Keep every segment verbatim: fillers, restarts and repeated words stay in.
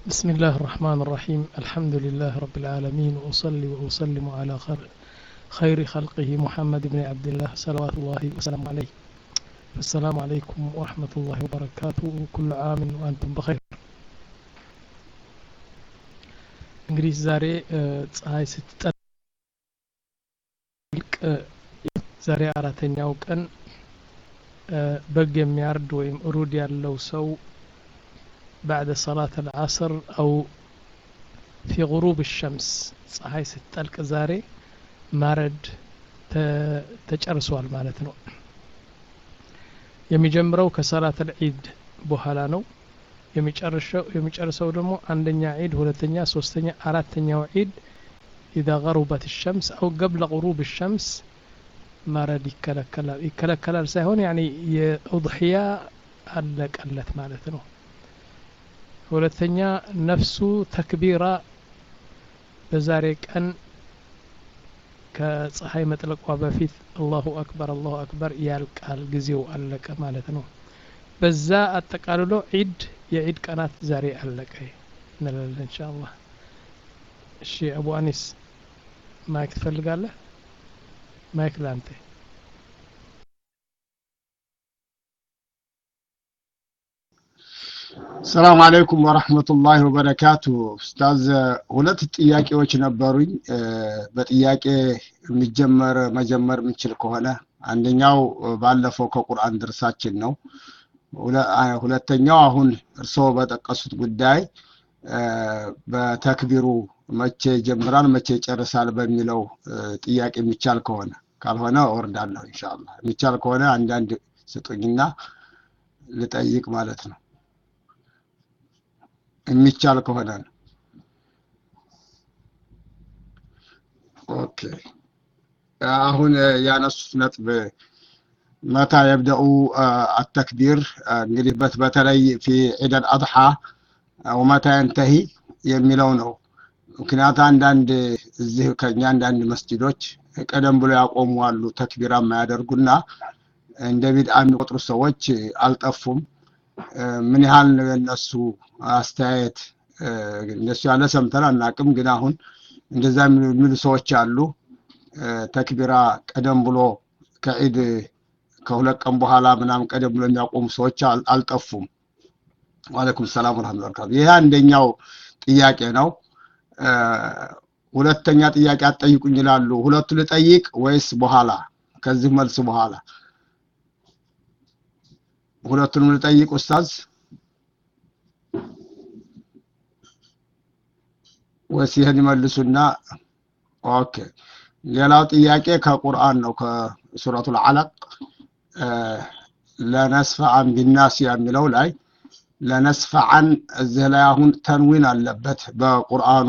بسم الله الرحمن الرحيم الحمد لله رب العالمين وأصلي وأسلم على خير خلقه محمد بن عبد الله صلوات الله وسلامه عليه. السلام عليكم ورحمة الله وبركاته كل عام وأنتم بخير. እንግዲህ ዛሬ ፀሐይ ስትጠልቅ ዛሬ አራተኛው ቀን በግ የሚያርድ ወይም ሩድ ያለው ሰው بعد صلاة العصر أو في غروب الشمس ፀሐይ ስትጠልቅ ዛሬ ማረድ ተጨርሷል ማለት ነው። የሚጀምረው ከሰላት العيد በኋላ ነው። የሚጨርሰው የሚጨርሰው ደግሞ አንደኛ ዒድ ሁለተኛ ሶስተኛ አራተኛው ዒድ اذا غربت الشمس او قبل غروب الشمس ማረድ ይከለከላል ይከለከላል ሳይሆን يعني የኡድሂያ አለቀለት ማለት ነው። ሁለተኛ ነፍሱ ተክቢራ በዛሬ ቀን ከፀሐይ መጥለቋ በፊት አላሁ አክበር አላሁ አክበር ያልቃል ጊዜው አለቀ ማለት ነው። በዛ አጠቃልሎ ዒድ የዒድ ቀናት ዛሬ አለቀ እንላለን ኢንሻአላህ። እሺ አቡ አኒስ ማይክ ትፈልጋለህ? ማይክ ላንተ። ሰላም አለይኩም ወራህመቱላሂ ወበረካቱ። ኡስታዝ ሁለት ጥያቄዎች ነበሩኝ። በጥያቄ የሚጀመር መጀመር ምንችል ከሆነ አንደኛው ባለፈው ከቁርአን ድርሳችን ነው። ሁለተኛው አሁን እርስዎ በጠቀሱት ጉዳይ በተክቢሩ መቼ ይጀምራል መቼ ይጨርሳል በሚለው ጥያቄ የሚቻል ከሆነ ካልሆነ ወርዳለሁ ኢንሻአላህ። የሚቻል ከሆነ አንዳንድ ስጡኝና ልጠይቅ ማለት ነው። የሚቻል ከሆነ ነው። ኦኬ አሁን ያነሱት ነጥብ መታ يبدأ التكبير እንግዲህ በተለይ في عيد الأضحى ومتى ينتهي የሚለው ነው። ምክንያቱም አንዳንድ እዚህ ከኛ አንዳንድ መስጊዶች ቀደም ብሎ ያቆሙ አሉ ተክቢራ የማያደርጉና እንደ ቢድዓ የሚቆጥሩ ሰዎች አልጠፉም። ምን ያህል ነው የነሱ አስተያየት? እነሱ ያለ ሰምተን አናውቅም፣ ግን አሁን እንደዛ የሚሉ ሰዎች አሉ። ተክቢራ ቀደም ብሎ ከዒድ ከሁለት ቀን በኋላ ምናምን ቀደም ብሎ የሚያቆሙ ሰዎች አልጠፉም። ወአለይኩም ሰላም ወራህመቱላሂ ወበረካቱ። ይሄ አንደኛው ጥያቄ ነው። ሁለተኛ ጥያቄ አትጠይቁኝ ይላሉ። ሁለቱ ልጠይቅ ወይስ በኋላ ከዚህ መልስ በኋላ? ሁለቱንም ልጠይቅ ኡስታዝ ወይስ ይሄን ይመልሱና? ኦኬ ሌላው ጥያቄ ከቁርአን ነው ከሱረቱል አለቅ ለነስፈዐን ቢናስ የሚለው ላይ ለነስፈዐን እዚህ ላይ አሁን ተንዊን አለበት በቁርአኑ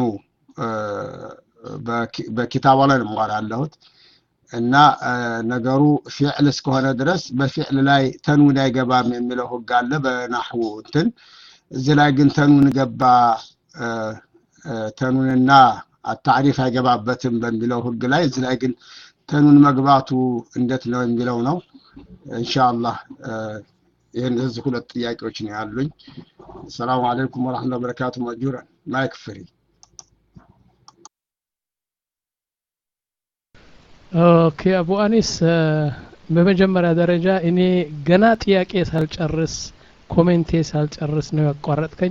በኪታቡ ላይ ነው ያለሁት እና ነገሩ ፊዕል እስከሆነ ድረስ በፊዕል ላይ ተንዊን አይገባም የሚለው ህግ አለ በነህው እንትን። እዚህ ላይ ግን ተንዊን ገባ ተንዊንና አታሪፍ አይገባበትም በሚለው ህግ ላይ እዚህ ላይ ግን ተንዊን መግባቱ እንዴት ነው የሚለው ነው። ኢንሻአላህ ይሄን እዚህ ሁለት ጥያቄዎች ነው ያሉኝ። ሰላም አለይኩም ወራህመቱላሂ ወበረካቱ። መጁራ ማይክ ፍሪ። ኦኬ አቡ አኒስ በመጀመሪያ ደረጃ እኔ ገና ጥያቄ ሳልጨርስ ኮሜንቴ ሳልጨርስ ነው ያቋረጥከኝ።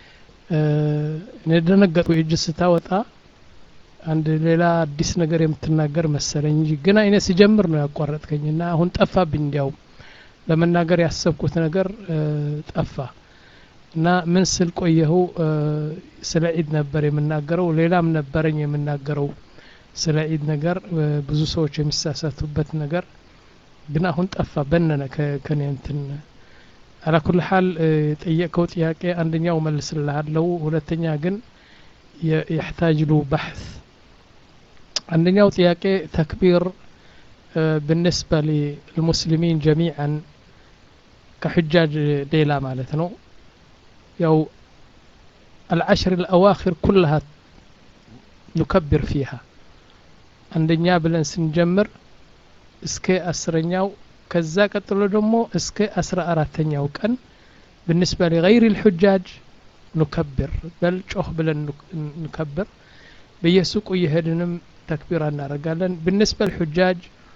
እኔ ደነገጥኩ። እጅ ስታወጣ አንድ ሌላ አዲስ ነገር የምትናገር መሰለኝ እንጂ ገና እኔ ሲጀምር ነው ያቋረጥከኝና አሁን ጠፋብኝ። እንዲያው ለመናገር ያሰብኩት ነገር ጠፋ እና ምን ስል ቆየሁ። ስለ ዒድ ነበር የምናገረው፣ ሌላም ነበረኝ የምናገረው ስለ ዒድ ነገር፣ ብዙ ሰዎች የሚሳሳቱበት ነገር ግን አሁን ጠፋ በነነ ከኔ እንትን። على كل حال ጠየቀው ጥያቄ አንደኛው መልስልሃለሁ፣ ሁለተኛ ግን يحتاج له بحث። አንደኛው ጥያቄ ተክቢር بالنسبة للمسلمين جميعا كحجاج ليلة ማለት ነው ያው العشر الأواخر كلها نكبر فيها አንደኛ ብለን ስንጀምር እስከ አስረኛው ከዛ ቀጥሎ ደግሞ እስከ አስራ አራተኛው ቀን بالنسبة لغير الحجاج نكبر بل ጮህ ብለን نكبر በየሱቁ ይሄድንም تكبير እናደርጋለን بالنسبة للحجاج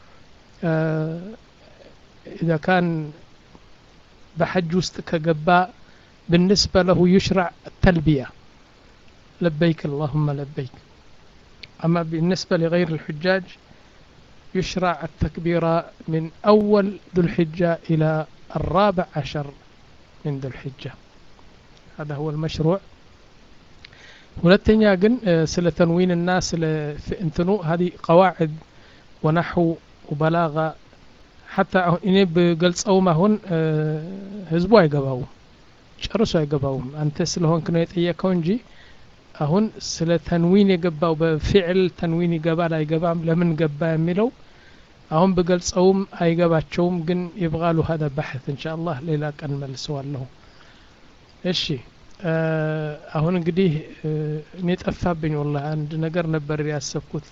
إذا كان بحج ውስጥ ከገባ بالنسبة له يشرع التلبية لبيك اللهم لبيك أما بالنسبة لغير الحجاج يشرع التكبير من أول ذو الحجة إلى الرابع عشر من ذو الحجة هذا هو المشروع ሁለተኛ ግን ስለ ተንዊንና ስለ እንትኑ هذه قواعد ونحو وبلاغة حتى እኔ በገልጸውም አሁን ህዝቡ አይገባውም ጨርሶ አይገባውም አንተ ስለሆንክ ነው የጠየቀው እንጂ አሁን ስለ ተንዊን የገባው በፊዕል ተንዊን ይገባል አይገባም ለምን ገባ የሚለው አሁን በገልጸውም አይገባቸውም ግን ይብጋሉ هذا بحث ان شاء الله ሌላ ቀን መልሰዋለሁ እሺ አሁን እንግዲህ እኔ ጠፋብኝ والله አንድ ነገር ነበር ያሰብኩት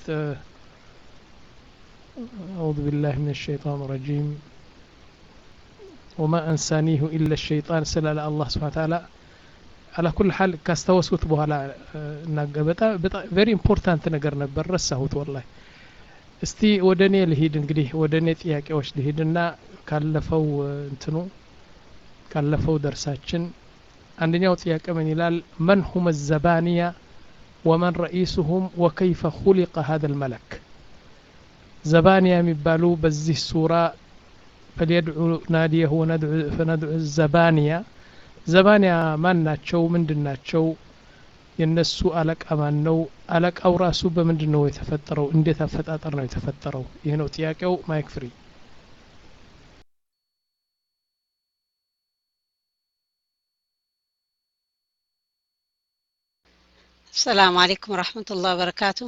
أعوذ بالله من الشيطان الرجيم وما أنسانيه إلا الشيطان سلال الله سبحانه وتعالى على كل حال كاستوسكت بهلا نقبتا very important ነገር ነበር ረሳሁት والله እስቲ ወደኔ ልሂድ እንግዲህ ወደኔ ጥያቄዎች ልሂድና ካለፈው እንትኑ ካለፈው ደርሳችን አንደኛው ጥያቄ ምን ይላል من هم الزبانية ومن رئيسهم وكيف خلق هذا الملك زبانية የሚባሉ በዚህ ሱራ فليدعو ناديه وندعو فندعو الزبانية زبانية ማን ናቸው ምንድናቸው የነሱ አለቃ ማን ነው አለቃው ራሱ በምንድነው የተፈጠረው እንዴት አፈጣጠር ነው የተፈጠረው ይሄ ነው ጥያቄው ማይክ ፍሪ السلام عليكم ورحمة الله وبركاته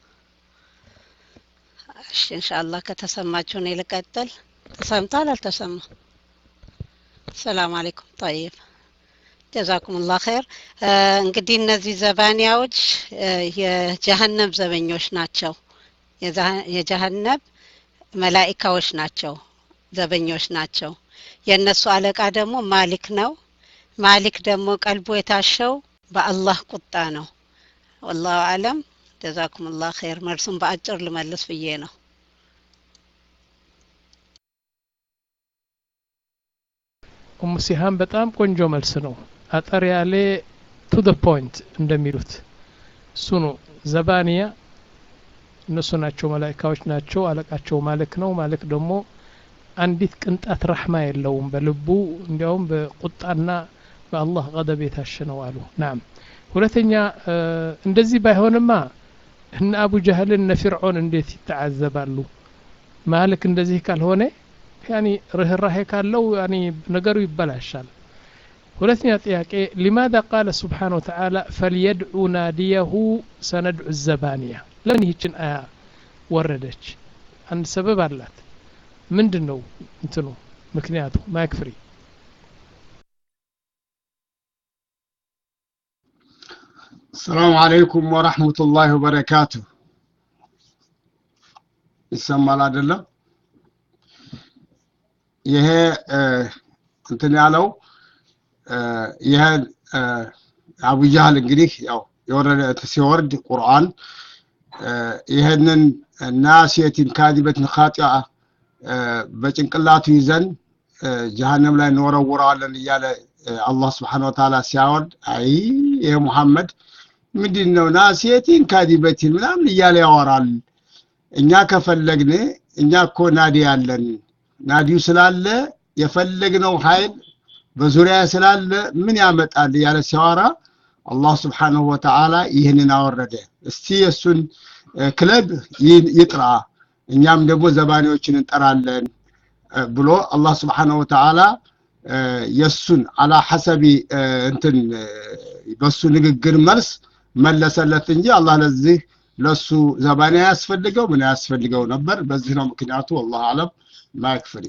إن شاء الله كتسمعوني لقتل تسمعت ولا تسمع السلام عليكم طيب جزاكم الله خير እንግዲህ እነዚህ ዘባኒያዎች የጀሃነም ዘበኞች ናቸው የጀሃነም መላእክቶች ናቸው ዘበኞች ናቸው የነሱ አለቃ ደግሞ ማሊክ ነው ማሊክ ደግሞ ቀልቡ የታሸው በአላህ ቁጣ ነው والله اعلم جزاكم الله خير مرسوم باجر لملس ብዬ ነው ኡም ሲሃም በጣም ቆንጆ መልስ ነው አጠር ያለ to the point እንደሚሉት እሱ ነው ዘባኒያ እነሱ ናቸው መላእክቶች ናቸው አለቃቸው ማለክ ነው ማለክ ደግሞ አንዲት ቅንጣት ረህማ የለውም በልቡ እንዲያውም በቁጣና በአላህ غضب የታሸነው አሉ ናም ሁለተኛ እንደዚህ ባይሆንማ እነ አቡ ጀህል እነ ፍርዖን እንዴት ይተዓዘባሉ ማለክ እንደዚህ ካልሆነ ያኒ ርህራሄ ካለው ያኒ ነገሩ ይበላሻል ሁለተኛ ጥያቄ لماذا قال سبحانه وتعالى فليدعو ناديه سندعو الزبانية ለምን ይችን አያ ወረደች አንድ ሰበብ አላት ምንድነው እንትኑ ምክንያቱ ማይክ ፍሪ السلام عليكم ورحمة الله وبركاته يسمى العدلة ይሄ እንትን ያለው ይሄ አቡ ጀህል እንግዲህ ያው የወረደ ሲወርድ ቁርአን ይሄንን ናሲየቲን ካዲበትን ኻጢአ በጭንቅላቱ ይዘን ጀሃነም ላይ እንወረውረዋለን እያለ አላህ Subhanahu Wa Ta'ala ሲያወርድ አይ ይሄ መሐመድ ምንድነው ናሲየቲን ካዲበትን ምናምን እያለ ያወራል እኛ ከፈለግን እኛ እኮ ናዲ ያለን ናዲው ስላለ የፈለግነው ኃይል በዙሪያ ስላለ ምን ያመጣል ያለ ሲያወራ አላህ Subhanahu Wa Ta'ala ይሄንን አወረደ እስቲ እሱን ክለብ ይጥራ እኛም ደግሞ ዘባኔዎችን እንጠራለን ብሎ አላህ Subhanahu Wa Ta'ala የሱን على حسب እንትን በሱ ንግግር መልስ መለሰለት እንጂ አላህ ለዚህ ለሱ ዘባኔ ያስፈልገው ምን ያስፈልገው ነበር በዚህ ነው ምክንያቱ والله اعلم ما يكفي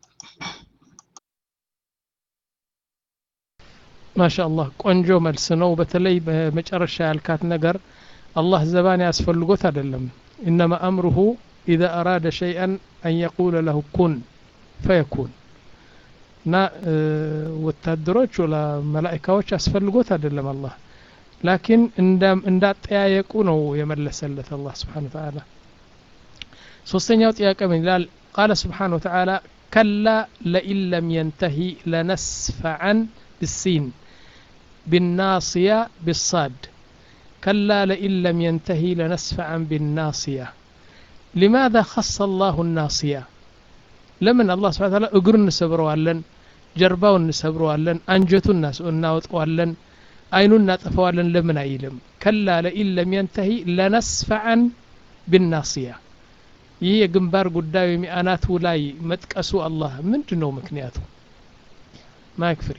ما شاء الله ቆንጆ መልስ ነው በተለይ በመጨረሻ ያልካት ነገር አላህ ዘባኔ ያስፈልጎት አይደለም انما امره اذا اراد شيئا ان يقول له كن فيكون እና ወታደሮች ወላ መላእክቶች አስፈልጎት አይደለም አላህ ላኪን እንዳጠያየቁ ነው የመለሰለት አላህ Subhanahu Wa Ta'ala ሶስተኛው ጥያቄ ምን ይላል قال سبحانه وتعالى كلا لئن لم ينتهي لنسفعا بالسين بالناصية بالصاد كلا لئن لم ينتهي لنسفعا بالناصية لماذا خص الله الناصية لمن الله سبحانه وتعالى اقرن نسبروالن جرباون نسبروالن انجتون الناس እናወጣዋለን አይኑን እናጠፋዋለን ለምን አይልም كلا لئن لم ينتهي لنسفعا بالناصية ይህ የግንባር ጉዳይ የሚአናቱ ላይ መጥቀሱ አላህ ምንድነው ምክንያቱ ማክፍሪ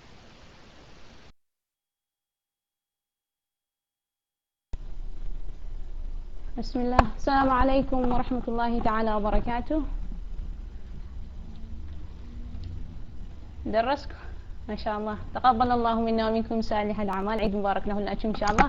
بسم الله السلام عليكم ورحمة الله تعالى وبركاته درسك ما شاء الله تقبل الله منا ومنكم صالح الأعمال عيد مبارك له الأجر إن شاء الله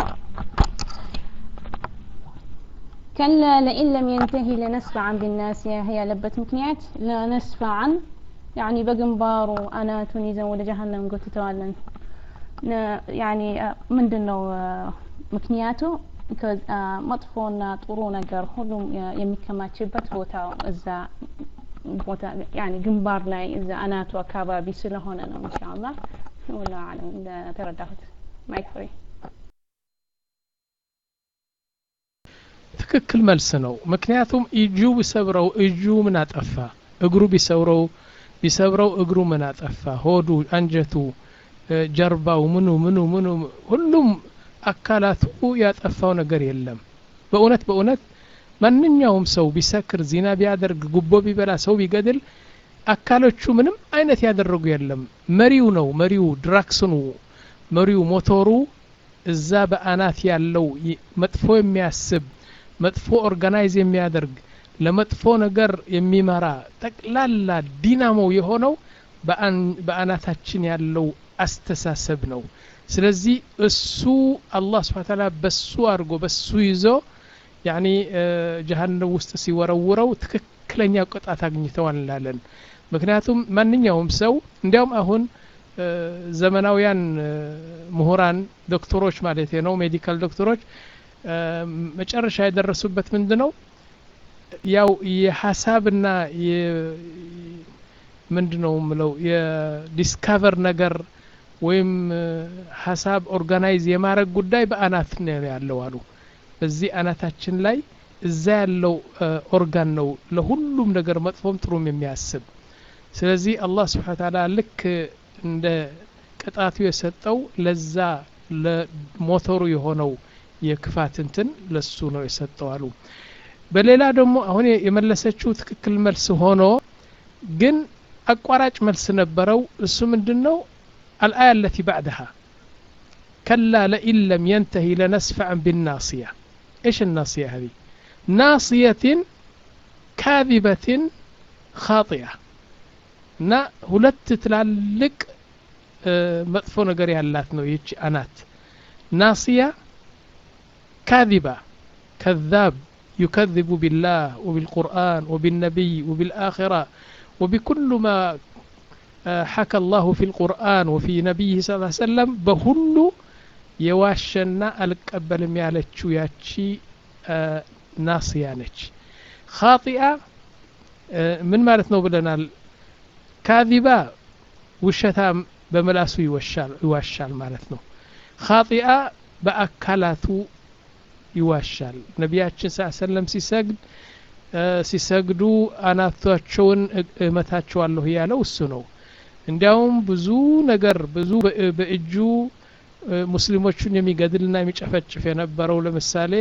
كلا لئن لم ينتهي لنسفعا بالناصية هي لبت مكنيات لنسفعا يعني بجنبارو أنا تونيزا ولا جهنم قلت توالا يعني من دنو مكنياتو because مطفونا طرونا قر كلهم የሚከማችበት ቦታ እዛ ቦታ يعني ግንባር ላይ እዛ አናቱ አካባቢ ስለሆነ ነው ኢንሻአላህ ወላ አለም ተረዳሁት ማይክሪ ትክክል መልስ ነው ምክንያቱም እጁ ቢሰብረው እጁ ምን አጠፋ እግሩ ቢሰብረው ቢሰብረው እግሩ ምን አጠፋ ሆዱ አንጀቱ ጀርባው ምኑ ምኑ ምኑ ሁሉም አካላቱ ያጠፋው ነገር የለም በእውነት በእውነት ማንኛውም ሰው ቢሰክር ዚና ቢያደርግ ጉቦ ቢበላ ሰው ቢገድል አካሎቹ ምንም አይነት ያደረጉ የለም መሪው ነው መሪው ድራክስኑ መሪው ሞቶሩ እዛ በአናት ያለው መጥፎ የሚያስብ መጥፎ ኦርጋናይዝ የሚያደርግ ለመጥፎ ነገር የሚመራ ጠቅላላ ዲናሞ የሆነው በአናታችን ያለው አስተሳሰብ ነው ስለዚህ እሱ አላህ Subhanahu Wa Ta'ala በሱ አርጎ በሱ ይዞ يعني جهنم ውስጥ ሲወረውረው ትክክለኛ ቅጣት አግኝተዋል እንላለን ምክንያቱም ማንኛውም ሰው እንዲያውም አሁን ዘመናውያን ምሁራን ዶክተሮች ማለት ነው ሜዲካል ዶክተሮች መጨረሻ ያደረሱበት ምንድነው ያው የሐሳብና ምንድነው ምለው የዲስከቨር ነገር ወይም ሐሳብ ኦርጋናይዝ የማረግ ጉዳይ በአናት ነው ያለው አሉ በዚህ አናታችን ላይ እዛ ያለው ኦርጋን ነው ለሁሉም ነገር መጥፎም ጥሩም የሚያስብ ስለዚህ አላህ Subhanahu Wa Ta'ala ልክ እንደ ቅጣቱ የሰጠው ለዛ ለሞተሩ የሆነው የክፋት እንትን ለሱ ነው የሰጠው አሉ በሌላ ደግሞ አሁን የመለሰችው ትክክል መልስ ሆኖ ግን አቋራጭ መልስ ነበረው እሱ ምንድነው الآية التي بعدها كلا لئن لم ينتهي لنسفعا بالناصية إيش الناصية هذه ناصية كاذبة خاطئة نا هلت تلالك مطفو نقري هلاتنو يتش أنات ناصية كاذبة كذاب يكذب بالله وبالقرآن وبالنبي وبالآخرة وبكل ما حكى الله في القرآن وفي نبيه صلى الله عليه وسلم بهلو يواشنا القبل ميالچو ياتشي ناصيانچ خاطئة من مالتنا بلنا كاذبة وشتام بملاسو يوشال يواشال مالتنا خاطئة بأكلاتو يواشال نبياتشن صلى الله عليه وسلم ሲሰግድ ሲሰግዱ አናታቸውን እመታቸዋለሁ ያለው እሱ ነው እንዲያውም ብዙ ነገር ብዙ በእጁ ሙስሊሞችን የሚገድልና የሚጨፈጭፍ የነበረው ለምሳሌ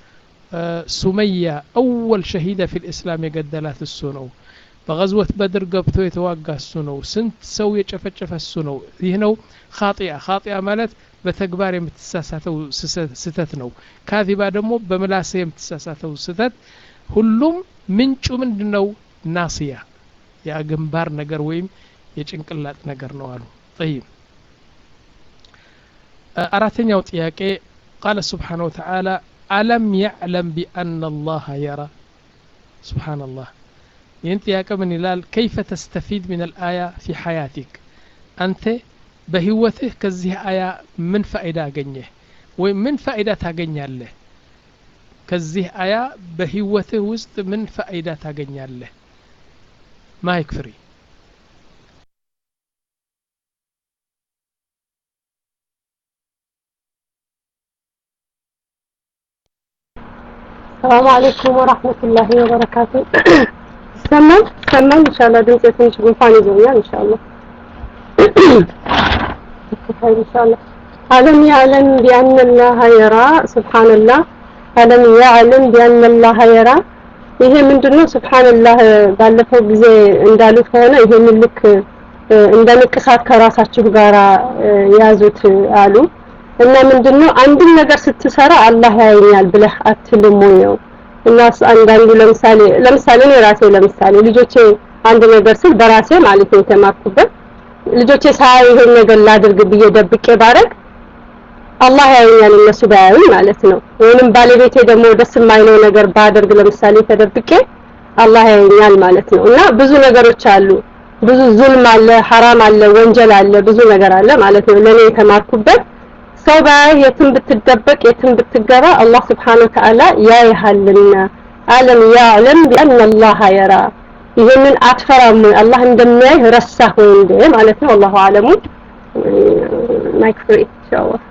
ሱመያ أول شهيدة في الإسلام የገደላት እሱ ነው በغزوة بدر ገብቶ የተዋጋ እሱ ነው ስንት ሰው የጨፈጨፈ እሱ ነው ይህ ነው خاطئة خاطئة ማለት በተግባር የምትሳሳተው ስተት ነው ካዚባ ደግሞ በመላስ የምትሳሳተው ስተት ሁሉም ምንጩ ምንድነው ናሲያ ያ ግንባር ነገር ወይም የጭንቅላት ነገር ነው አሉ طيب አራተኛው ጥያቄ قال سبحانه وتعالى ألم يعلم بأن الله يرى سبحان الله ينت يا كمن يلال كيف تستفيد من الآية في حياتك أنت بهوته كزيه آية من فائدة أغنيه ومن فائدة تغنيه له كزيه آية بهوته وسط من فائدة تغنيه له ما يكفري السلام عليكم ورحمة الله وبركاته. سمع سمع إن شاء الله دمتي تنش بنفاني زويا إن شاء الله. خير إن شاء الله. ألم يعلم بأن الله يرى سبحان الله. ألم يعلم بأن الله يرى. ይሄ ምንድነው ሱብሃንአላህ ባለፈው ጊዜ እንዳሉት ሆነ ይሄን ልክ እንደ ንቅሳት ከራሳችሁ ጋራ ያዙት አሉ እና ምንድነው አንድን ነገር ስትሰራ አላህ ያየኛል ብለህ አትልም ነው እና አንዳንዱ ለምሳሌ ለምሳሌ ነው ራሴ ለምሳሌ ልጆቼ አንድ ነገር ስል በራሴ ማለት ነው ተማርኩበት ልጆቼ ሳይ ይሄን ነገር ላድርግ ብዬ ደብቄ ባረግ አላህ ያየኛል እነሱ ባያዩ ማለት ነው ወይንም ባለቤቴ ደግሞ ደስ የማይለው ነገር ባደርግ ለምሳሌ ተደብቄ አላህ ያየኛል ማለት ነው እና ብዙ ነገሮች አሉ ብዙ ዙልም አለ حرام አለ ወንጀል አለ ብዙ ነገር አለ ማለት ነው ለኔ የተማርኩበት ሰው ባይ የትም ብትደበቅ የትም ብትገባ አላህ Subhanahu Wa Ta'ala ያይሃልና አለም ያዕለም بأن الله يرى ይሄንን አትፈራም አላህ እንደሚያይ ረሳህ ወይ እንደ ማለት ነው والله اعلم ማይክ ፍሪ ኢንሻአላህ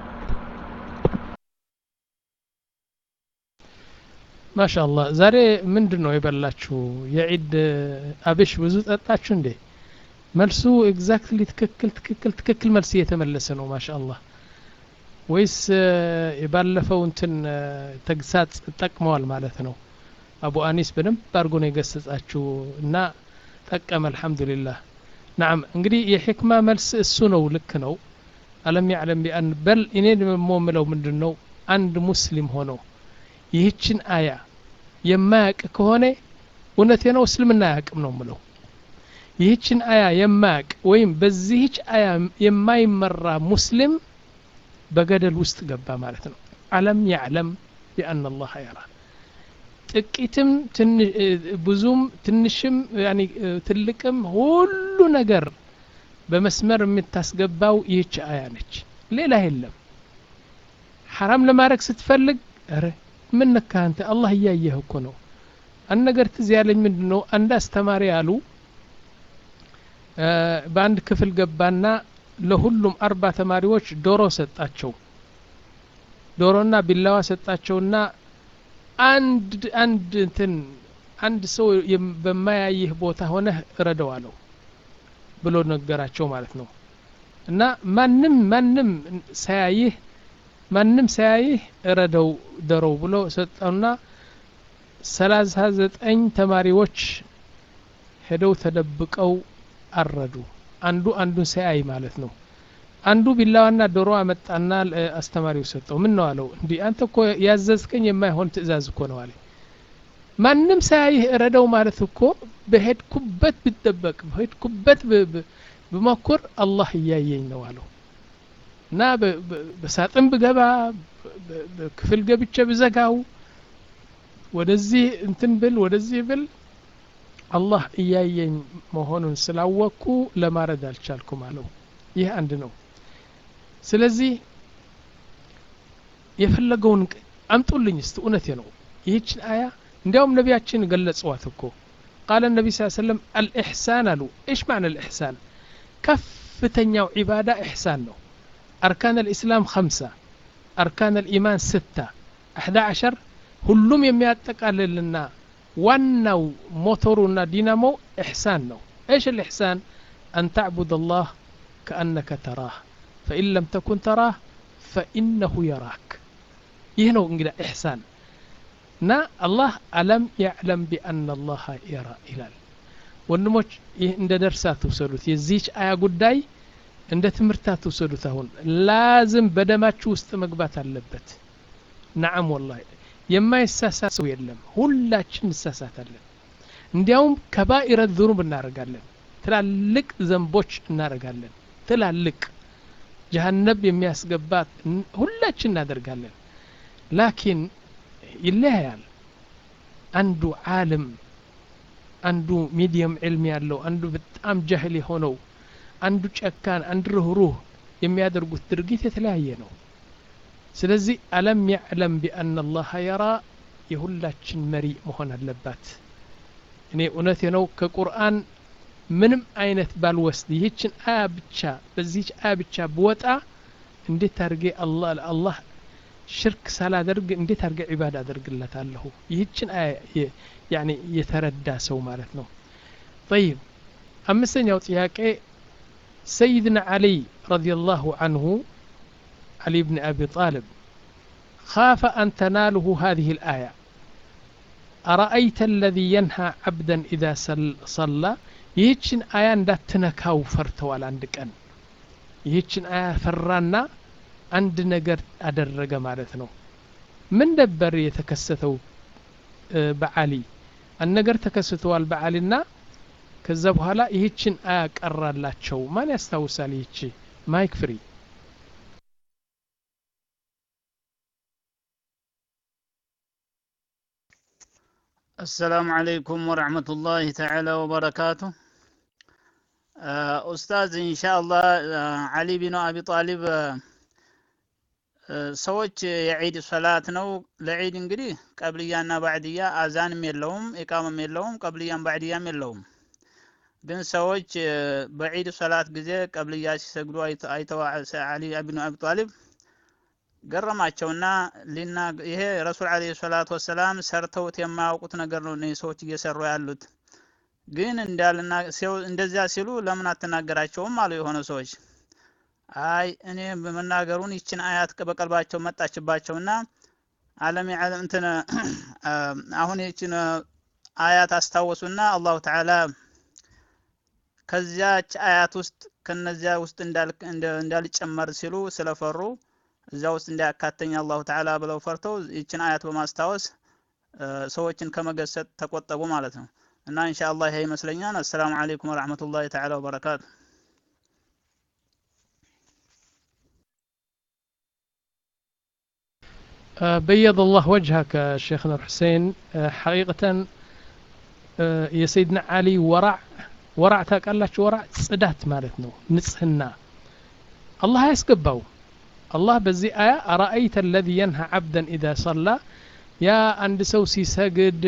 ما شاء الله ዛሬ ምንድነው የበላችሁ የዒድ አብሽ ብዙ ጠጣችሁ እንዴ መልሱ ኤግዛክትሊ ትክክል ትክክል ትክክል መልስ እየተመለሰ ነው ማሻአላህ ወይስ የባለፈው እንትን ተግሳጽ ተጠቅመዋል ማለት ነው አቡ አኒስ በደንብ አድርጎ ነው የገሰጻችሁ እና ጠቀመ አልহামዱሊላህ نعم እንግዲህ የህክማ መልስ እሱ ነው ልክ ነው አለም يعلم بأن بل እኔ የምለው ምንድነው አንድ ሙስሊም ሆኖ ይህችን አያ የማያቅ ከሆነ እውነቴ ነው እስልምና ያቅም ነው ምለው ይህችን አያ የማያቅ ወይም በዚህች አያ የማይመራ ሙስሊም በገደል ውስጥ ገባ ማለት ነው አለም يعلم بأن الله يرى ጥቂትም ብዙም ትንሽም يعني ትልቅም ሁሉ ነገር በመስመር የምታስገባው ይህች አያ ነች ሌላ የለም حرام ለማድረግ ስትፈልግ አረ ምን ነካ አንተ አላህ ያየህ እኮ ነው አንድ ነገር ትዝ ያለኝ ምንድነው አንድ አስተማሪ ያሉ በአንድ ክፍል ገባና ለሁሉም አርባ ተማሪዎች ዶሮ ሰጣቸው ዶሮና ቢላዋ ሰጣቸውና አንድ አንድ እንትን አንድ ሰው በማያይህ ቦታ ሆነ ረደው አለው ብሎ ነገራቸው ማለት ነው እና ማንንም ማንንም ሳያይህ ማንንም ሳያይህ ረደው ደረው ብሎ ሰጣውና ሰላሳ ዘጠኝ ተማሪዎች ሄደው ተደብቀው አረዱ አንዱ አንዱን ሳያይ ማለት ነው አንዱ ቢላዋና ዶሮ አመጣና አስተማሪው ሰጠው ምን ነው አለው እንዴ አንተ እኮ ያዘዝከኝ የማይሆን ትእዛዝ እኮ ነው አለ ማንንም ሳያይህ ረደው ማለት እኮ በሄድኩበት ብትደበቅ በሄድኩበት በመኮር አላህ ያየኝ ነው አለው እና በሳጥን በገባ በክፍል ገብቼ በዘጋው ወደዚህ እንትን ብል ወደዚህ ብል አላህ ያየኝ መሆኑን ስላወቁ ለማረድ አልቻልኩም አለው ይህ አንድ ነው ስለዚህ የፈለገውን አምጡልኝ እስቲ እውነቴ ነው ይህችን አያ እንዲያውም ነቢያችን ገለጸዋት እኮ قال النبي صلى الله عليه وسلم الإحسان له إيش معنى الإحسان كفتنيا عبادة إحسان له أركان الإسلام خمسة أركان الإيمان ستة أحد عشر ሁሉም የሚያጠቃልልና ዋናው ሞተሩና ዲናሞ إحسان ነው إيش الإحسان أن تعبد الله كأنك تراه فإن لم تكن تراه فإنه يراك ይህ ነው እንግዲህ إحسان ና አላህ አለም يعلم بأن الله يرى ይላል ወንድሞች ይህ እንደ ደርሳት ወሰዱት የዚህች አያ ጉዳይ እንደ ትምርታት ወሰዱት አሁን ላዝም በደማችሁ ውስጥ መግባት አለበት نعم والله የማይሳሳት ሰው የለም ሁላችን እንሳሳታለን እንዲያውም ከባኢረ الذنوب እናረጋለን ትላልቅ ዘንቦች እናረጋለን ትላልቅ ጀሃነም የሚያስገባት ሁላችን እናደርጋለን ላኪን ይለያል አንዱ ዓለም አንዱ ሚዲየም ዕልም ያለው አንዱ በጣም ጃህል የሆነው አንዱ ጨካን አንዱ ሩህሩህ የሚያደርጉት ድርጊት የተለያየ ነው ስለዚህ አለም يعلم بأن الله يرى የሁላችን መሪ መሆን አለባት እኔ እውነቴ ነው ከቁርአን ምንም አይነት ባልወስድ ይህችን አያ ብቻ በዚህች አያ ብቻ ብወጣ እንዴት አድርጌ አላህ ለአላህ ሽርክ ሳላደርግ እንዴት አድርጌ ዒባዳ አደርግለታለሁ ይህችን አያ يعني የተረዳ ሰው ማለት ነው طيب አምስተኛው ጥያቄ سيدنا علي رضي الله عنه علي بن أبي طالب خاف أن تناله هذه الآية أرأيت الذي ينهى عبدا إذا صلى يهيتشن آية لا تنكاو فرتوال عندك أن يهيتشن آية فرانا عند نقر أدرق مالتنا من دبر يتكستو بعلي النقر تكستوال بعلينا كذبوا هلا يهيتشن آية قرر لا تشو ما يستوصل يهيتشي ما يكفري السلام عليكم ورحمة الله تعالى وبركاته أستاذ إن شاء الله علي بن أبي طالب ሰዎች የዒድ ሶላት ነው ለዒድ እንግዲህ ቀብልያና ባዕድያ አዛንም የለውም ኢቃማም የለውም ቀብልያም ባዕድያም የለውም ግን ሰዎች በዒድ ሶላት ጊዜ ቀብልያ ሲሰግዱ አይተው አሊ ኢብኑ አቢ ጣሊብ ገረማቸውና ሊና ይሄ ረሱል አለይሂ ሰላቱ ወሰላም ሰርተውት የማያውቁት ነገር ነው እነዚህ ሰዎች እየሰሩ ያሉት ግን እንዳልና እንደዚያ ሲሉ ለምን አትናገራቸውም አሉ የሆነ ሰዎች አይ እኔ በመናገሩን ይችን አያት በቀልባቸው መጣችባቸውና ዓለም ያለም እንተ አሁን ይችን አያት አስታወሱና አላሁ ተዓላ ከዚያች አያት ውስጥ ከነዚያ ውስጥ እንዳል እንዳልጨመር ሲሉ ስለፈሩ እዛ ውስጥ እንዳያካተኛ አላሁ ተዓላ ብለው ፈርተው ይችን አያት በማስታወስ ሰዎችን ከመገሰጥ ተቆጠቡ ማለት ነው እና ኢንሻአላህ ይሄ ይመስለኛል አሰላሙ አለይኩም ወራህመቱላሂ ተዓላ ወበረካቱ بيض الله وجهك شيخنا الحسين حقيقة يا سيدنا علي ورع ورع تاقلاش ورع صدات مالتنا نصحنا الله يسقبوا الله بزي آية أرأيت الذي ينهى عبدا إذا صلى يا عند سو سيسجد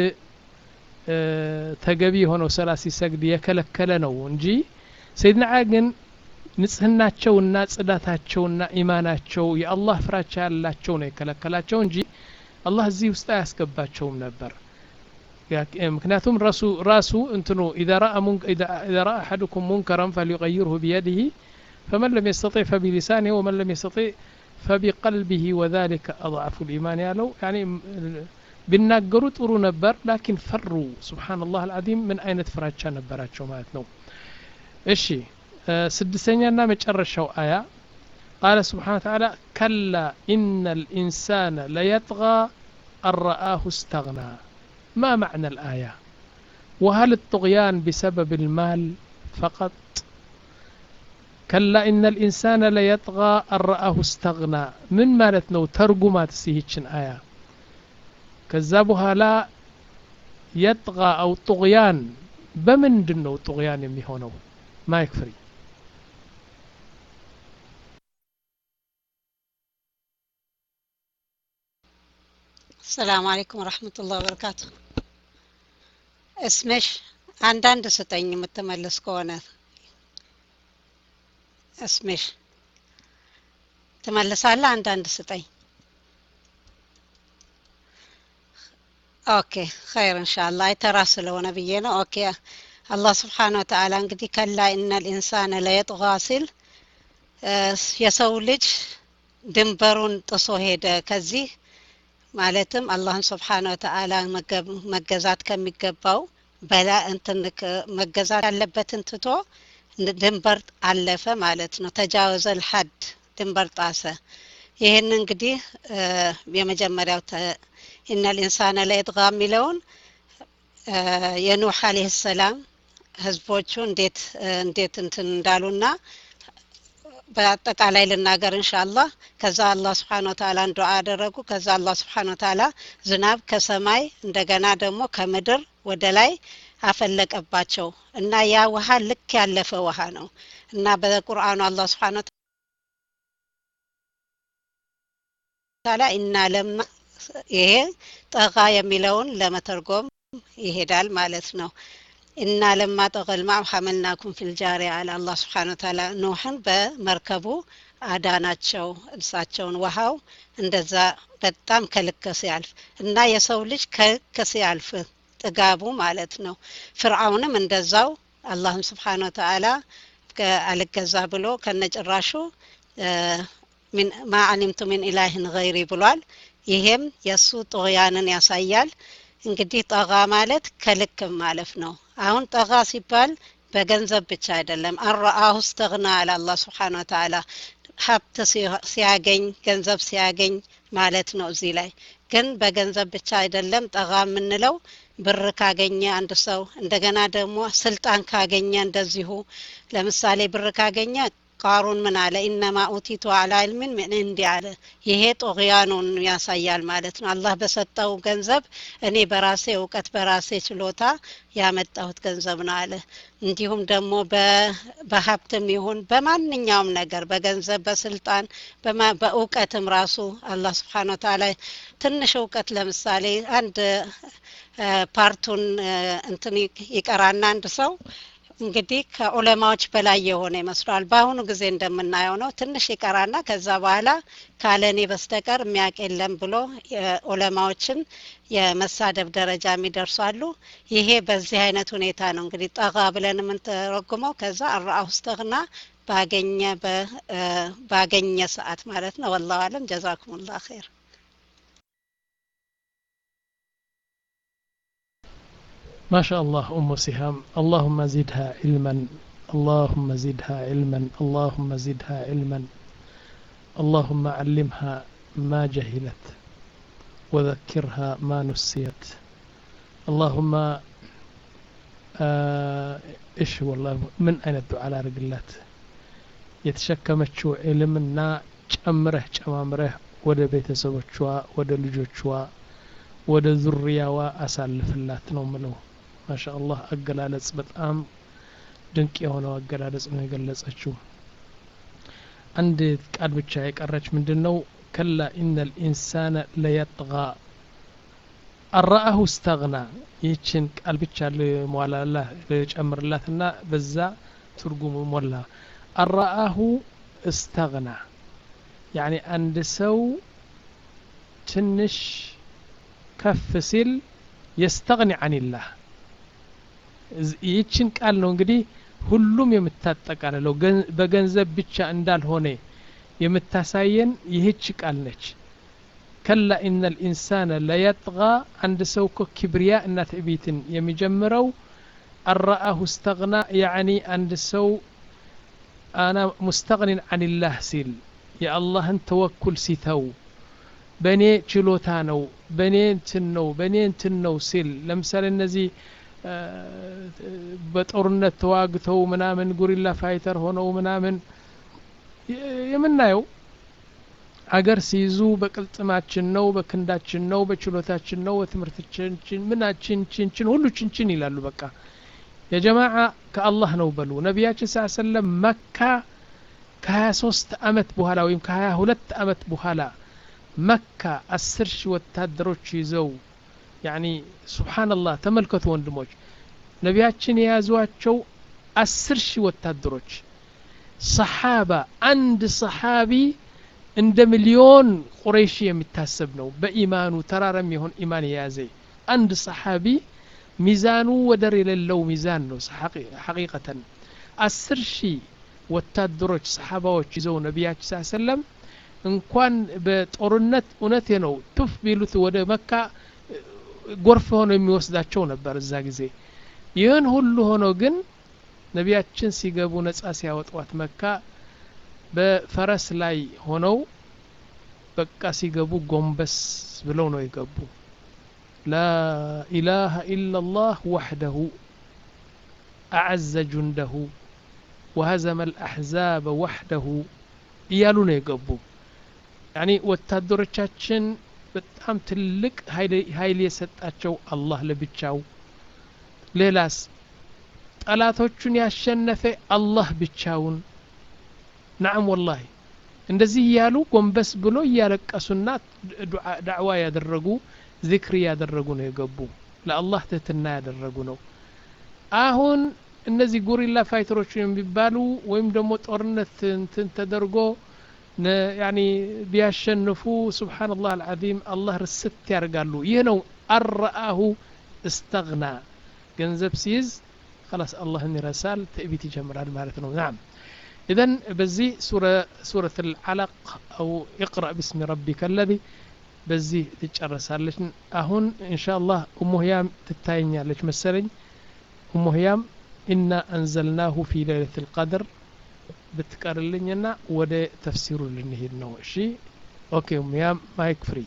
تجبي هنا وسلا سيسجد يكلكلنا ونجي سيدنا عاقن ንጽህናቸውና ጽዳታቸውና ኢማናቸው የአላህ ፍራቻ ያላቸው ነው የከለከላቸው እንጂ አላህ እዚህ ውስጥ አያስገባቸውም ነበር ምክንያቱም ራሱ ራሱ እንትኑ اذا راى اذا راى احدكم منكرا فليغيره بيده فمن لم يستطع فبلسانه ومن لم يستطع فبقلبه وذلك اضعف الايمان ያለው يعني ቢናገሩ ጥሩ ነበር لكن فروا سبحان الله العظيم من አይነት ፍራቻ ነበራቸው ማለት ነው እሺ سدسنيانا مጨረሻው آية قال سبحانه وتعالى كلا إن الإنسان ليطغى أن رآه استغنى ما معنى الآية وهل الطغيان بسبب المال فقط كلا إن الإنسان ليطغى أن رآه استغنى من مالتنا ترجمات سيهتشن آية كذبها لا يطغى أو طغيان بمن دنو طغيان يميهونه ما يكفري السلام عليكم ورحمة الله وبركاته اسمش عندان دستين متملس كونات اسمش تملس على عندان دستين اوكي خير ان شاء الله يتراسلوا نبينا اوكي الله سبحانه وتعالى انقدي كلا ان الانسان لا يطغى سل يسولج دنبرون تصو هيدا كزي ማለትም አላህን Subhanahu Wa Ta'ala መገዛት ከሚገባው በላ እንትንክ መገዛት ያለበትን ትቶ ድንበር አለፈ ማለት ነው ተጃወዘ الحد ድንበር ጣሰ ይሄን እንግዲህ የመጀመሪያው ان الانسان لا يطغى ሚለውን የኑህ አለይሂ ሰላም ህዝቦቹ እንዴት እንዴት እንትን እንዳሉና በአጠቃላይ ልናገር ኢንሻአላህ ከዛ አላህ Subhanahu Wa Ta'ala ዱዓ አደረጉ ከዛ አላህ Subhanahu Wa Ta'ala ዝናብ ከሰማይ እንደገና ደግሞ ከምድር ወደ ላይ አፈለቀባቸው እና ያ ውሃ ልክ ያለፈ ውሃ ነው እና በቁርአኑ አላህ Subhanahu ታላ እና ለማ ይሄ ጠጋ የሚለውን ለመተርጎም ይሄዳል ማለት ነው እና ለማ ጠገል ማም ሐመልናኩም ፊል ጃሪያ አለ አላህ Subhanahu ታላ ኖህን በመርከቡ አዳናቸው እሳቸውን ውሃው እንደዛ በጣም ከልከስ ያልፍ እና የሰው ልጅ ከልከስ ያልፍ ጥጋቡ ማለት ነው ፍርዓውንም እንደዛው አላህም Subhanahu ታላ አልገዛ ብሎ ከነጭራሹ من ما علمت من إله غيري ብሏል ይሄም የሱ ጦያንን ያሳያል እንግዲህ ጠጋ ማለት ከልክ ማለፍ ነው አሁን ጠጋ ሲባል በገንዘብ ብቻ አይደለም አራአሁ استغنى على الله سبحانه وتعالى ሀብት ሲያገኝ ገንዘብ ሲያገኝ ማለት ነው እዚህ ላይ ግን በገንዘብ ብቻ አይደለም ጠጋ ምንለው ብር ካገኘ አንድ ሰው እንደገና ደግሞ ስልጣን ካገኘ እንደዚሁ ለምሳሌ ብር ካገኘ ቃሩን ምን አለ انما اوتيت على علم من عندي አለ ይሄ ጦግያኑን ያሳያል ማለት ነው አላህ በሰጠው ገንዘብ እኔ በራሴ ዕውቀት በራሴ ችሎታ ያመጣሁት ገንዘብ ነው አለ እንዲሁም ደግሞ በሀብትም ይሁን በማንኛውም ነገር በገንዘብ በስልጣን በዕውቀትም ራሱ አላህ Subhanahu Wa Ta'ala ትንሽ ዕውቀት ለምሳሌ አንድ ፓርቱን እንትን ይቀራና አንድ ሰው እንግዲህ ከዑለማዎች በላይ የሆነ ይመስላል ባሁኑ ጊዜ እንደምናየው ነው ትንሽ ይቀራና ከዛ በኋላ ካለኔ በስተቀር የሚያውቅ የለም ብሎ ዑለማዎችን የመሳደብ ደረጃ የሚደርሳሉ ይሄ በዚህ አይነት ሁኔታ ነው እንግዲህ ጠጋ ብለን ምን ተረጉመው ከዛ አራአሁ استغنى ባገኘ ባገኘ ሰዓት ማለት ነው والله አለም ጀዛኩሙላህ ኸይር ما شاء الله أم سهام اللهم زدها علما اللهم زدها علما اللهم زدها علما اللهم علمها ما جهلت وذكرها ما نسيت اللهم آه إيش والله من أين الدعاء على رجلات يتشكمتشو علمنا ጨምረህ ጨማምረህ ወደ ቤተሰቦቿ ወደ ልጆቿ ወደ ዙሪያዋ አሳልፍላት ነው ምለው ማሻአላህ አገላለጽ በጣም ድንቅ የሆነው አገላለጽ ነው የገለጸችው አንድ ቃል ብቻ የቀረች ምንድነው ከላ ኢነል ኢንሳነ ለየጥጋ አራአሁ استغنى ይችን ቃል ብቻ ለሟላላ ለጨምርላትና በዛ ትርጉሙ ሞላ አራአሁ استغنى يعني አንድ ሰው ትንሽ ከፍ ሲል يستغني عن الله ይችን ቃል ነው እንግዲህ ሁሉም የምታጠቃለለው በገንዘብ ብቻ እንዳልሆነ የምታሳየን ይህች ቃል ነች ከላ ኢነል ኢንሳነ ለየጥጋ አንድ ሰው እኮ ኪብሪያ እና ትዕቢትን የሚጀምረው አራአሁ استغنى يعني አንድ ሰው أنا مستغن عن الله ሲል የአላህን ተወኩል ሲተው በኔ ችሎታ ነው በኔ እንትን ነው በኔ እንትን ነው ሲል ለምሳሌ እነዚህ በጦርነት ተዋግተው ምናምን ጉሪላ ፋይተር ሆነው ምናምን የምናየው አገር ሲይዙ በቅልጥማችን ነው በክንዳችን ነው በችሎታችን ነው በትምህርታችን ምናችን ቺንቺን ሁሉ ቺንቺን ይላሉ በቃ የጀማዓ ከአላህ ነው በሉ ነብያችን ሰለላሁ ዐለይሂ ወሰለም መካ ከ23 አመት በኋላ ወይም ከ22 አመት በኋላ መካ አስር ሺህ ወታደሮች ይዘው يعني سبحان الله ተመልከቱ ወንድሞች ነብያችን የያዟቸው አስር ሺህ ወታደሮች ሰሃባ አንድ ሰሃቢ እንደ ሚሊዮን ቁረይሽ የሚታሰብ ነው በኢማኑ ተራራም ይሁን ኢማን የያዘ አንድ ሰሃቢ ሚዛኑ ወደር የሌለው ሚዛን ነው ሐቂቀተን አስር ሺህ ወታደሮች ሰሃባዎች ይዘው ነብያችን ሰለላሁ ዐለይሂ ወሰለም እንኳን በጦርነት እውነት ነው ቱፍ ቢሉት ወደ መካ ጎርፍ ሆኖ የሚወስዳቸው ነበር እዛ ጊዜ ይህን ሁሉ ሆኖ ግን ነብያችን ሲገቡ ነጻ ሲያወጧት መካ በፈረስ ላይ ሆነው በቃ ሲገቡ ጎንበስ ብለው ነው የገቡ لا إله إلا الله وحده أعز جنده وهزم الأحزاب وحده እያሉ ነው የገቡ يعني ወታደሮቻችን በጣም ትልቅ ኃይል የሰጣቸው አላህ ለብቻው ሌላስ ጠላቶቹን ያሸነፈ አላህ ብቻውን نعم والله እንደዚህ ያሉ ጎንበስ ብሎ ያለቀሱና ዳዕዋ ያደረጉ ዚክር ያደረጉ ነው የገቡ ለአላህ ትህትና ያደረጉ ነው አሁን እነዚህ ጎሪላ ፋይተሮች የሚባሉ ወይም ደግሞ ጦርነት እንትን ተደርጎ يعني ቢያሸንፉ سبحان الله العظيم الله ርስት ያርጋሉ ይህ ነው አርአሁ استغنى ገንዘብ ሲይዝ خلاص الله ይረሳል ትዕቢት ይጀምራል ማለት ነው نعم إذن بزي سورة سورة العلق أو اقرأ باسم ربك الذي بزي تتشرس لك أهون إن شاء الله أم هيام تتاين لك مسرين أم هيام إنا أنزلناه في ليلة القدر بتكرر لنا وده تفسير لنهي النوشي أوكي أم هيام ما يكفري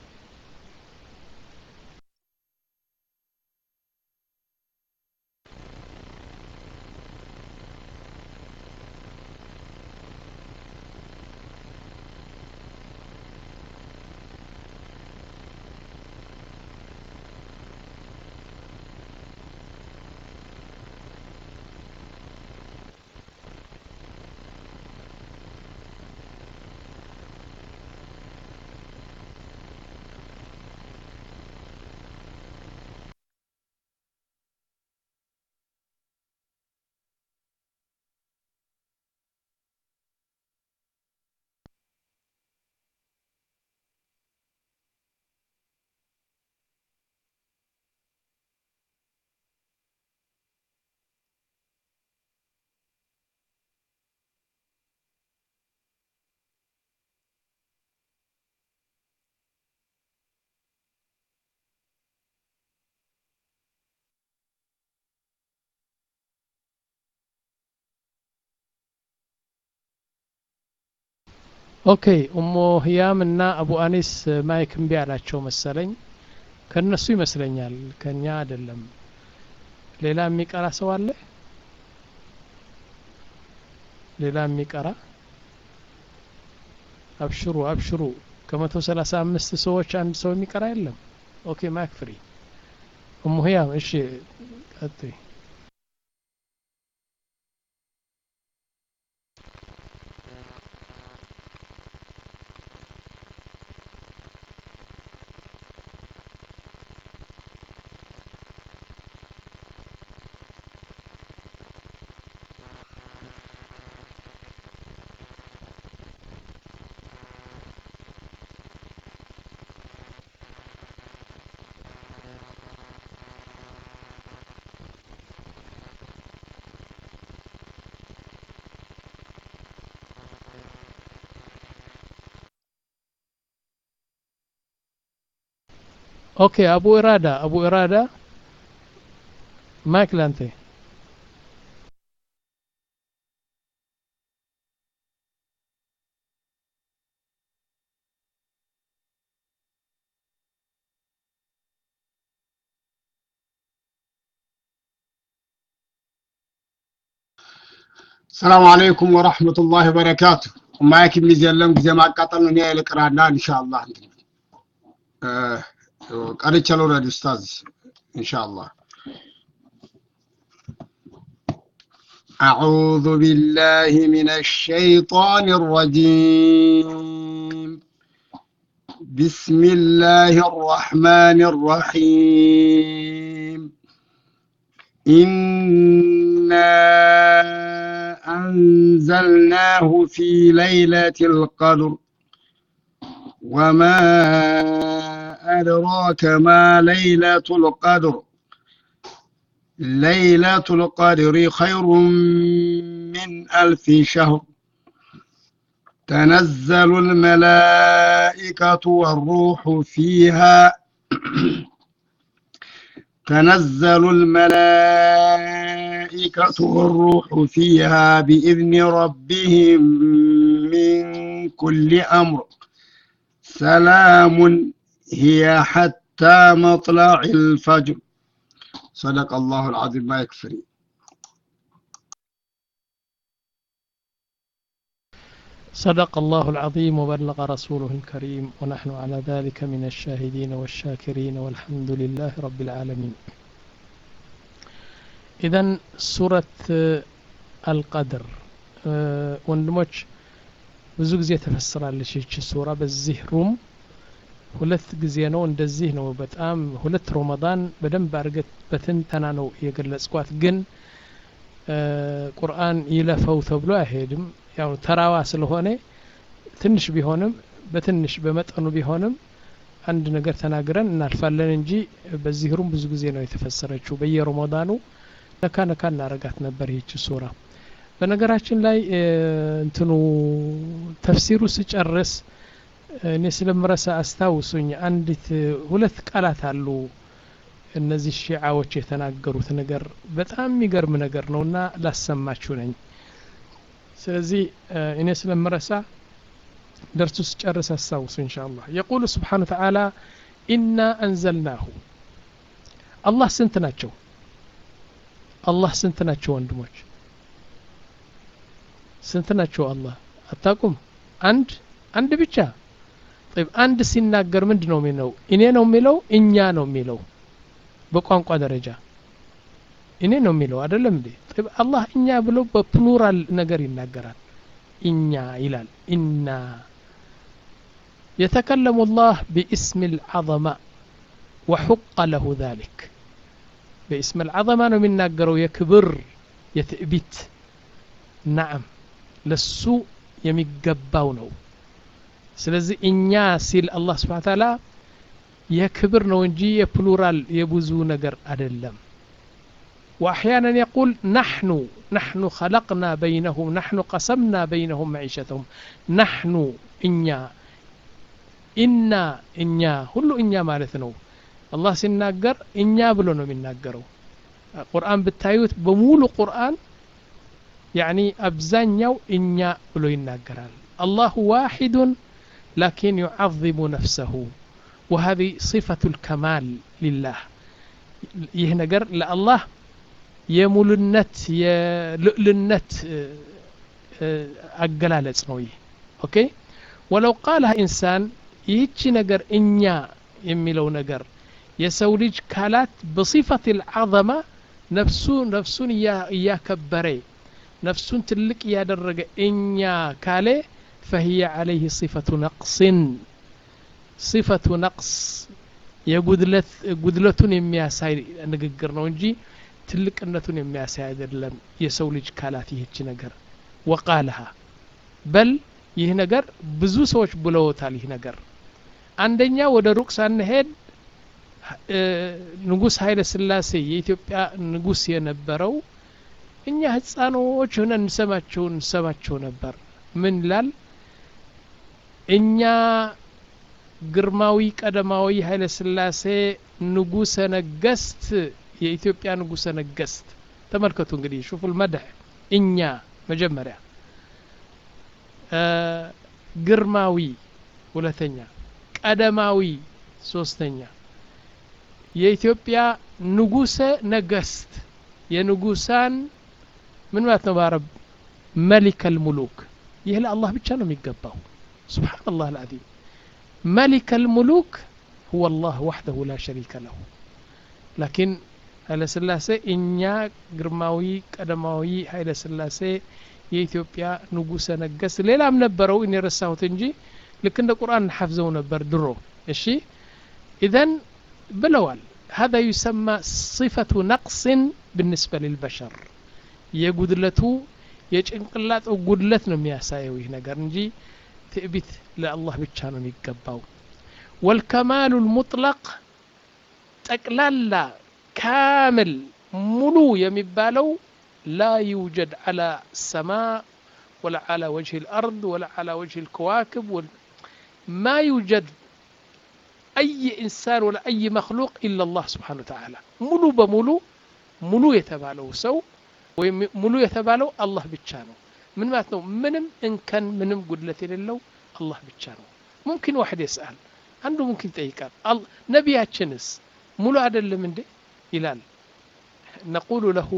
ኦኬ ኡሙ ህያም እና አቡ አኒስ ማይክ እምቢ አላቸው መሰለኝ ከነሱ ይመስለኛል ከኛ አይደለም ሌላ የሚቀራ ሰው አለ ሌላ የሚቀራ አብሽሩ አብሽሩ ከመቶ ሰላሳ አምስት ሰዎች አንድ ሰው የሚቀራ የለም ኦኬ ማይክ ፍሪ ኡሙ ህያም እሺ ቀጥይ اوكي ابو اراده ابو اراده مايك لانتي السلام عليكم ورحمة الله وبركاته مايك ميزلم زي ما قطعنا نيا القرانا ان شاء الله اه قريت له الاستاذ ان شاء الله أعوذ بالله من الشيطان الرجيم بسم الله الرحمن الرحيم إنا أنزلناه في ليلة القدر وما أدراك ما ليلة القدر ليلة القدر خير من ألف شهر تنزل الملائكة والروح فيها تنزل الملائكة والروح فيها بإذن ربهم من كل أمر سلام هي حتى مطلع الفجر صدق الله العظيم ما يكفري صدق الله العظيم وبلغ رسوله الكريم ونحن على ذلك من الشاهدين والشاكرين والحمد لله رب العالمين ኢዘን ሱረት አልቀድር ወንድሞች ብዙ ጊዜ ተፈስራለች እቺ ሱራ በዚህ ሩም ሁለት ጊዜ ነው እንደዚህ ነው በጣም ሁለት ረመዳን በደንብ አርገት በትንተና ነው የገለጽኳት ግን ቁርአን ይለፈው ተብሎ አይሄድም ያው ተራዋ ስለሆነ ትንሽ ቢሆንም በትንሽ በመጠኑ ቢሆንም አንድ ነገር ተናግረን እናልፋለን እንጂ በዚህ ሩም ብዙ ጊዜ ነው የተፈሰረችው በየረመዳኑ ነካ ነካ እናረጋት ነበር ይቺ ሱራ በነገራችን ላይ እንትኑ ተፍሲሩ ሲጨርስ እኔ ስለምረሳ አስታውሱኝ አንዲት ሁለት ቃላት አሉ እነዚህ ሺዓዎች የተናገሩት ነገር በጣም የሚገርም ነገር ነውና ላሰማችሁ ነኝ ስለዚህ እኔ ስለምረሳ درس سጨርስ አስታውሱ ኢንሻአላህ يقول سبحانه وتعالى إنا أنزلناه الله ስንት ናቸው الله ስንት ናቸው ወንድሞች ስንት ናቸው አላህ አታቁም አንድ አንድ ብቻ طيب አንድ ሲናገር ምንድነው የሚለው እኔ ነው የሚለው እኛ ነው የሚለው በቋንቋ ደረጃ እኔ ነው የሚለው አይደለም እንዴ طيب አላህ እኛ ብሎ በፕሉራል ነገር ይናገራል እኛ ይላል ኢና يتكلم الله باسم العظمة وحق له ذلك باسم العظمة ነው የሚናገረው የክብር የትዕቢት نعم ለሱ የሚገባው ነው ስለዚህ እኛ ሲል አላህ Subhanahu Wa Ta'ala የክብር ነው እንጂ የፕሉራል የብዙ ነገር አይደለም واحيانا يقول نحن نحن خلقنا بينهم نحن قسمنا بينهم معيشتهم نحن እኛ ኢና እኛ ሁሉ እኛ ማለት ነው አላህ ሲናገር እኛ ብሎ ነው የሚናገረው ቁርአን ብታዩት በሙሉ ቁርአን يعني አብዛኛው እኛ ብሎ ይናገራል الله واحد لكن يعظم نفسه وهذه صفة الكمال لله ይህ ነገር ለአላህ የሙሉነት የልዕልነት አገላለጽ ነው ይህ ኦኬ ولو قالها إنسان ይህች ነገር እኛ የሚለው ነገር የሰው ልጅ ካላት በصفة العظمة ነፍሱ ነፍሱን ያከበረ ነፍሱን ትልቅ ያደረገ እኛ ካለ فهي عليه صفة نقص صفة نقص የጉድለት ጉድለቱን የሚያሳይ ንግግር ነው እንጂ ትልቅነቱን የሚያሳይ አይደለም የሰው ልጅ ካላት ይህች ነገር وقالها بل ይህ ነገር ብዙ ሰዎች ብለውታል ይህ ነገር አንደኛ ወደ ሩቅ ሳንሄድ ንጉስ ኃይለ ሥላሴ የኢትዮጵያ ንጉስ የነበረው እኛ ህፃኖች ሆነን እንሰማቸው እንሰማቸው ነበር ምን ይላል እኛ ግርማዊ ቀደማዊ ኃይለ ሥላሴ ንጉሰ ነገስት የኢትዮጵያ ንጉሰ ነገስት ተመልከቱ እንግዲህ شوفوا المدح እኛ መጀመሪያ ግርማዊ ሁለተኛ ቀደማዊ ሶስተኛ የኢትዮጵያ ንጉሰ ነገስት የንጉሳን ምን ማለት ነው በአረብ ملك الملوك ይህ ለአላህ ብቻ ነው የሚገባው سبحان الله العظيم ملك الملوك هو الله وحده لا شريك له لكن ኃይለ ሥላሴ እኛ ግርማዊ ቀደማዊ ኃይለ ሥላሴ የኢትዮጵያ ንጉሰ ነገስት ሌላም ነበረው እኔ ረሳሁት እንጂ ልክ እንደ ቁርአን ሐፍዘው ነበር ድሮ እሺ اذا ብለዋል هذا يسمى صفة نقص بالنسبة للبشر የጉድለቱ የጭንቅላቱ ጉድለት ነው የሚያሳየው ይህ ነገር እንጂ ትዕቢት ለአላህ ብቻ ነው የሚገባው والكمال المطلق ጠቅላላ كامل ሙሉ የሚባለው لا يوجد على السماء ولا على وجه الأرض ولا على وجه الكواكب ما يوجد أي إنسان ولا أي مخلوق إلا الله سبحانه وتعالى ملو بملو ملو يتبالو سو وملو يتبالو الله بتشانو من ما تنو منم إن كان منم قدلة لله الله بتشانو ممكن واحد يسأل عنده ممكن تيكال نبي هاتشنس ملو عدل من دي إلال نقول له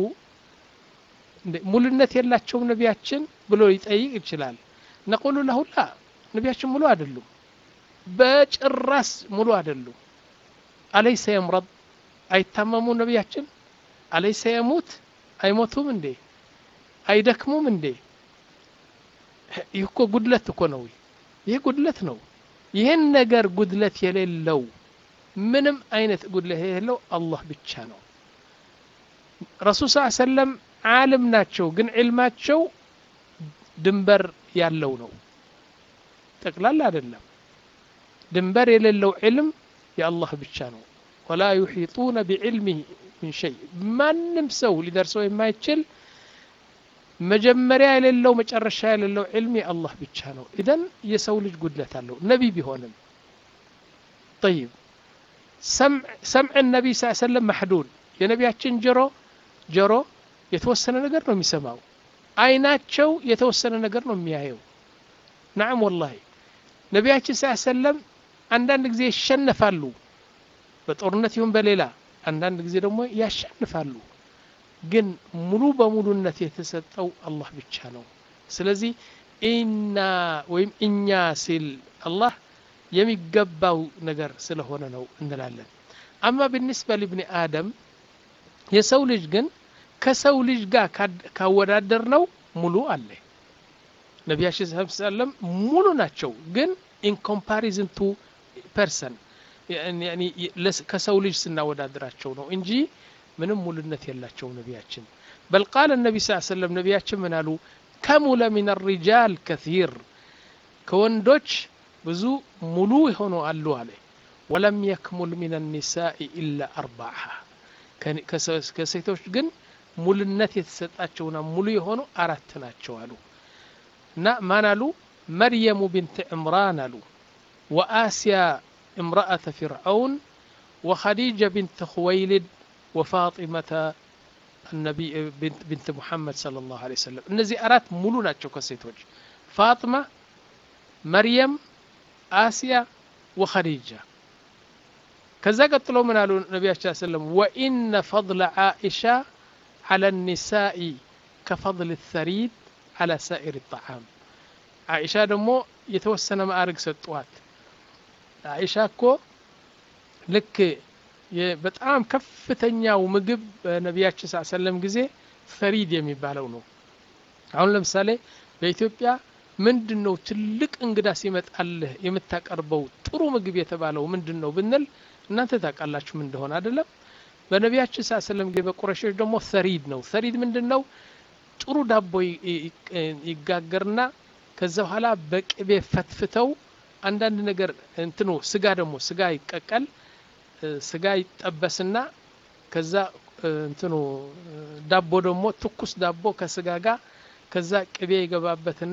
ሙሉነት የላቸው ነቢያችን ብሎ ይጠይቅ ይችላል نقول له لا ነቢያችን ሙሉ አይደሉም በጭራስ ሙሉ አይደሉም أليس يمرض አይታመሙ ነቢያችን أليس يموت አይሞቱም እንዴ አይደክሙም እንዴ ይሄ ጉድለት እኮ ነው ይሄ ጉድለት ነው ይሄን ነገር ጉድለት የሌለው ምንም አይነት ጉድለት የሌለው አላህ ብቻ ነው ረሱል ሰለላሁ ዐለይሂ ወሰለም ዓለም ናቸው ግን ዒልማቸው ድንበር ያለው ነው ጠቅላላ አይደለም ድንበር የሌለው ዒልም የአላህ ብቻ ነው ولا يحيطون بعلمه من شيء ማንም ሰው ሊደርሰው የማይችል መጀመሪያ የሌለው መጨረሻ የሌለው ዒልም የአላህ ብቻ ነው ኢደን የሰው ልጅ ጉድለት አለው ነቢ ቢሆንም طيب سمع سمع النبي صلى الله عليه وسلم محدود የነቢያችን ጆሮ ጆሮ የተወሰነ ነገር ነው የሚሰማው አይናቸው የተወሰነ ነገር ነው የሚያየው نعم والله ነቢያችን صلى الله عليه وسلم አንዳንድ ጊዜ ይሸነፋሉ በጦርነት ይሁን በሌላ አንዳንድ ጊዜ ደግሞ ያሸንፋሉ ግን ሙሉ በሙሉነት የተሰጠው አላህ ብቻ ነው ስለዚህ ኢና ወይም እኛ ሲል አላህ የሚገባው ነገር ስለሆነ ነው እንላለን አማ بالنسبه لابن ادم የሰው ልጅ ግን ከሰው ልጅ ጋር ካወዳደር ነው ሙሉ አለ ነቢያችን ሰለላሁ ዐለይሂ ወሰለም ሙሉ ናቸው ግን in comparison to person يعني ከሰው ልጅ ስናወዳድራቸው ነው እንጂ ምንም ሙሉነት የላቸው ነቢያችን بل قال النبي صلى الله عليه وسلم ነቢያችን ምን አሉ كمل من الرجال كثير ከወንዶች ብዙ ሙሉ ሆኖ አሉ አለ ولم يكمل من النساء الا اربعه ከሴቶች ግን ሙሉነት የተሰጣቸውና ሙሉ የሆኑ አራት ናቸው አሉ እና ማን አሉ مريم بنت عمران አሉ وآسيا امرأة فرعون وخديجة بنت خويلد وفاطمة النبي بنت, بنت محمد صلى الله عليه وسلم እነዚህ አራት ሙሉ ናቸው ከሴቶች فاطمة مريم آسيا وخديجة ከዛ ቀጥሎ ምን አሉ ነብያችን ሰለላሁ ዐለይሂ ወሰለም وإن فضل عائشة على النساء كفضل الثريد على سائر الطعام عائشة ደግሞ የተወሰነ ማዕረግ ሰጥቷት አይሻ እኮ ልክ በጣም ከፍተኛው ምግብ ነብያችን ሰለላሁ ዐለይሂ ወሰለም ጊዜ ፈሪድ የሚባለው ነው አሁን ለምሳሌ በኢትዮጵያ ምንድነው ትልቅ እንግዳ ሲመጣልህ የምታቀርበው ጥሩ ምግብ የተባለው ምንድነው ብንል እናንተ ታውቃላችሁ ምን እንደሆነ አይደለም በነብያችን ሰለላሁ ዐለይሂ ወሰለም ጊዜ በቁረይሾች ደግሞ ፈሪድ ነው ፈሪድ ምንድነው ጥሩ ዳቦ ይጋገርና ከዛ በኋላ በቅቤ ፈትፍተው አንዳንድ ነገር እንትኑ ስጋ ደግሞ ስጋ ይቀቀል ስጋ ይጠበስና ከዛ እንትኑ ዳቦ ደግሞ ትኩስ ዳቦ ከስጋ ጋር ከዛ ቅቤ ይገባበትና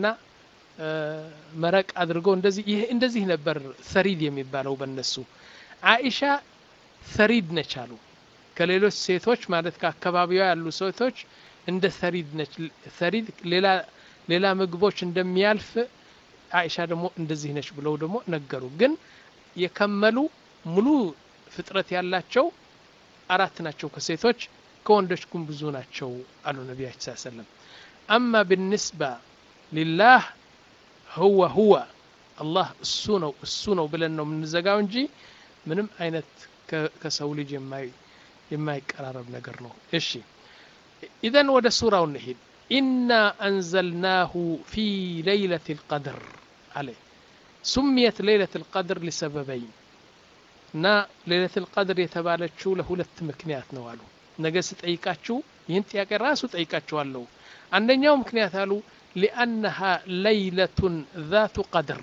መረቅ አድርገው እንደዚህ ይሄ እንደዚህ ነበር ሰሪድ የሚባለው በእነሱ አይሻ ሰሪድ ነች አሉ ከሌሎች ሴቶች ማለት ከአካባቢው ያሉ ሴቶች እንደ ሰሪድ ነች ሰሪድ ሌላ ሌላ ምግቦች እንደሚያልፍ አይሻ ደግሞ እንደዚህ ነች ብለው ደግሞ ነገሩ ግን የከመሉ ሙሉ ፍጥረት ያላቸው አራት ናቸው ከሴቶች ከወንዶች ግን ብዙ ናቸው አሉ ነብያችን ሰለላሁ ዐለይሂ ወሰለም اما بالنسبه لله هو هو الله እሱ ነው እሱ ነው ብለን ነው የምንዘጋው እንጂ ምንም አይነት ከሰው ልጅ የማይ የማይቀራረብ ነገር ነው እሺ اذا ወደ ሱራው እንሂድ إنا أنزلناه في ليلة القدر عليه سميت ليلة القدر لسببين نا ليلة القدر يتبالتشو له ሁለት ምክንያት ነው አሉ ነገ ስጠይቃችሁ ይህን ጥያቄ ራሱ ጠይቃችኋለሁ አንደኛው ምክንያት አሉ لأنها ليلة ذات قدر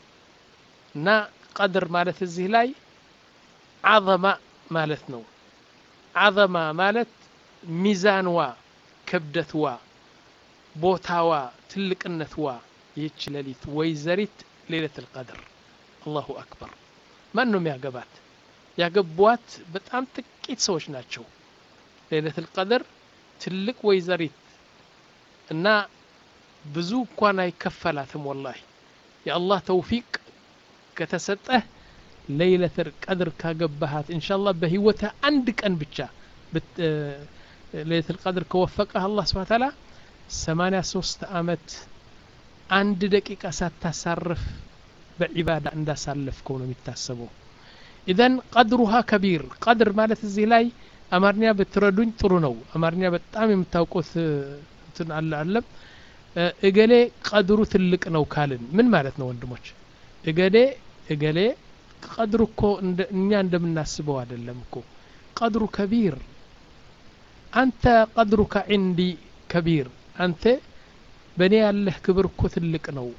نا قدر ማለት እዚህ ላይ عظمة ማለት ነው عظمة ማለት ሚዛንዋ ክብደትዋ ቦታዋ ትልቅነትዋ ይህች ሌሊት ወይዘሪት ሌሊት القدر الله اكبر ማን ነው የሚያገባት ያገቧት በጣም ጥቂት ሰዎች ናቸው ሌሊት القدر ትልቅ ወይዘሪት እና ብዙ እንኳን አይከፈላትም والله የአላህ ተውፊቅ ከተሰጠህ ሌሊት القدر ካገባሃት ኢንሻአላህ በህይወት አንድ ቀን ብቻ ሌሊት القدر ከወፈቀህ አላህ Subhanahu Wa Ta'ala ثمانية وثلاثين አመት አንድ ደቂቃ ሳታሳርፍ በዒባዳ እንዳሳለፍከው ነው የሚታሰበው اذا قدرها كبير قدر ማለት እዚህ ላይ አማርኛ ብትረዱኝ ጥሩ ነው አማርኛ በጣም የምታውቁት እንትን አለ አለም እገሌ ቀድሩ ትልቅ ነው ካልን ምን ማለት ነው ወንድሞች እገሌ እገሌ ቀድሩ እኮ እኛ እንደምናስበው አይደለም እኮ ቀድሩ ከቢር አንተ ቀድሩከ عندي ከቢር አንተ በኔ ያለህ ክብር እኮ ትልቅ ነው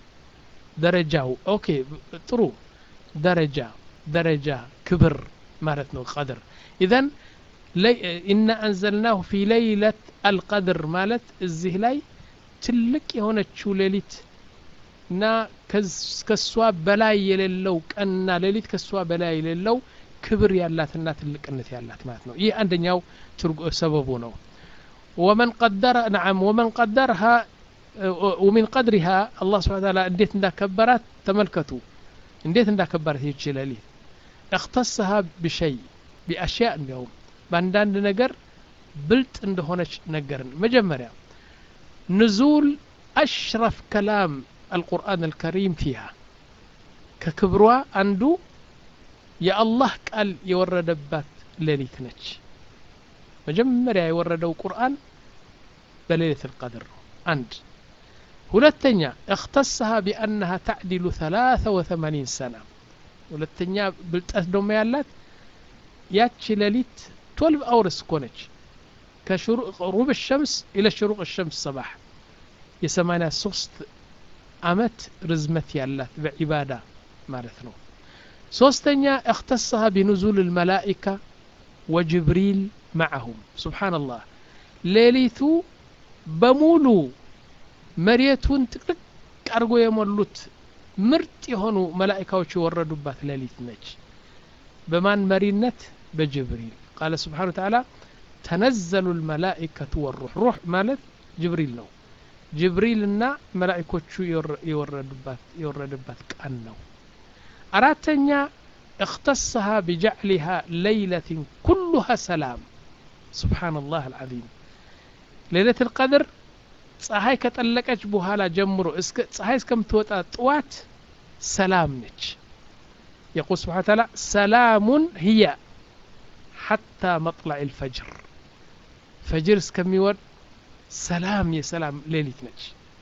ደረጃው ኦኬ ጥሩ ደረጃ ደረጃ ክብር ማለት ነው ቀድር اذا إن أنزلناه في ليلة القدر مالت እዚህ ላይ ትልቅ የሆነችው ሌሊት እና ከሷ በላይ የሌለው ቀንና ሌሊት ከሷ በላይ የሌለው ክብር ያላትና ትልቅነት ያላት ማለት ነው ይህ አንደኛው ሰበቡ ነው ومن قدر نعم ومن قدرها ومن قدرها الله سبحانه وتعالى እንዴት እንዳከበራት ተመልከቱ እንዴት እንዳከበራት ይህች ሌሊት اختصها بشيء بأشياء اليوم በአንዳንድ ነገር ብልጥ እንደሆነች ነገርን መጀመሪያ نزول أشرف كلام القرآن الكريم فيها ككبروا عنده يا الله قال يوردبات ليلة نج مجمّريا يوردوا القرآن بليلة القدر عند ሁለተኛ اختصها بأنها تعدل ثلاثة وثمانين سنة ሁለተኛ ብልጠት ደሞ ያላት ያቺ ሌሊት اثنا عشر أورس كونج كشروق غروب الشمس إلى شروق الشمس صباح يسمانا سوست عمت رزمت يالات بعبادة مالتنا سوستنيا اختصها بنزول الملائكة وجبريل معهم سبحان الله ليليتو بمولو مريتون تقلق أرغو يمولوت مرت يهونو ملائكة وشوردوا بات ليليت نج بمان مرينت بجبريل قال سبحانه وتعالى تنزل الملائكة والروح روح مالت جبريل نو جبريلنا ملائكوቹ يوردبات يوردبات كأنه أراتنيا اختصها بجعلها ليلة كلها سلام سبحان الله العظيم ليلة القدر ፀሐይ ከጠለቀች በኋላ ጀምሮ እስከ ፀሐይ እስከምትወጣ ጥዋት ሰላም ነች يقول سبحانه وتعالى سلام هي حتى مطلع الفجر فجر اسكميور سلام يا سلام ليلة نج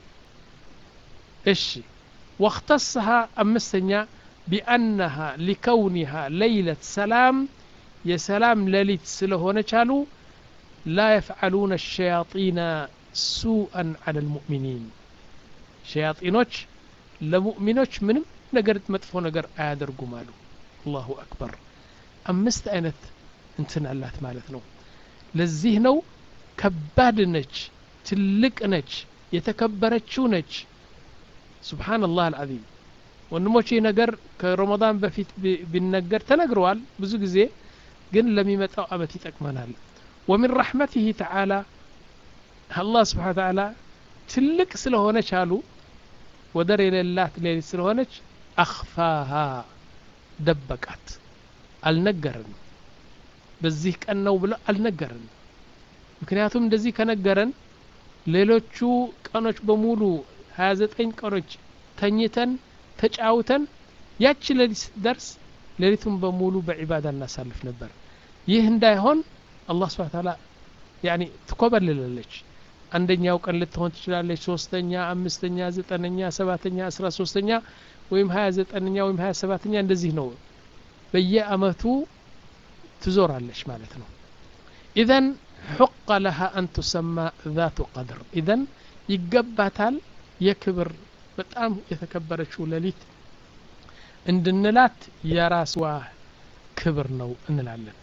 إيش واختصها أمسنيا بأنها لكونها ليلة سلام يا سلام ليلة سلهونة شالو لا يفعلون الشياطين سوءا على المؤمنين شياطينوش لمؤمنوش منم نقرت مدفو نقر آدر قمالو الله أكبر أمست أينت انتن اللات مالتنو لزيهنو كباد نج تلك نج يتكبرتشو نج سبحان الله العظيم ونموشي نقر كرمضان بفيت بالنقر تنقروال بزو قزي قن لم يمتعو أمتي تكمنال ومن رحمته تعالى الله سبحانه وتعالى تلك سلهونة شالو ودر إلى الله تلك سلهونة أخفاها دبكات النقرن بزيك أنه بلا النقرن ምክንያቱም እንደዚህ ከነገረን ሌሎቹ ቀኖች በሙሉ ሀያ ዘጠኝ ቀኖች ተኝተን ተጫውተን ያቺ ሌሊት ደርስ ሌሊቱን በሙሉ በዒባዳ እናሳልፍ ነበር ይህ እንዳይሆን አላህ Subhanahu Wa Ta'ala يعني ትኮበልላለች አንደኛው ቀን ልትሆን ትችላለች ሶስተኛ አምስተኛ ዘጠነኛ ሰባተኛ አስራ ሶስተኛ ወይም ሀያ ዘጠነኛ ወይም ሀያ ሰባተኛ እንደዚህ ነው በየአመቱ ትዞራለች ማለት ነው اذا حق لها أن تسمى ذات قدر إذن يقباتال يكبر بتأم يتكبر شو لليت عند النلات يراسوا كبر نو النلالن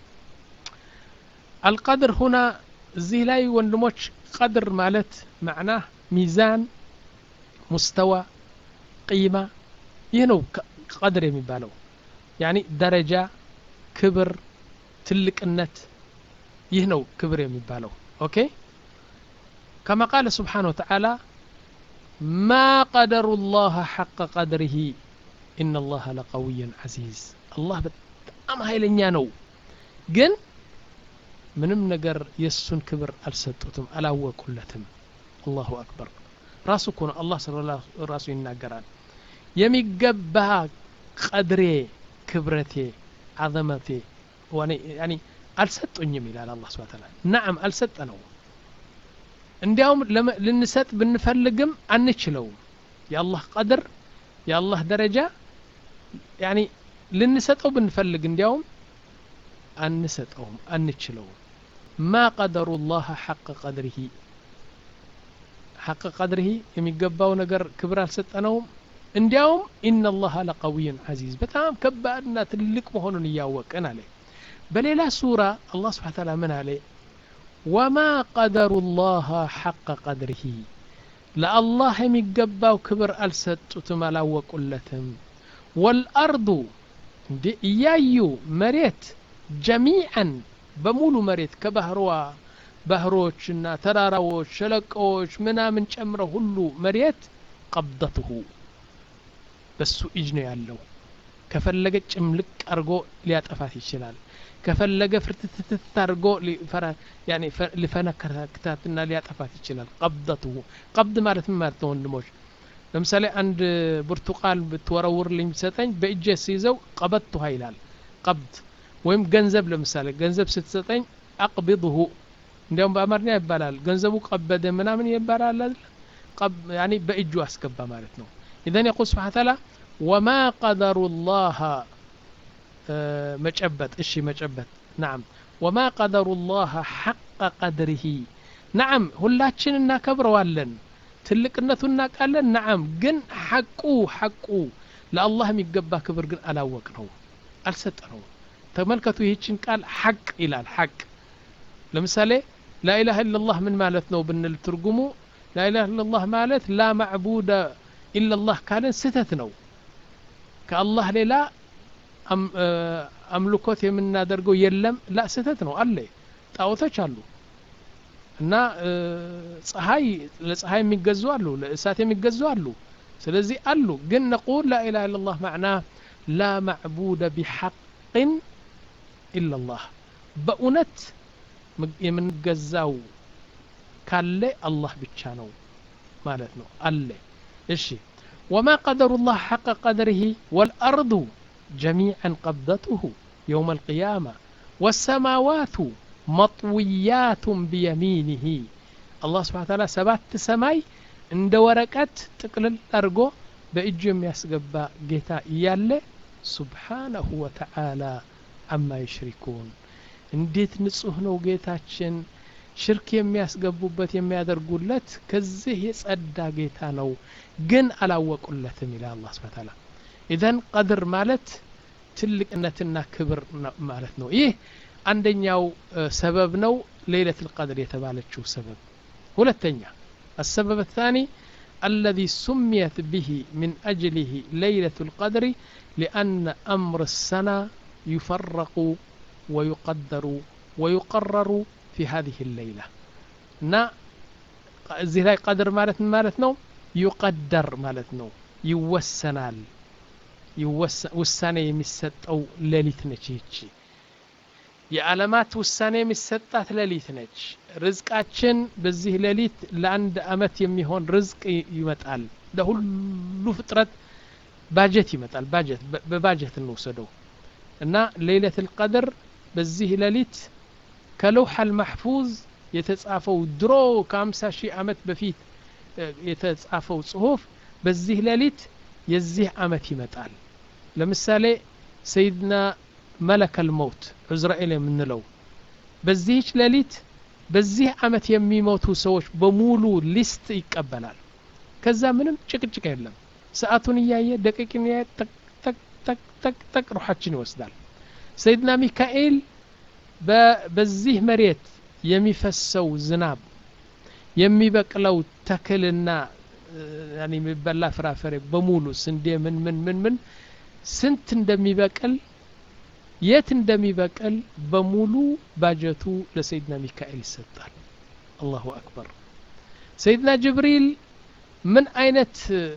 القدر هنا زيلاي وندموش قدر مالت معناه ميزان مستوى قيمة ينو قدر يميبالو يعني درجة كبر تلك النت يهنو كبر يميبالو اوكي كما قال سبحانه وتعالى ما قدر الله حق قدره إن الله لقوي عزيز الله بتأم هايلنيا نو جن منم نجر يسون كبر ألسطتم ألا هو كلتم الله أكبر راسو كون الله صلى الله راسو يناجران يمي جبها قدري كبرتي عظمتي يعني አልሰጡኝም ይላል አላህ Subhanahu Ta'ala نعم አልሰጠነው እንዲያውም ልንሰጥ ብንፈልግም አንችለውም የአላህ ቀድር የአላህ ደረጃ يعني ልንሰጠው ብንፈልግ እንዲያውም አንሰጠውም አንችለውም ما قدر الله حق قدره حق قدره የሚገባው ነገር ክብር አልሰጠነውም እንዲያውም ان الله لقوي عزيز በጣም ከባድና ትልቅ መሆኑን ያወቀን አለ በሌላ ሱራ አላህ Subhanahu Ta'ala ምን አለ وما قدر الله حق قدره لا الله የሚገባው ክብር አልሰጡትም አላወቁለትም والارض ያዩ መሬት جميعا በሙሉ መሬት ከባህሯ ባህሮችና ተራራዎች ሸለቆዎች ምናምን ጨምረው ሁሉ መሬት قبضته በሱ እጅ ነው ያለው ከፈለገ ጭምልቅ አርጎ ሊያጠፋት ይችላል ከፈለገ ፍርትትት አርጎ ሊፈራ يعني ሊፈነከታትና ሊያጠፋት ይችላል قبضته قبض ማለት ምን ማለት ነው ወንድሞች ለምሳሌ አንድ ብርቱቃል ብትወረውርልኝ ሰጠኝ በእጄ ሲይዘው قبضته ይላል قبض ወይም ገንዘብ ለምሳሌ ገንዘብ ስትሰጠኝ አቅብضه እንዲያውም በአማርኛ ይባላል ገንዘቡ ቀበደ ምናምን ይባላል አይደል ቀብ يعني በእጁ አስገባ ማለት ነው اذا يقول سبحانه وتعالى وما قدر الله مጨበጥ እሺ መጨበጥ نعم وما قدر الله حق قدره نعم ሁላችን እናከብረዋለን ትልቅነቱን እናቃለን نعم ግን ሐቁ ሐቁ ለአላህ የሚገባ ክብር ግን አላወቅነው አልሰጠነው ተመልከቱ ይህችን ቃል ሐቅ ይላል ሐቅ ለምሳሌ لا اله الا الله ምን ማለት ነው ብንል ትርጉሙ لا اله الا الله ማለት لا معبود الا الله ካለን ስተት ነው ከአላህ ሌላ አምልኮት የምናደርገው የለም ላ ስተት ነው አለ ጣዖቶች አሉ እና ፀሐይ ለፀሐይ የሚገዙ አሉ ለእሳት የሚገዙ አሉ ስለዚህ አሉ ግን نقول لا اله الا الله معناه لا معبود بحق الا الله በእውነት የምንገዛው ካለ አላህ ብቻ ነው ማለት ነው አለ እሺ وما قدر الله حق قدره والارض جميعا قبضته يوم القيامة والسماوات مطويات بيمينه الله سبحانه وتعالى سبات سماي عند ورقت تقلل أرجو بإجم يسقب جيتا يالله سبحانه وتعالى عما يشركون انديت نصهنو جيتاችን ሽርክ የሚያስገቡበት የሚያደርጉለት ከዚህ የጸዳ ጌታ ነው ግን አላወቁለትም ይላል አላህ Subhanahu Ta'ala اذا قدر ማለት ትልቅነትና ክብር ማለት ነው ይህ አንደኛው ሰበብ ነው ليلة القدر የተባለችው ሰበብ ሁለተኛ السبب الثاني الذي سميت به من أجله ليلة القدر لأن أمر السنة يفرق ويقدر ويقرر في هذه الليلة نا زي هاي قدر مالت مالتنا يقدر مالتنا يوسنال يوسن وسانه የሚሰጠው ሌሊት ነች ይቺ የዓለማት ውሳኔ የሚሰጣት ሌሊት ነች ርዝቃችን በዚህ ሌሊት ለአንድ አመት የሚሆን ርዝቅ ይመጣል ለሁሉ ፍጥረት ባጀት ይመጣል ባጀት በባጀት እንወሰደው እና ليلة القدر በዚህ ሌሊት ከለውህ المحفوظ የተጻፈው ድሮ ከ50 ሺህ አመት በፊት የተጻፈው ጽሁፍ በዚህ ሌሊት የዚህ አመት ይመጣል ለምሳሌ ሰይድና መለከ الموت عزرائيل የምንለው በዚህች ሌሊት በዚህ አመት የሚሞቱ ሰዎች በሙሉ ሊስት ይቀበላል ከዛ ምንም ጭቅጭቅ የለም ሰዓቱን ያየ ደቂቃን ያየ ተክ ተክ ተክ ተክ ተክ ሩሃችን ይወስዳል ሰይድና ሚካኤል በዚህ መሬት የሚፈሰው ዝናብ የሚበቅለው ተክልና يعني የሚበላ ፍራፍሬ በሙሉ ስንዴ ምን ምን ምን ምን ስንት እንደሚበቅል የት እንደሚበቅል በሙሉ ባጀቱ ለሰይድና ሚካኤል ይሰጣል አላሁ አክበር ሰይድና ጅብሪል ምን አይነት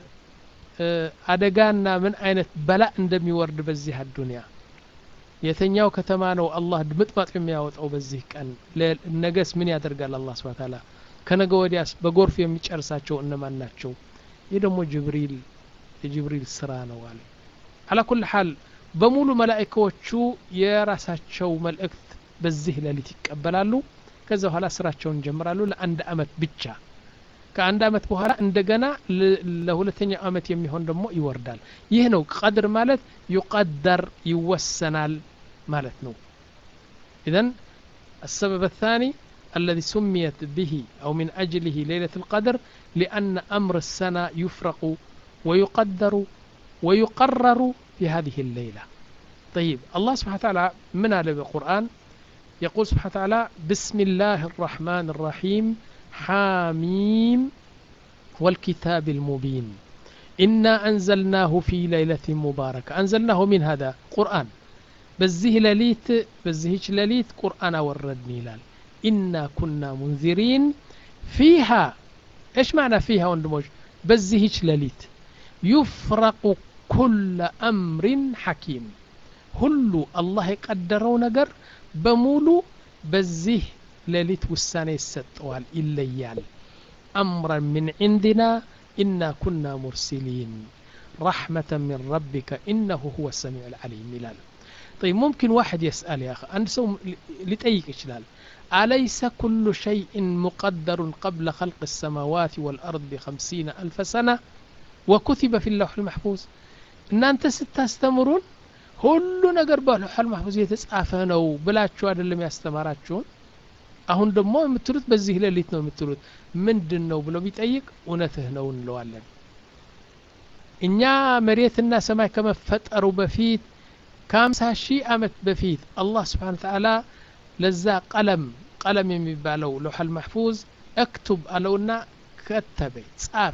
አደጋና ምን አይነት በላ እንደሚወርድ በዚህ አዱንያ የተኛው ከተማ ነው አላህ ድምጥማጥ የሚያወጣው በዚህ ቀን ለነገስ ምን ያደርጋል አላህ Subhanahu Ta'ala ከነገ ወዲያስ በጎርፍ የሚጨርሳቸው እነማን ናቸው ይህ ደግሞ ጅብሪል የጅብሪል ስራ ነው አለ على كل حال በሙሉ መላእክቶቹ የራሳቸው መልእክት በዚህ ሌሊት ይቀበላሉ ከዛ በኋላ ስራቸውን ጀምራሉ ለአንድ አመት ብቻ ከአንድ አመት በኋላ እንደገና ለሁለተኛው አመት የሚሆን ደግሞ ይወርዳል ይህ ነው ቀድር ማለት ይقدر ይወሰናል ማለት ነው اذا السبب الثاني الذي سميت به أو من أجله ليلة القدر لأن أمر السنة يفرق ويقدر ويقرر في هذه الليلة طيب الله سبحانه وتعالى من على القرآن يقول سبحانه وتعالى بسم الله الرحمن الرحيم حاميم والكتاب المبين إنا أنزلناه في ليلة مباركة أنزلناه من هذا قرآن بزيه لليت بزيهش لليت قرآن وردني لال إنا كنا منذرين فيها إيش معنى فيها وندموج بزيهش لليت يفرق كل أمر حكيم هلو الله يقدروا نجر بمولو بزيه لليت والسنة الستوال الليال أمرا من عندنا إنا كنا مرسلين رحمة من ربك إنه هو السميع العليم ملال طيب ممكن واحد يسأل يا أخي أنت سو لتأيك إشلال أليس كل شيء مقدر قبل خلق السماوات والأرض بخمسين ألف سنة وكتب في اللوح المحفوظ إن أنت ستستمرون ሁሉ ነገር በለውሐል ማህፉዝ የተጻፈ ነው ብላችሁ አይደለም ያስተማራችሁን አሁን ደግሞ የምትሉት በዚህ ሌሊት ነው የምትሉት ምንድነው ብሎ ቢጠይቅ እውነትህ ነው እንለዋለን እኛ መሬትና ሰማይ ከመፈጠሩ በፊት ከ50 ሺህ ዓመት በፊት አላህ Subhanahu Wa Ta'ala ለዛ ቀለም ቀለም የሚባለው ለውሐል ማህፉዝ اكتب አለውና ከተበ ጻፈ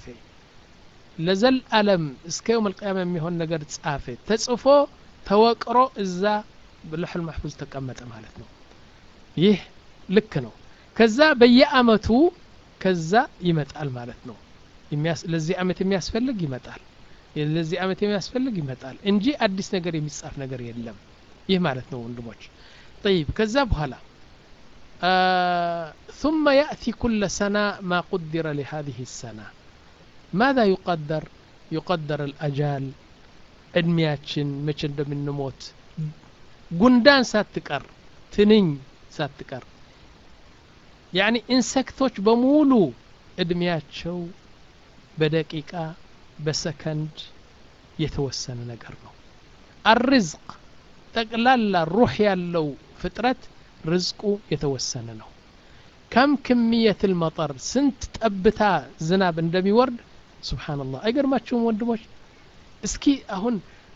ለዘል ዓለም እስከ يوم القيامه የሚሆን ነገር ጻፈ ተጽፎ ተወቅሮ እዛ በለውሐል ማህፉዝ ተቀመጠ ማለት ነው ይህ ልክ ነው ከዛ በየአመቱ ከዛ ይመጣል ማለት ነው የሚያስ ለዚህ አመት የሚያስፈልግ ይመጣል ለዚህ አመት የሚያስፈልግ ይመጣል እንጂ አዲስ ነገር የሚጻፍ ነገር የለም ይህ ማለት ነው ወንድሞች طيب ከዛ በኋላ ثم يأتي كل سنة ما قدر لهذه السنة ماذا يقدر يقدر الأجال እድሜያችን መቼ እንደምንሞት ጉንዳን ሳትቀር ትንኝ ሳትቀር يعني ኢንሴክቶች በሙሉ እድሜያቸው በደቂቃ በሰከንድ የተወሰነ ነገር ነው الرزق ጠቅላላ ሩህ ያለው ፍጥረት ርዝቁ የተወሰነ ነው كم كمية المطر ስንት ጠብታ ዝናብ እንደሚወርድ سبحان الله አይገርማችሁም ወንድሞች እስኪ አሁን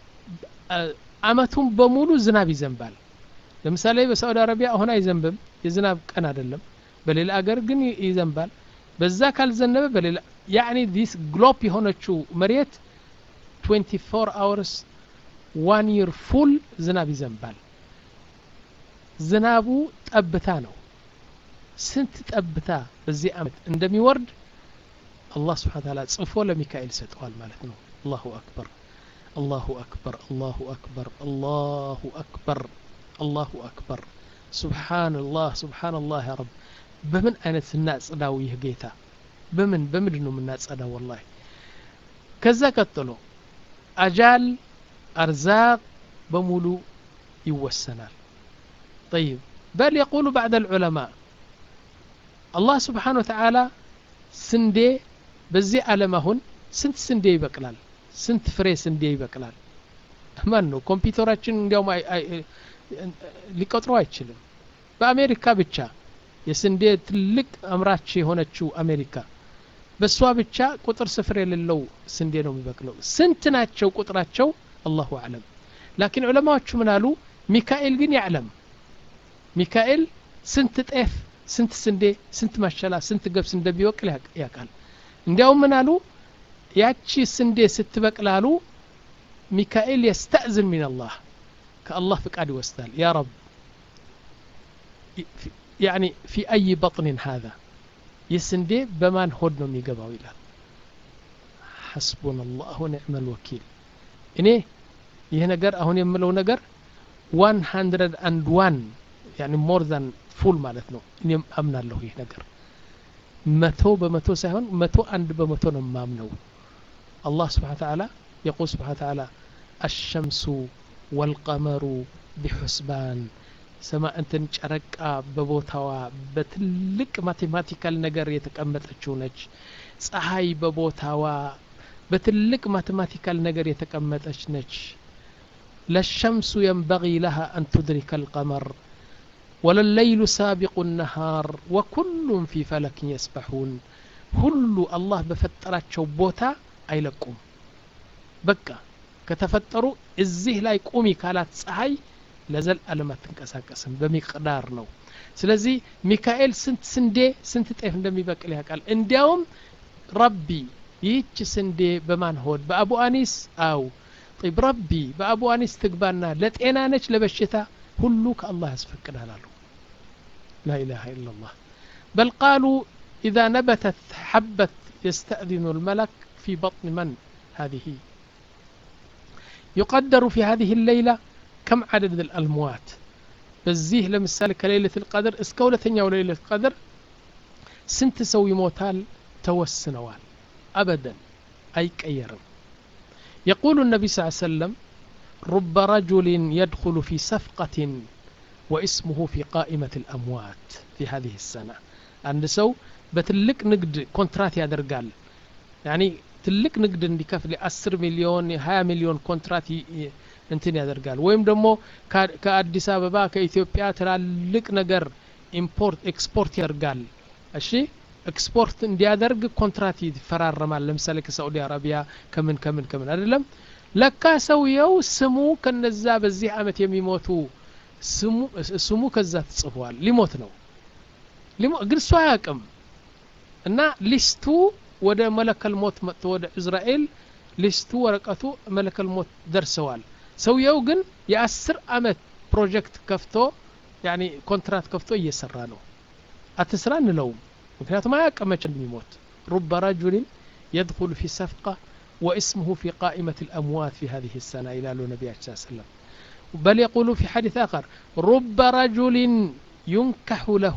አመቱን በሙሉ ዝናብ ይዘንባል ለምሳሌ በሳውዲ አረቢያ አሁን አይዘንብም የዝናብ ቀን አይደለም በሌላ ሀገር ግን ይዘንባል በዛ ካልዘነበ በሌላ يعني this globe የሆነችው መሬት twenty-four hours one year full ዝናብ ይዘንባል ዝናቡ ጠብታ ነው ስንት ጠብታ በዚህ አመት እንደሚወርድ አላህ Subhanahu Wa Ta'ala ጽፎ ለሚካኤል ሰጥቷል ማለት ነው الله أكبر الله أكبر الله أكبر الله أكبر الله أكبر سبحان الله سبحان الله يا رب بمن أنا الناس أداويه جيتا بمن بمن إنه من الناس أدا والله كذا كتلو أجال أرزاق بمولو يوسنا طيب بل يقول بعد العلماء الله سبحانه وتعالى سندي بزي علمهن سنت سندي بقلال سنت فري سندي بقلال ማን ነው ኮምፒውተራችን እንዲያውም ሊቆጥረው አይችልም በአሜሪካ ብቻ የስንዴ ትልቅ አምራች የሆነችው አሜሪካ በሷ ብቻ ቁጥር ስፍር የሌለው ስንዴ ነው የሚበቅለው ስንት ናቸው ቁጥራቸው አላሁ አለም لكن ዑለማዎቹ ምን አሉ ሚካኤል ግን ያዕለም ሚካኤል ስንት ጤፍ ስንት ስንዴ ስንት ማሸላ ስንት ገብስ እንደሚወቅል ያውቃል እንዲያውም ምን አሉ ያቺ ስንዴ ስትበቅላሉ ሚካኤል يستأذن من الله كالله فقاد يوستال يا رب يعني في أي بطن هذا يسندي بمان هود ነው የሚገባው ይላል حسبنا الله ونعم الوكيل እኔ ይሄ ነገር አሁን የምለው ነገር one hundred one يعني more than full ማለት ነው እኔም አምናለሁ ይሄ ነገር መቶ በመቶ ሳይሆን መቶ አንድ በመቶ ነው ማምነው الله سبحانه وتعالى يقول سبحانه وتعالى الشمس والقمر بحسبان ሰማይ እንትን ጨረቃ በቦታዋ በትልቅ ማቴማቲካል ነገር የተቀመጠችው ነች ፀሐይ በቦታዋ በትልቅ ማቴማቲካል ነገር የተቀመጠች ነች ለሸምሱ ينبغي لها أن تدرك القمر ولا الليل سابق النهار وكل في فلك يسبحون ሁሉ አላህ በፈጠራቸው ቦታ አይለቁም በቃ ከተፈጠሩ እዚህ ላይ ቁሚ ካላት ፀሐይ ለዘላለም አትንቀሳቀስም በሚቅዳር ነው ስለዚህ ሚካኤል ስንት ስንዴ ስንት ጤፍ እንደሚበቅል ያውቃል እንዲያውም ረቢ ይህች ስንዴ በማን ሆድ በአቡ አኒስ አው طيب ربي በአቡ አኒስ ትግባና ለጤና ነች ለበሽታ ሁሉ ከአላህ ያስፈቅዳል አሉ لا اله الا الله بل قالوا اذا نبتت حبة يستأذن الملك في بطن من هذه يقدر في هذه الليلة كم عدد الأموات بزيه لمثال كليلة القدر اسكولتنيا وليلة القدر سنت سوي موتال توسنوال أبدا أي كيرم يقول النبي صلى الله عليه وسلم رب رجل يدخل في صفقة واسمه في قائمة الأموات في هذه السنة عند سو بتلك نقد كونترات يادرقال يعني تلك نقد እንዲከፍል عشرة ሚሊዮን ሃያ ሚሊዮን ኮንትራት እንትን ያደርጋል ወይም ደግሞ ከአዲስ አበባ ከኢትዮጵያ ትላልቅ ነገር ኢምፖርት ኤክስፖርት ያደርጋል እሺ ኤክስፖርት እንዲያደርግ ኮንትራት ይፈራረማል ለምሳሌ ከሳዑዲ አረቢያ ከምን ከምን ከምን አይደለም ለካ ሰውየው ስሙ ከነዛ በዚህ አመት የሚሞቱ ስሙ ስሙ ከዛ ተጽፏል ሊሞት ነው ሊሞ ግን ሰው ያቀም እና ሊስቱ ወደ መለከል ሞት መጥቶ ወደ እስራኤል ሊስቱ ወረቀቱ መለከል ሞት ደርሰዋል ሰውየው ግን የ10 አመት ፕሮጀክት ከፍቶ يعني ኮንትራት ከፍቶ እየሰራ ነው አትስራ እንለው ምክንያቱም አያቀመች እንደሚሞት رب رجل يدخل في صفقة واسمه في قائمة الأموات في هذه السنة إلى النبي صلى الله عليه وسلم بل يقول في حديث آخر رب رجل ينكح له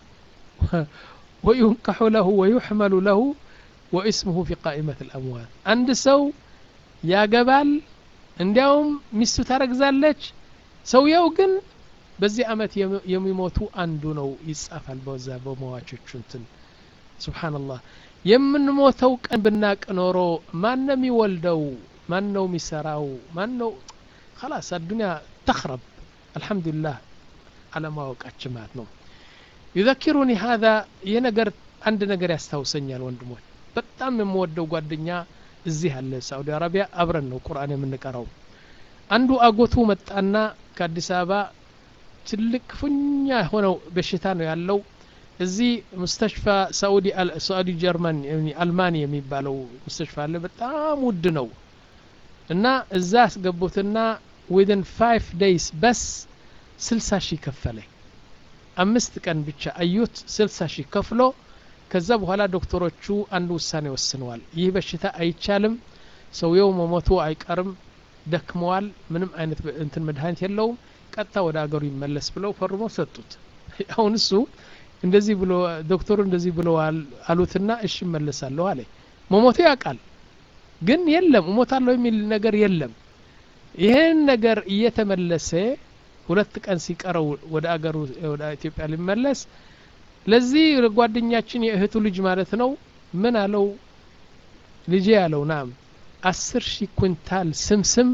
وينكح له ويحمل له واسمه في قائمة الأموات عند سو يا جبال عندهم مستو تركزالج سو يوجن بزي أمت يميموتو عندو نو يسأفل بوزا بمواجهة شنتن سبحان الله يمن موتو كان بناك نورو ما نمي ولدو ما نو مسراو ما نو خلاص الدنيا تخرب الحمد لله على ما وقعت جماعتنا يذكرني هذا ينقر عند نقر يستوسني الوندموت በጣም የምወደው ጓደኛ እዚህ አለ ሳውዲ አረቢያ አብረን ነው ቁርአን የምንቀራው አንዱ አጎቱ መጣና ከአዲስ አበባ ትልቅ ፍኛ ሆነው በሽታ ነው ያለው እዚህ ሙስተሽፋ ሳውዲ ሳውዲ ጀርመን يعني አልማኒ የሚባለው ሙስተሽፋ አለ በጣም ውድ ነው እና እዛ አስገቡትና within five days በስ ስልሳ ሺህ ከፈለ አምስት ቀን ብቻ አዩት ስልሳ ሺህ ከፍሎ ከዛ በኋላ ዶክተሮቹ አንድ ውሳኔ ወስነዋል ይህ በሽታ አይቻልም ሰውየው መሞቱ አይቀርም ደክመዋል ምንም አይነት እንትን መድኃኒት የለውም ቀጣ ወደ አገሩ ይመለስ ብለው ፈርሞ ሰጡት አሁን እሱ እንደዚህ ብሎ ዶክተሩ እንደዚህ ብለዋል አሉትና እሺ መለሳለሁ አለ መሞቱ ያቃል ግን የለም ሞታለው የሚል ነገር የለም ይሄን ነገር እየተመለሰ ሁለት ቀን ሲቀረው ወደ አገሩ ወደ ኢትዮጵያ ሊመለስ ለዚህ ጓደኛችን የእህቱ ልጅ ማለት ነው ምን አለው ልጅ ያለው ናም አስር ሺህ ኩንታል ስምስም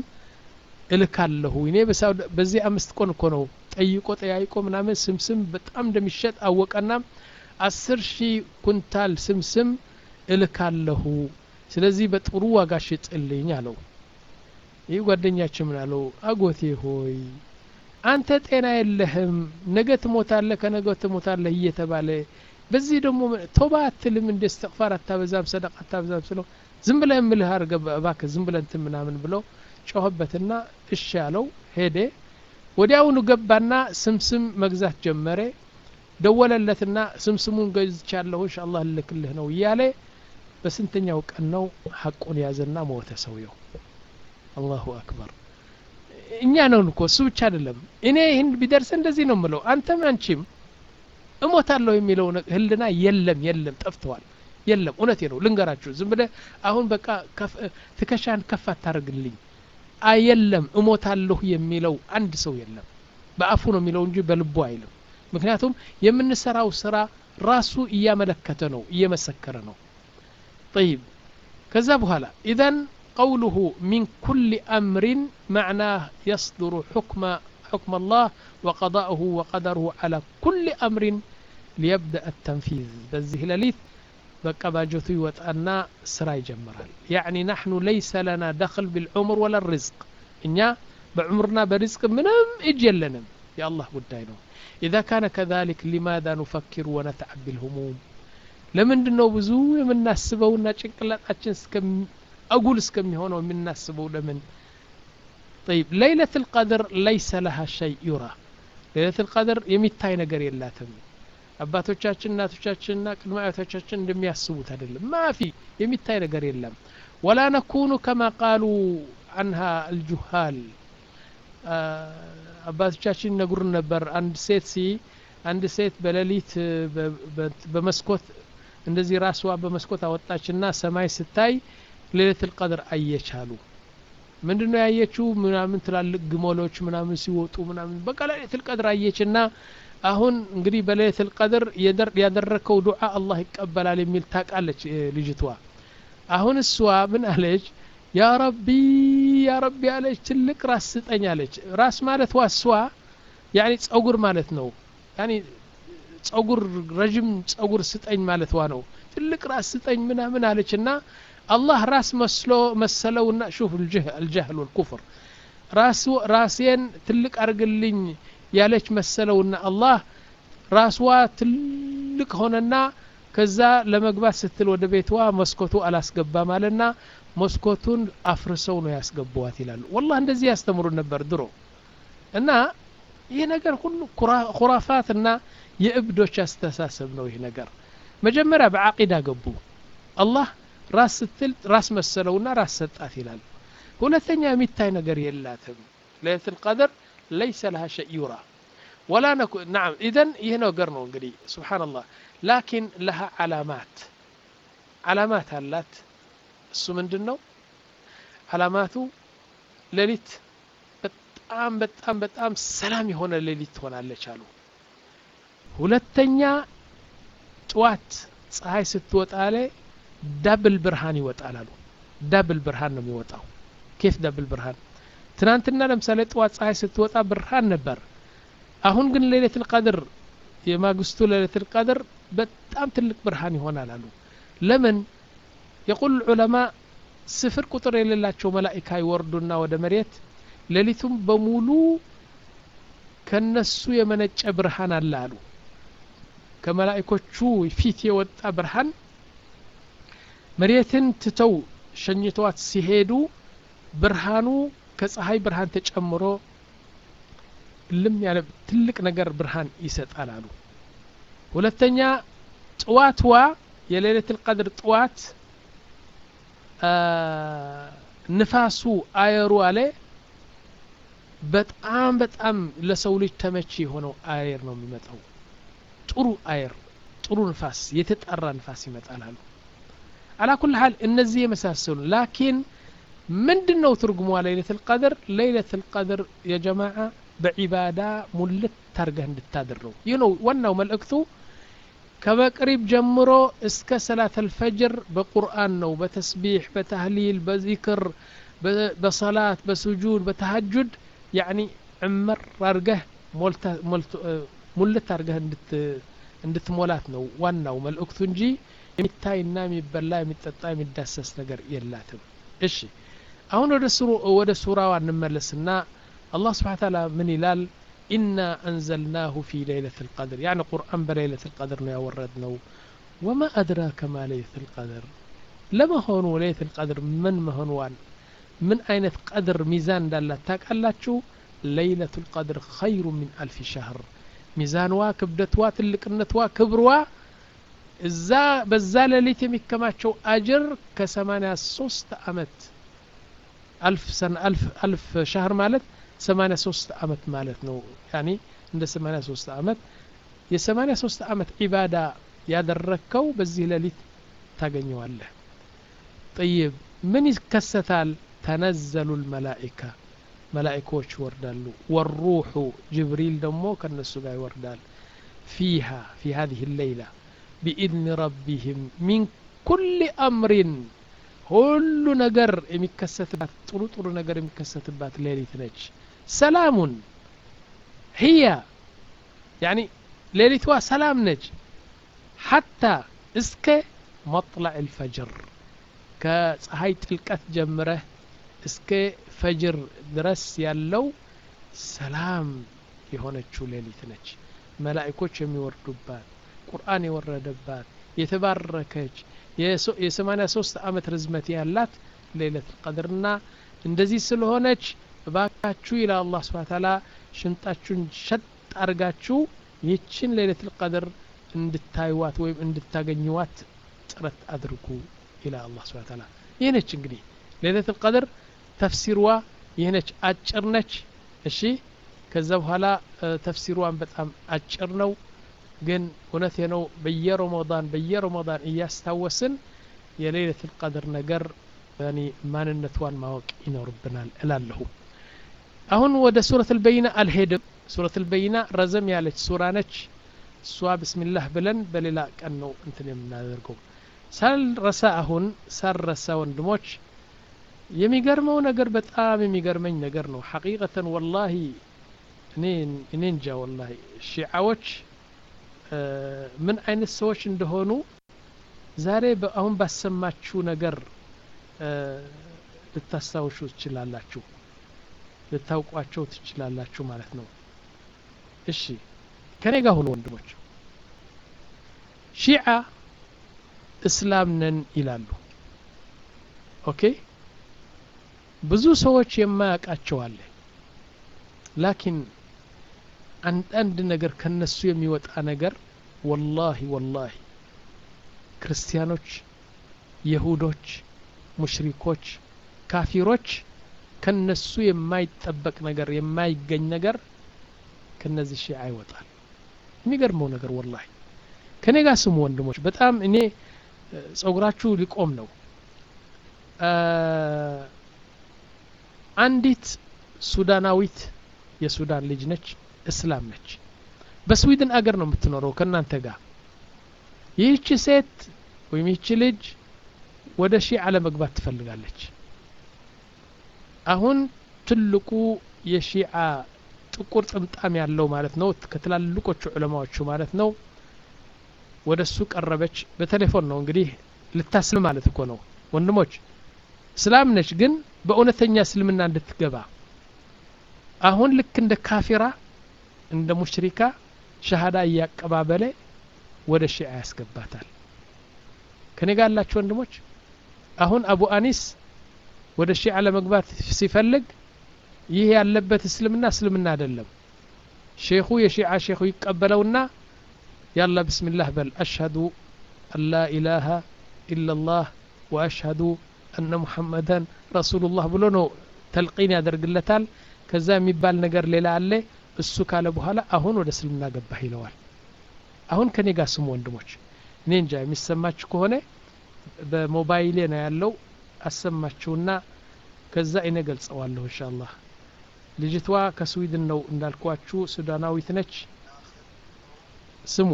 እልካለሁ እኔ በዚህ አምስት ቆን እኮ ነው ጠይቆ ጠያይቆ ምናምን ስምስም በጣም እንደሚሸጥ አወቀና አስር ሺህ ኩንታል ስምስም እልካለሁ ስለዚህ በጥሩ ዋጋ ሽጥልኝ አለው ይህ ጓደኛችን ምን አለው አጎቴ ሆይ አንተ ጤና የለህም ነገ ትሞታለህ ከነገ ትሞታለህ እየተባለ በዚህ ደግሞ ቶባ አትልም እንደ استغفار አታበዛም ሰደቃ አታበዛም ስለው ዝም ብለህ ምልህ አርገ እባክህ ዝም ብለህ እንትን ምናምን ብለው ጮህበትና እሺ ያለው ሄደ ወዲያውኑ ገባና ስምስም መግዛት ጀመረ ደወለለትና ስምስሙን ገዝቻለሁ ኢንሻአላህ ልክልህ ነው ይያለ በስንተኛው ቀን ነው ሐቁን ያዘና ሞተ ሰውየው አላሁ አክበር እኛ ነው እኮ እሱ ብቻ አይደለም እኔ ይሄን ቢደርስ እንደዚህ ነው ምለው አንተም አንቺም እሞታለሁ የሚለው ህልና የለም የለም ጠፍቷል የለም እውነቴ ነው ልንገራችሁ ዝም ብለ አሁን በቃ ትከሻን ከፍ አታርግልኝ አይየለም እሞታለሁ የሚለው አንድ ሰው የለም በአፉ ነው የሚለው እንጂ በልቡ አይልም ምክንያቱም የምንሰራው ስራ ራሱ እያመለከተ ነው እየመሰከረ ነው طيب ከዛ በኋላ اذا قوله من كل أمر معناه يصدر حكم حكم الله وقضاؤه وقدره على كل أمر ليبدأ التنفيذ بزه لليت بقى باجتو يوطانا سرا يجمرال يعني نحن ليس لنا دخل بالعمر ولا الرزق إننا بعمرنا برزق منم اجلنا يا الله قداينو إذا كان كذلك لماذا نفكر ونتعب بالهموم لمندنو بزو የምናስበውና ጭንቅላታችን እስከም أقول اسكم هنا من الناس سبوا من طيب ليلة القدر ليس لها شيء يرى ليلة القدر يميتاي نجار يلاتم أباتوچاچن ناتوچاچن كلماتوچاچن እንደሚያስቡት አይደለም ما في يميتاي نجار يلام ولا نكون كما قالوا عنها الجهال أباتوچاچن نغور ነበር አንድ ሴት ሲ አንድ ሴት በሌሊት በመስኮት እንደዚህ ራስዋ በመስኮት አወጣችና ሰማይ ስታይ ليلة القدر أيشالو من دونه أيشوا منامن تلالق جمالوش منامن سيوتو منامن بقى ليلة القدر أيشنا أهون قريب ليلة القدر يدر يدركوا دعاء الله يقبل على ملتاك على لجتوا أهون السوا من أهلج يا ربي يا ربي عليك تلك راس ستاني عليك راس مالت واسوا يعني تصور مالت نو يعني تصور رجم تصور ستاني مالت وانو تلك راس ستاني منها من عليكنا الله راس مسلو مسلونا شوف الجهل الجهل والكفر راسو راسين تلك ارجلين يالك مسلونا الله راسوا تلك هوننا كذا لمغبات ستل ወደ ቤትዋ መስኮቱ አላስገባ ማለና መስኮቱን አፍርሰው ነው ያስገቡዋት ይላሉ والله እንደዚህ ያስተምሩ ነበር ድሮ እና ይሄ ነገር ሁሉ خرافاتና የእብዶች አስተሳሰብ ነው ይሄ ነገር መጀመሪያ በአቂዳ ገቡ الله راس ستل راس مسلونا راس سطات ይላል ሁለተኛ የሚታይ ነገር የላትም ليلة القدر ليس لها شيء يرى ولا نكون نعم اذا ይሄ ነገር ነው እንግዲህ سبحان الله لكن لها علامات علامات አላት እሱ ምንድነው علاماቱ ሌሊት በጣም በጣም በጣም ሰላም የሆነ ሌሊት ትሆናለች አሉ ሁለተኛ ጧት ፀሐይ ስትወጣ ላይ دبل برهان يوطال አሉ دبل برهان ነው የሚወጣው كيف دبل برهان ትናንትና ለምሳሌ ጧት ፀሐይ ስትወጣ ብርሃን ነበር አሁን ግን ليلة القدر የማግስቱ ليلة القدر በጣም ትልቅ ብርሃን ይሆናል አሉ ለምን يقول العلماء ስፍር ቁጥር የሌላቸው መላእክት ይወርዱና ወደ መሬት ሌሊቱም በሙሉ ከነሱ የመነጨ ብርሃን አለ አሉ ከመላእክቶቹ ፊት የወጣ ብርሃን መሬትን ትተው ሸኝቷት ሲሄዱ ብርሃኑ ከፀሐይ ብርሃን ተጨምሮ ልም ያለ ትልቅ ነገር ብርሃን ይሰጣል አሉ ሁለተኛ ጧትዋ የሌሊት القدر ጧት ንፋሱ አየሩ አለ በጣም በጣም ለሰው ልጅ ተመቺ ሆነው አየር ነው የሚመጣው ጥሩ አየር ጥሩ ንፋስ የተጣራ ንፋስ ይመጣል አሉ على كل حال النزي يمساسون لكن من دنو ترجموا ليلة القدر ليلة القدر يا جماعة بعبادة ملت ترجع للتادرو ينو ونو ملأكتو كما قريب جمرو اسك صلاة الفجر بقرآن نو بتسبيح بتهليل بذكر بصلاة بسجود بتهجد يعني عمر رجع ملت ملت ملت ترجع عند عند مولات نو ونو ملأكتو نجي የሚታይና የሚበላ የሚጠጣ የሚዳሰስ ነገር የላትም እሺ አሁን ወደ ሱሩ ወደ ሱራው እንመለስና አላህ Subhanahu Ta'ala ምን ይላል إنا أنزلناه في ليلة القدر يعني قرآن بليلة القدر ነው ያወረድነው وما أدراك ما ليلة القدر لما هون ليلة القدر من مهنوان من أين قدر ميزان دالله ታውቃላችሁ ليلة القدر خير من ألف شهر ميزانوا كبدتوا ትልቅነትዋ ክብርዋ እዛ በዛ ሌሊት የሚከማቸው አጅር ከ83 አመት አልፍ ሰን አልፍ አልፍ ሻህር ማለት ثمانية አመት ማለት ነው يعني እንደ ثمانية አመት የ83 አመት ኢባዳ ያደረከው በዚህ ሌሊት ታገኘዋለህ طيب ምን ይከሰታል تنزل الملائكة መላእክቶች ይወርዳሉ والروح ጅብሪል ደግሞ ከነሱ ጋር ይወርዳል فيها في هذه الليلة بإذن ربهم من كل أمر ሁሉ ነገር የሚከሰትባት ጥሩ ጥሩ ነገር የሚከሰትባት ሌሊት ነች ሰላሙን هي يعني ሌሊቷ ሰላም ነች حتى እስከ مطلع الفجر ከፀሐይ ጥልቀት ጀምረህ እስከ ፈጅር ድረስ ያለው ሰላም የሆነችው ሌሊት ነች መላእክቶች የሚወርዱባት ቁርአን የወረደባት የተባረከች የሰማንያ ሶስት አመት ርዝመት ያላት ሌሊት ቀድርና እንደዚህ ስለሆነች ባካችሁ ኢላ አላህ Subhanahu Ta'ala ሽንጣችሁን ሸጥ አርጋችሁ ይህችን ሌሊት ቀድር እንድታዩዋት ወይም እንድታገኙዋት ጥረት አድርጉ ኢላ አላህ Subhanahu Ta'ala ይህነች እንግዲህ ሌሊት ቀድር ተፍሲርዋ ይህነች አጭር ነች እሺ ከዛ በኋላ ተፍሲሩን በጣም አጭር ነው ግን እውነቴ ነው በየረመዳን በየረመዳን እያስታወስን የሌሊት ቀድር ነገር ያኒ ማንነቷን ማወቅ ይኖርብናል እላለሁ አሁን ወደ ሱረት አልበይና አልሄድም ሱረት አልበይና ረዘም ያለች ሱራ ነች እሷ ቢስሚላህ ብለን በሌላ ቀን ነው እንትን የምናደርገው ሳልረሳ አሁን ሳልረሳ ወንድሞች የሚገርመው ነገር በጣም የሚገርመኝ ነገር ነው ሐቂቀተን ወላሂ እኔ እኔ እንጃ ወላሂ ሺዓዎች ምን አይነት ሰዎች እንደሆኑ ዛሬ አሁን ባሰማችሁ ነገር ልታስታውሱ ትችላላችሁ ልታውቋቸው ትችላላችሁ ማለት ነው እሺ ከኔ ጋር ሆኖ ወንድሞች ሺዓ እስላም ነን ይላሉ ኦኬ ብዙ ሰዎች የማያውቃቸው አለ ላኪን አንድ ነገር ከነሱ የሚወጣ ነገር ወላሂ ወላሂ ክርስቲያኖች ይሁዶች ሙሽሪኮች ካፊሮች ከነሱ የማይጠበቅ ነገር የማይገኝ ነገር ከነዚህ ሺዓ ይወጣል የሚገርመው ነገር ወላሂ ከኔ ጋር ስሙ ወንድሞች በጣም እኔ ጸጉራችሁ ሊቆም ነው አንዲት ሱዳናዊት የሱዳን ልጅ ነች እስላም ነች በስዊድን አገር ነው የምትኖረው ከናንተ ጋር ይህች ሴት ወይም ይህች ልጅ ወደ ሺዓ ለመግባት ትፈልጋለች አሁን ትልቁ የሺዓ ጥቁር ጥምጣም ያለው ማለት ነው ከትላልቆቹ ዑለማዎቹ ማለት ነው ወደሱ ቀረበች በቴሌፎን ነው እንግዲህ ልታስልም ማለት እኮ ነው ወንድሞች እስላም ነች ግን በእውነተኛ እስልምና እንድትገባ አሁን ልክ እንደ ካፊራ እንደ ሙሽሪካ ሸሃዳ ያቀባበለ ወደ ሺዓ ያስገባታል ከኔ ጋር ያላችሁ ወንድሞች አሁን አቡ አኒስ ወደ ሺዓ ለመግባት ሲፈልግ ይሄ ያለበት እስልምና እስልምና አይደለም ሼኹ የሺዓ ሼኹ ይቀበለውና ያላ ቢስሚላህ በል አሽሀዱ አላ ኢላሃ ኢላላህ ወአሽሀዱ አነ ሙሐመዳን ረሱሉላህ ብሎ ነው ተልቂን ያደርግለታል ከዛ የሚባል ነገር ሌላ አለ እሱ ካለ በኋላ አሁን ወደ እስልምና ገባህ ይለዋል አሁን ከኔ ጋር ስሙ ወንድሞች እኔ እንጃ የሚሰማችሁ ከሆነ በሞባይሌ ነው ያለው አሰማችሁና ከዛ እኔ ገልጸዋለሁ ኢንሻአላህ ልጅቷ ከስዊድን ነው እንዳልኳችሁ ሱዳናዊት ነች ስሙ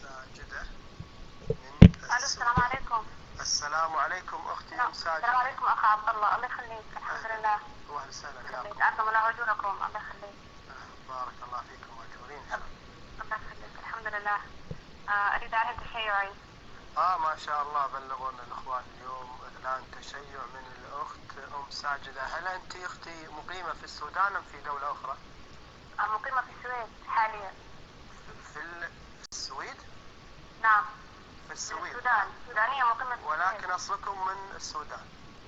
السلام عليكم السلام عليكم اختي ام ساجد السلام عليكم اخ عبد الله الله يخليك الحمد لله واهلا وسهلا فيكم عظم الله اجوركم الله يخليك بارك الله فيكم ماجورين الله يخليك الحمد لله اريد اعلن تشيعي اه ما شاء الله بلغونا الاخوان اليوم الان تشيع من الاخت ام ساجده هل انت اختي مقيمه في السودان ام في دوله اخرى مقيمه في السويد حاليا في السويد نعم في السويد السودان سودانية مقيمة ولكن أصلكم من السودان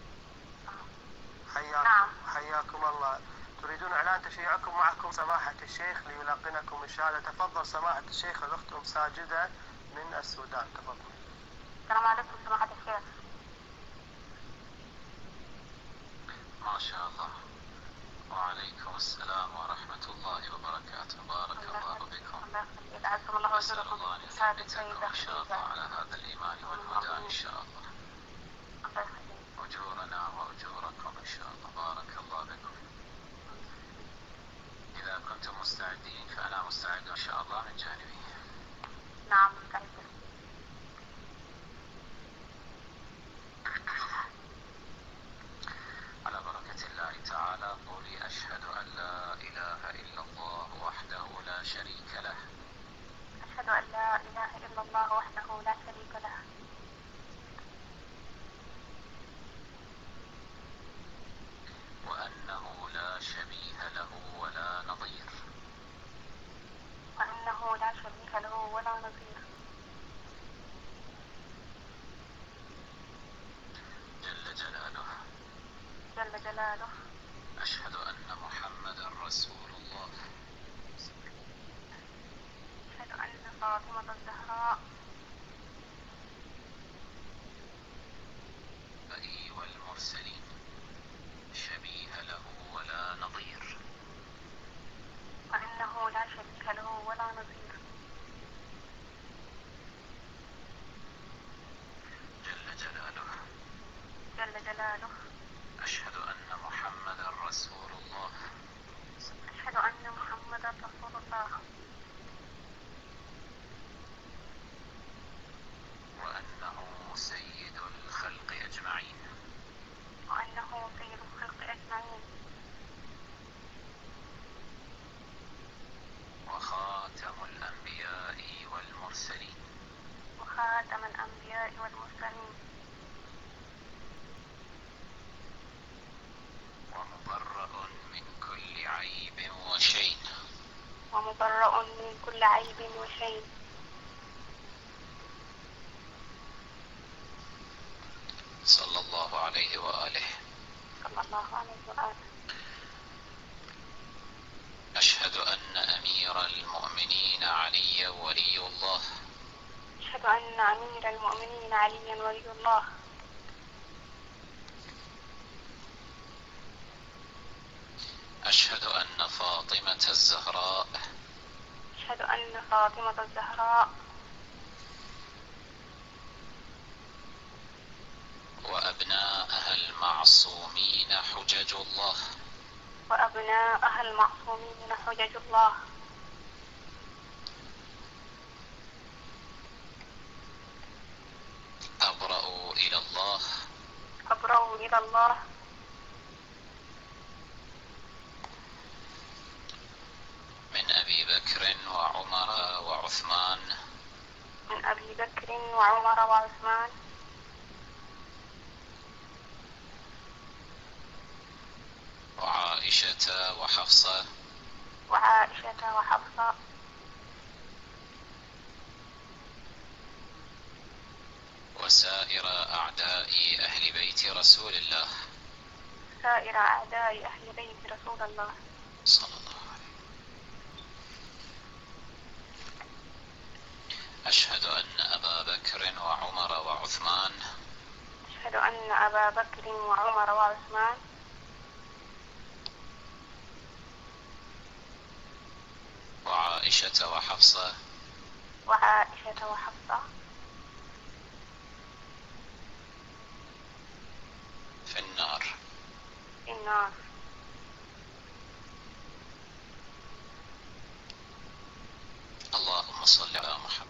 حياكم نعم. حياكم الله تريدون إعلان تشيعكم معكم سماحة الشيخ ليلقنكم الشهادة تفضل سماحة الشيخ الأخت أم ساجدة من السودان تفضل السلام عليكم سماحة الشيخ ما شاء الله وعليكم السلام ورحمة الله وبركاته بارك الله بكم أسأل الله أن يثبتكم إن شاء الله على هذا الإيمان والهدى إن شاء الله أجورنا وأجوركم إن شاء الله بارك الله بكم أنتم مستعدين فأنا مستعد إن شاء الله من جانبي. نعم مستعد. على بركة الله تعالى قولي أشهد أن لا إله إلا الله وحده لا شريك له. أشهد أن لا إله إلا الله وحده لا شريك له. وأنه لا شبيه له ولا نظير. وأنه لا شبيه له ولا نظير. جل جلاله. جل جلاله. أشهد أن محمدا رسول الله. أشهد أن فاطمة الزهراء أي والمرسلين شبيه له ولا نظير. وأنه لا شبيه له ولا نظير. جل جلاله. جل جلاله. أشهد أن محمدا رسول الله. أشهد أن محمدا رسول الله. وأنه سيد الخلق أجمعين. وأنه سيد الخلق أجمعين. وخاتم الأنبياء والمرسلين. وخاتم الأنبياء والمرسلين. ومبرأ من كل عيب وشين. ومبرأ من كل عيب وشين. صلى الله عليه وآله. صلى الله عليه وآله. أشهد أن أمير المؤمنين علي ولي الله. أشهد أن أمير المؤمنين عليا ولي الله. أشهد أن فاطمة الزهراء. أشهد أن فاطمة الزهراء وأبناءها المعصومين حجج الله. وأبناءها المعصومين حجج الله. أبرأوا إلى الله. أبرأوا إلى الله من أبي بكر وعمر وعثمان. من أبي بكر وعمر وعثمان وعائشة وحفصة. وعائشة وحفصة وسائر أعداء أهل بيت رسول الله. سائر أعداء أهل بيت رسول الله صلى الله عليه. أشهد أن أبا بكر وعمر وعثمان. أشهد أن أبا بكر وعمر وعثمان وعائشة وحفصة. وعائشة وحفصة في النار. في النار. اللهم صل على محمد.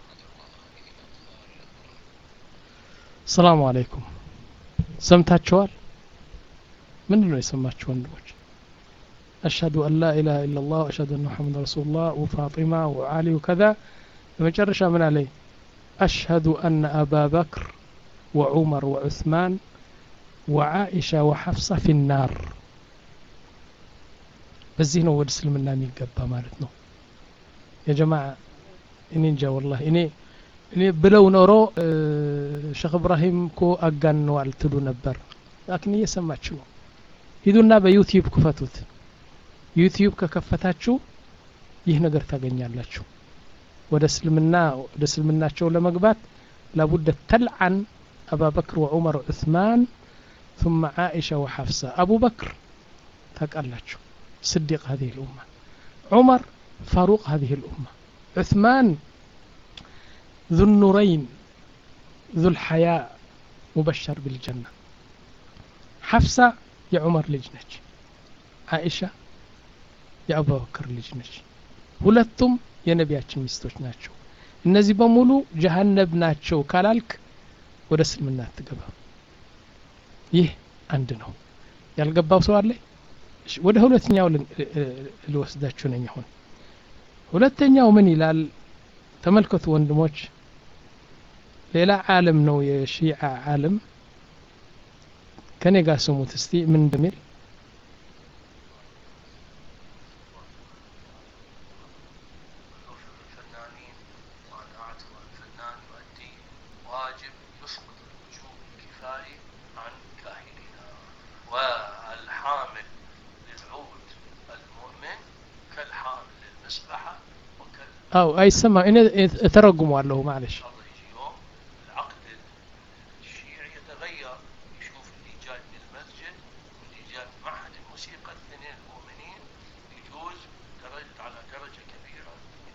السلام عليكم سمታችኋል ምንድን ነው የሰማችሁ ወንድሞች أشهد أن لا إله إلا الله وأشهد أن محمد رسول الله وفاطمة وعلي وكذا بمجرشة من عليه أشهد أن أبا بكر وعمر وعثمان وعائشة وحفصة في النار በዚህ ነው ወደ እስልምና የሚገባ ማለት ነው يا جماعة እኔ እንጃ والله እኔ እኔ ብለው ኖሮ ሼክ ኢብራሂም ኮ አጋንነዋል ትሉ ነበር ላኪን እየሰማችሁ ነው ሂዱና በዩቲዩብ ክፈቱት ዩቲዩብ ከከፈታችሁ ይህ ነገር ታገኛላችሁ ወደ እስልምና ወደ እስልምናቸው ለመግባት لابد تلعن أبا بكر وعمر وعثمان ثم عائشة وحفصة أبو بكر تقالاتشو صديق هذه الأمة عمر فاروق هذه الأمة عثمان ذو النورين ذو الحياء مبشر بالجنة حفصة يا عمر لجنج عائشة የአቡበክር ልጅ ነች ሁለቱም የነቢያችን ሚስቶች ናቸው እነዚህ በሙሉ ጀሃነም ናቸው ካላልክ ወደ እስልምና አትገባ ይህ አንድ ነው ያልገባው ሰው አለ እሺ ወደ ሁለተኛው ልወስዳችሁ ነኝ አሁን ሁለተኛው ምን ይላል ተመልከቱ ወንድሞች ሌላ ዓለም ነው የሺዓ ዓለም ከኔ ጋር ስሙት እስቲ ምን እንደሚል أو أي سما إن ترجم والله معلش العقد الشيعي يتغير يشوف اللي جاي من المسجد واللي جاي من معهد الموسيقى الاثنين المؤمنين يجوز درجة على درجة كبيرة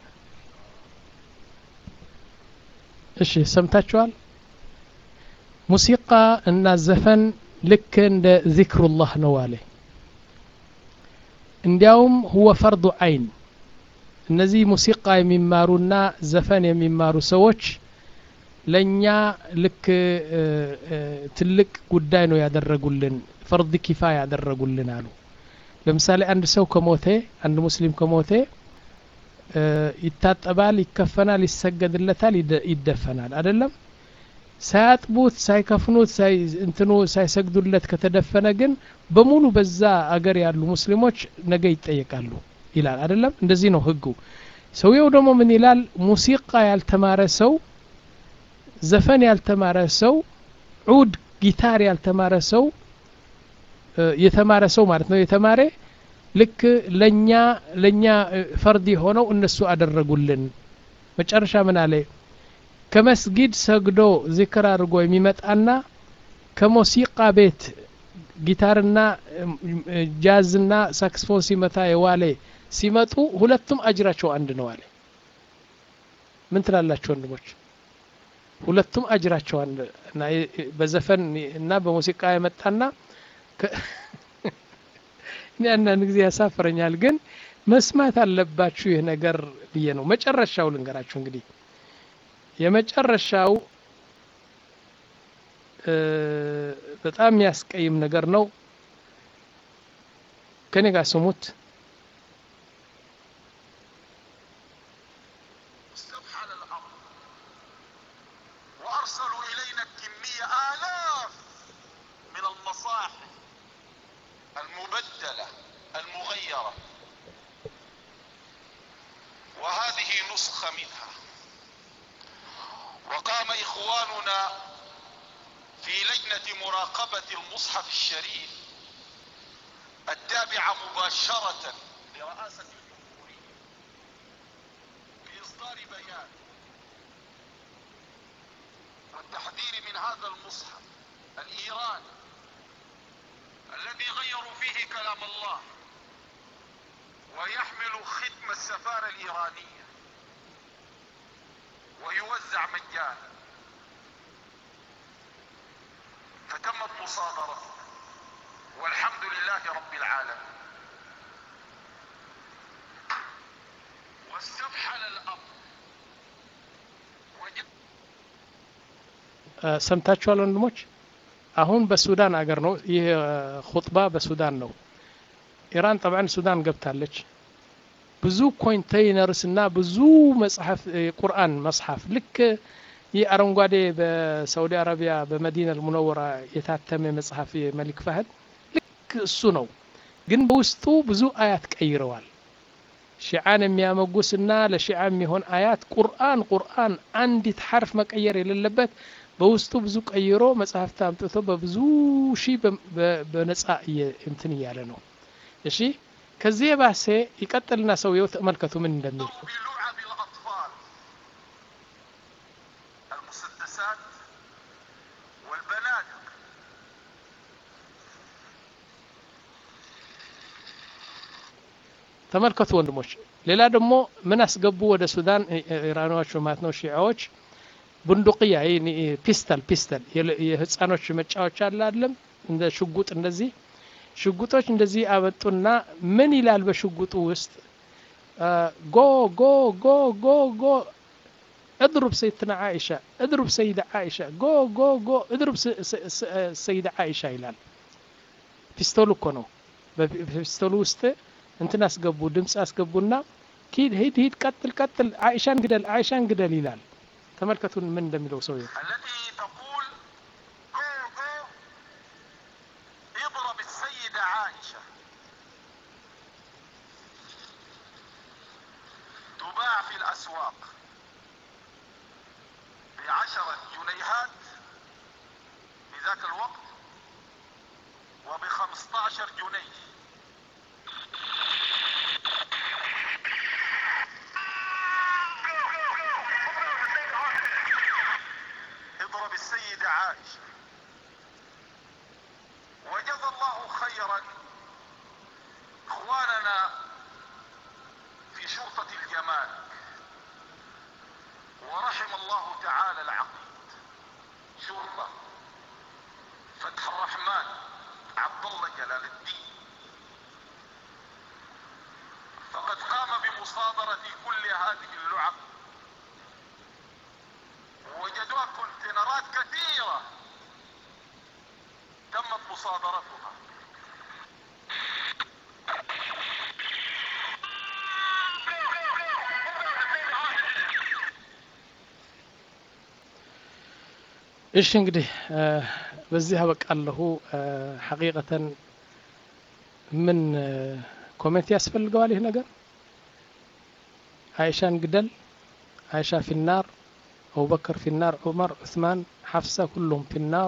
إيش سمتشوال موسيقى إن الزفن لك ذكر الله نواله اليوم هو فرض عين እነዚህ ሙዚቃ የሚማሩና ዘፈን የሚማሩ ሰዎች ለኛ ልክ ትልቅ ጉዳይ ነው ያደረጉልን ፈርድ ኪፋያ ያደረጉልን አሉ ለምሳሌ አንድ ሰው ከሞተ አንድ ሙስሊም ከሞተ ይታጠባል ይከፈናል ይሰገድለታል ይደፈናል አይደለም ሳያጥቡት ሳይከፍኑት ሳይ እንትኑ ሳይሰግዱለት ከተደፈነ ግን በሙሉ በዛ አገር ያሉ ሙስሊሞች ነገ ይጠየቃሉ ይላል አይደለም እንደዚህ ነው ህጉ ሰውየው ደግሞ ምን ይላል ሙዚቃ ያልተማረ ሰው ዘፈን ያልተማረ ሰው ዑድ ጊታር ያልተማረ ሰው የተማረ ሰው ማለት ነው የተማረ ልክ ለኛ ለኛ ፈርድ ሆነው እነሱ አደረጉልን መጨረሻ ምን አለ ከመስጊድ ሰግዶ ዚክር አድርጎ የሚመጣና ከሙዚቃ ቤት ጊታርና ጃዝና ሳክስፎን ሲመታ የዋለ ሲመጡ ሁለቱም አጅራቸው አንድ ነው አለ ምን ትላላችሁ ወንድሞች ሁለቱም አጅራቸው አንድ እና በዘፈን እና በሙዚቃ የመጣና እኔ አንዳንድ ጊዜ ያሳፍረኛል ግን መስማት አለባችሁ ይሄ ነገር ብዬ ነው መጨረሻው ልንገራችሁ እንግዲህ የመጨረሻው በጣም ያስቀይም ነገር ነው ከኔ ጋር ስሙት وهذه نسخة منها وقام إخواننا في لجنة مراقبة المصحف الشريف التابعة مباشرة لرئاسة الجمهورية بإصدار بيان والتحذير من هذا المصحف الإيراني الذي غيروا فيه كلام الله ويحمل ختم السفارة الإيرانية ويوزع مجانا فتمت مصادرته والحمد لله رب العالمين واستفحل الأمر ሰምታችኋል ወንድሞች አሁን በሱዳን አገር ነው ይሄ ኹጥባ በሱዳን ነው ኢራን طبعا ሱዳን ገብታለች ብዙ ኮንቴይነርስ እና ብዙ መጽሐፍ ቁርአን መጽሐፍ ልክ የአረንጓዴ በሳውዲ አረቢያ በመዲና المنورة የታተመ መጽሐፍ የመልክ ፈህድ ልክ እሱ ነው ግን በውስጡ ብዙ አያት ቀይረዋል ሺዓን የሚያመጉስና ለሺዓ የሚሆን አያት ቁርአን ቁርአን አንዲት ሐርፍ መቀየር የሌለበት በውስጡ ብዙ ቀይሮ መጽሐፍ ታምጥቶ በብዙ ሺ በነፃ እንትን ያለ ነው እሺ ከዚህ ባሰ ይቀጥልና ሰውየው ተመልከቱ ምን እንደሚል ተመልከቱ ወንድሞች ሌላ ደግሞ ምን አስገቡ ወደ ሱዳን ኢራኖች ማለት ነው ሺዓዎች ቡንዱቅያ ፒስተል ፒስተል የህፃኖች መጫወቻ አለ አይደለም እንደ ሽጉጥ እንደዚህ ሽጉጦች እንደዚህ አበጡና ምን ይላል በሽጉጡ ውስጥ ጎ ጎ ጎ ጎ ጎ اضرب سيدنا عائشة اضرب سيدة عائشة جو جو جو اضرب سيدة عائشة ይላል ፒስቶል እኮ ነው በፒስቶል ውስጥ እንትን አስገቡ ድምጽ አስገቡና ኪድ ሂድ ሂድ ቀጥል ቀጥል عائشان ግደል عائشان ግደል ይላል ተመልከቱን ምን እንደሚለው ሰውዬው التي تقول جو جو اضرب السيدة عائشة تباع في الأسواق بعشرة جنيهات في ذاك الوقت وبخمسة عشر جنيه اضرب السيدة عائشة وجزى الله خيرا اخواننا في شرطة الجمال ورحم الله تعالى العقيد شرطة فتح الرحمن عبد الله جلال الدين فقد قام بمصادرة كل هذه اللعب ووجدوها كونتينرات كثيرة تمت مصادرتها እሺ እንግዲህ በዚህ አበቃለሁ ሐቂቀተን ምን ኮሜንት ያስፈልገዋል ይሄ ነገር አይሻን ግደል አይሻ في النار أبو بكر في النار عمر عثمان حفصة كلهم في النار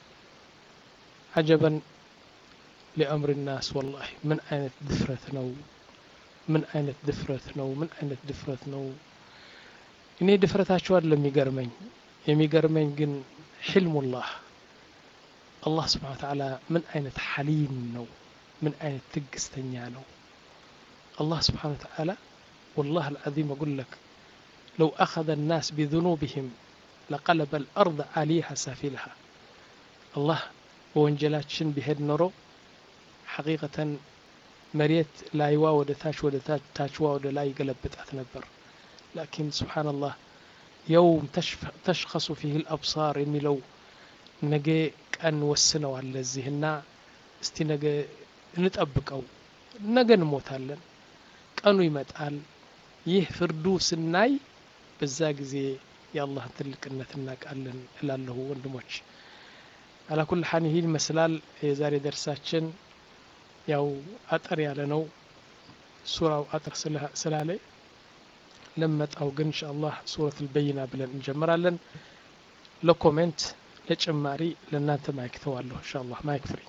عجبا لأمر الناس والله من أين دفرت نو من أين دفرت نو من أين دفرت نو إني دفرتها شو لم يقرمين የሚገርመኝ ግን حلم الله الله سبحانه وتعالى من أين حليم نو من أين تقستنيا نو الله سبحانه وتعالى والله العظيم أقول لك لو أخذ الناس بذنوبهم لقلب الأرض عليها سافلها الله وانجلاتشن بهد نرو حقيقة مريت لا يواود تاش ولا تاش واود لا يقلبت أتنبر لكن سبحان الله يوم تشخص فيه الأبصار يميلو نجي كأن وسنوا على الزهنا استنجي نتأبكوا نجي نموت هلا كأنه يمتقال يه فردوس الناي بزاق زي يا الله تلك النتناك ألن إلا الله هو الدموش على كل حال هي المسلال يزاري درساتشن ياو أطر يالنو سورة أطر سلالي لما تأوغن إن شاء الله سورة البينة بلن نجمرا لن لو كومنت لجماري لن أنت ما يكتوى له إن شاء الله ما يكفري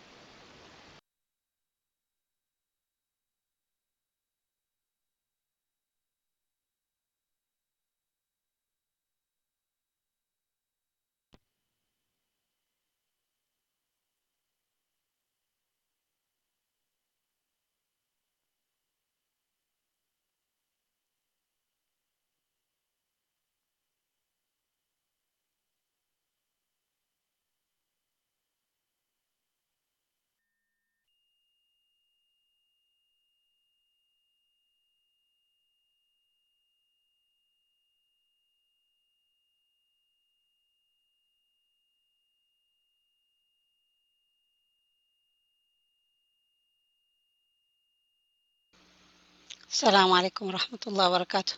السلام عليكم ورحمة الله وبركاته.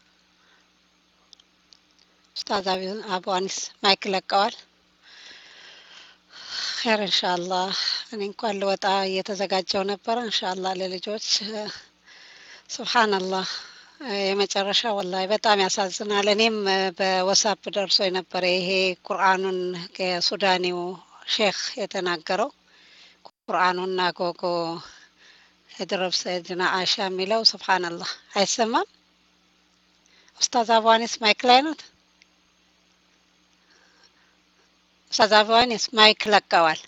أستاذ أبو أنيس مايك لك أول خير إن شاء الله. أنا نقول الوضع يتزجاج ونبرة إن شاء الله للجوج سبحان الله የመጨረሻ ወላሂ በጣም ያሳዝናል። እኔም በዋትስአፕ ደርሶ የነበረ ይሄ ቁርአኑን ከሱዳኒው ሼክ የተናገረው ቁርአኑና ጎጎ እድረብ ሰይድና አይሻ የሚለው ሱብሃንአላህ አይሰማም። ኡስታዝ አቡአኒስ ማይክ ላይ ነው። ኡስታዝ አቡአኒስ ማይክ ለቀዋል።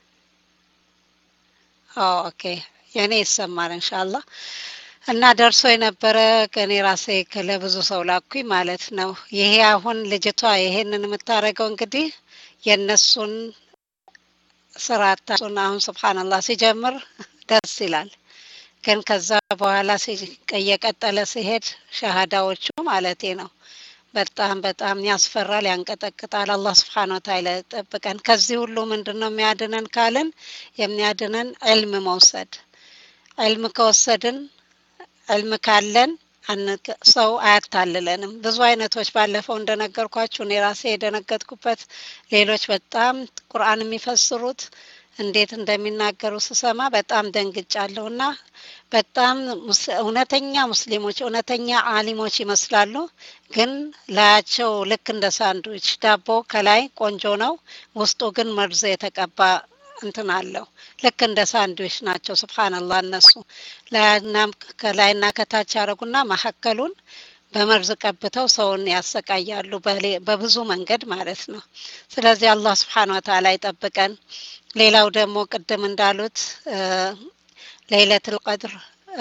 ኦኬ የኔ ይሰማል ኢንሻአላህ። እና ደርሶ የነበረ ከኔ ራሴ ከለብዙ ሰው ላኩኝ ማለት ነው። ይሄ አሁን ልጅቷ ይሄንን የምታረገው እንግዲህ የነሱን ስራታውና አሁን ሱብሃንአላህ ሲጀምር ደስ ይላል። ግን ከዛ በኋላ ሲቀየቀጠለ ሲሄድ ሸሃዳዎቹ ማለቴ ነው በጣም በጣም ያስፈራል፣ ያንቀጠቅጣል። አላህ Subhanahu Wa Ta'ala ጠብቀን። ከዚህ ሁሉ ምንድነው የሚያድነን ካልን የሚያድነን ዒልም መውሰድ። ዒልም ከወሰድን ዒልም ካለን ሰው አያታልለንም። ብዙ አይነቶች ባለፈው እንደነገርኳችሁ እኔ ራሴ የደነገጥኩበት ሌሎች በጣም ቁርአን የሚፈስሩት እንዴት እንደሚናገሩ ስሰማ በጣም ደንግጫለሁና በጣም እውነተኛ ሙስሊሞች እውነተኛ ዓሊሞች ይመስላሉ። ግን ላያቸው ልክ እንደ ሳንድዊች ዳቦ ከላይ ቆንጆ ነው፣ ውስጡ ግን መርዝ የተቀባ እንትን አለው። ልክ እንደ ሳንድዊች ናቸው። ሱብሃንአላህ እነሱ ላይናም ከላይና ከታች ያረጉና መሐከሉን በመርዝ ቀብተው ሰውን ያሰቃያሉ በብዙ መንገድ ማለት ነው። ስለዚህ አላህ Subhanahu Wa Ta'ala ይጠብቀን። ሌላው ደግሞ ቅድም እንዳሉት ለይለቱል ቀድር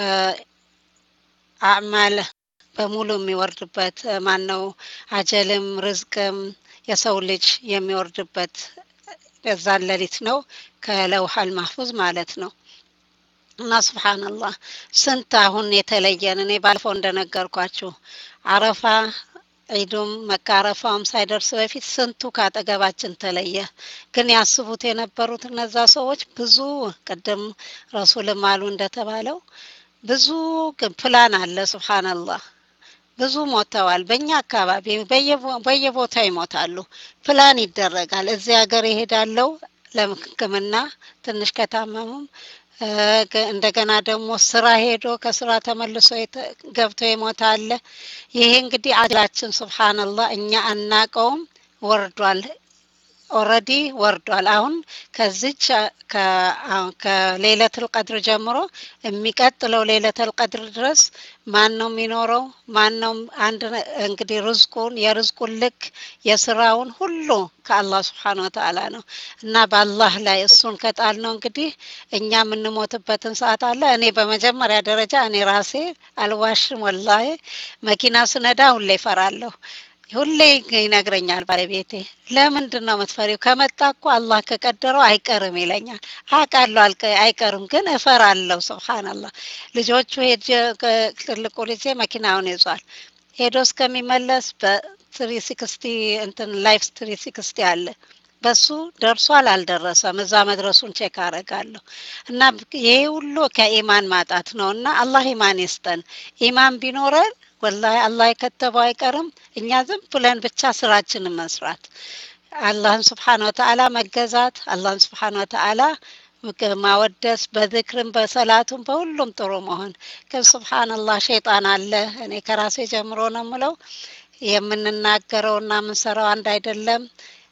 አዕማል በሙሉ የሚወርድበት ማን ነው? አጀልም ርዝቅም የሰው ልጅ የሚወርድበት በዛ ሌሊት ነው ከለውሐል ማህፉዝ ማለት ነው። እና ሱብሃንአላህ ስንት አሁን የተለየን እኔ ባልፈው እንደነገርኳችሁ አረፋ ዒዱም መካረፋውም ሳይደርስ በፊት ስንቱ ካጠገባችን ተለየ። ግን ያስቡት የነበሩት እነዛ ሰዎች ብዙ ቅድም ረሱልም አሉ እንደተባለው ብዙ ፕላን አለ። ሱብሃንአላህ ብዙ ሞተዋል። በእኛ አካባቢ በየቦታው ይሞታሉ። ፕላን ይደረጋል። እዚህ ሀገር ይሄዳለው ለሕክምና ትንሽ ከታመሙም እንደገና ደግሞ ስራ ሄዶ ከስራ ተመልሶ ገብቶ ይሞታል። ይሄ እንግዲህ አጅላችን ሱብሃንአላህ እኛ አናቀውም ወርዷል። ኦሬዲ ወርዷል። አሁን ከዚች ከሌሊቱል ቀድር ጀምሮ የሚቀጥለው ሌሊቱል ቀድር ድረስ ማን ነው የሚኖረው? ማን ነው አንድ እንግዲህ ርዝቁን የርዝቁን ልክ የስራውን ሁሉ ከአላህ Subhanahu Wa Ta'ala ነው እና በአላህ ላይ እሱን ከጣል ነው እንግዲህ እኛ የምንሞትበትን ሰዓት አለ። እኔ በመጀመሪያ ደረጃ እኔ ራሴ አልዋሽም ወላሂ መኪና ስነዳ ሁሌ እፈራለሁ። ሁሌ ይነግረኛል ባለቤቴ ለምንድን ነው የምትፈሪው? ከመጣ እኮ አላህ ከቀደረው አይቀርም ይለኛል። አውቃለሁ አይቀርም ግን እፈራለሁ። ሱብሃንአላህ ልጆቹ ሄጄ ትልቁ ልጄ መኪናውን ይዟል ሄዶ እስከሚመለስ በ360 እንትን ላይፍ360 አለ በሱ ደርሷል አልደረሰም እዛ መድረሱን ቼክ አረጋለሁ። እና ይሄ ሁሉ ከኢማን ማጣት ነውና አላህ ኢማን ይስጠን። ኢማን ቢኖረን ወላሂ አላህ ከተባው አይቀርም እኛ ዝም ብለን ብቻ ስራችንን መስራት አላህን Subhanahu Wa Ta'ala መገዛት አላህን Subhanahu Wa Ta'ala ማወደስ በዝክርም በሰላቱም በሁሉም ጥሩ መሆን። ከሱብሃንአላህ ሸይጣን አለ እኔ ከራሴ ጀምሮ ነው የምለው የምንናገረውና የምንሰራው አንድ አይደለም።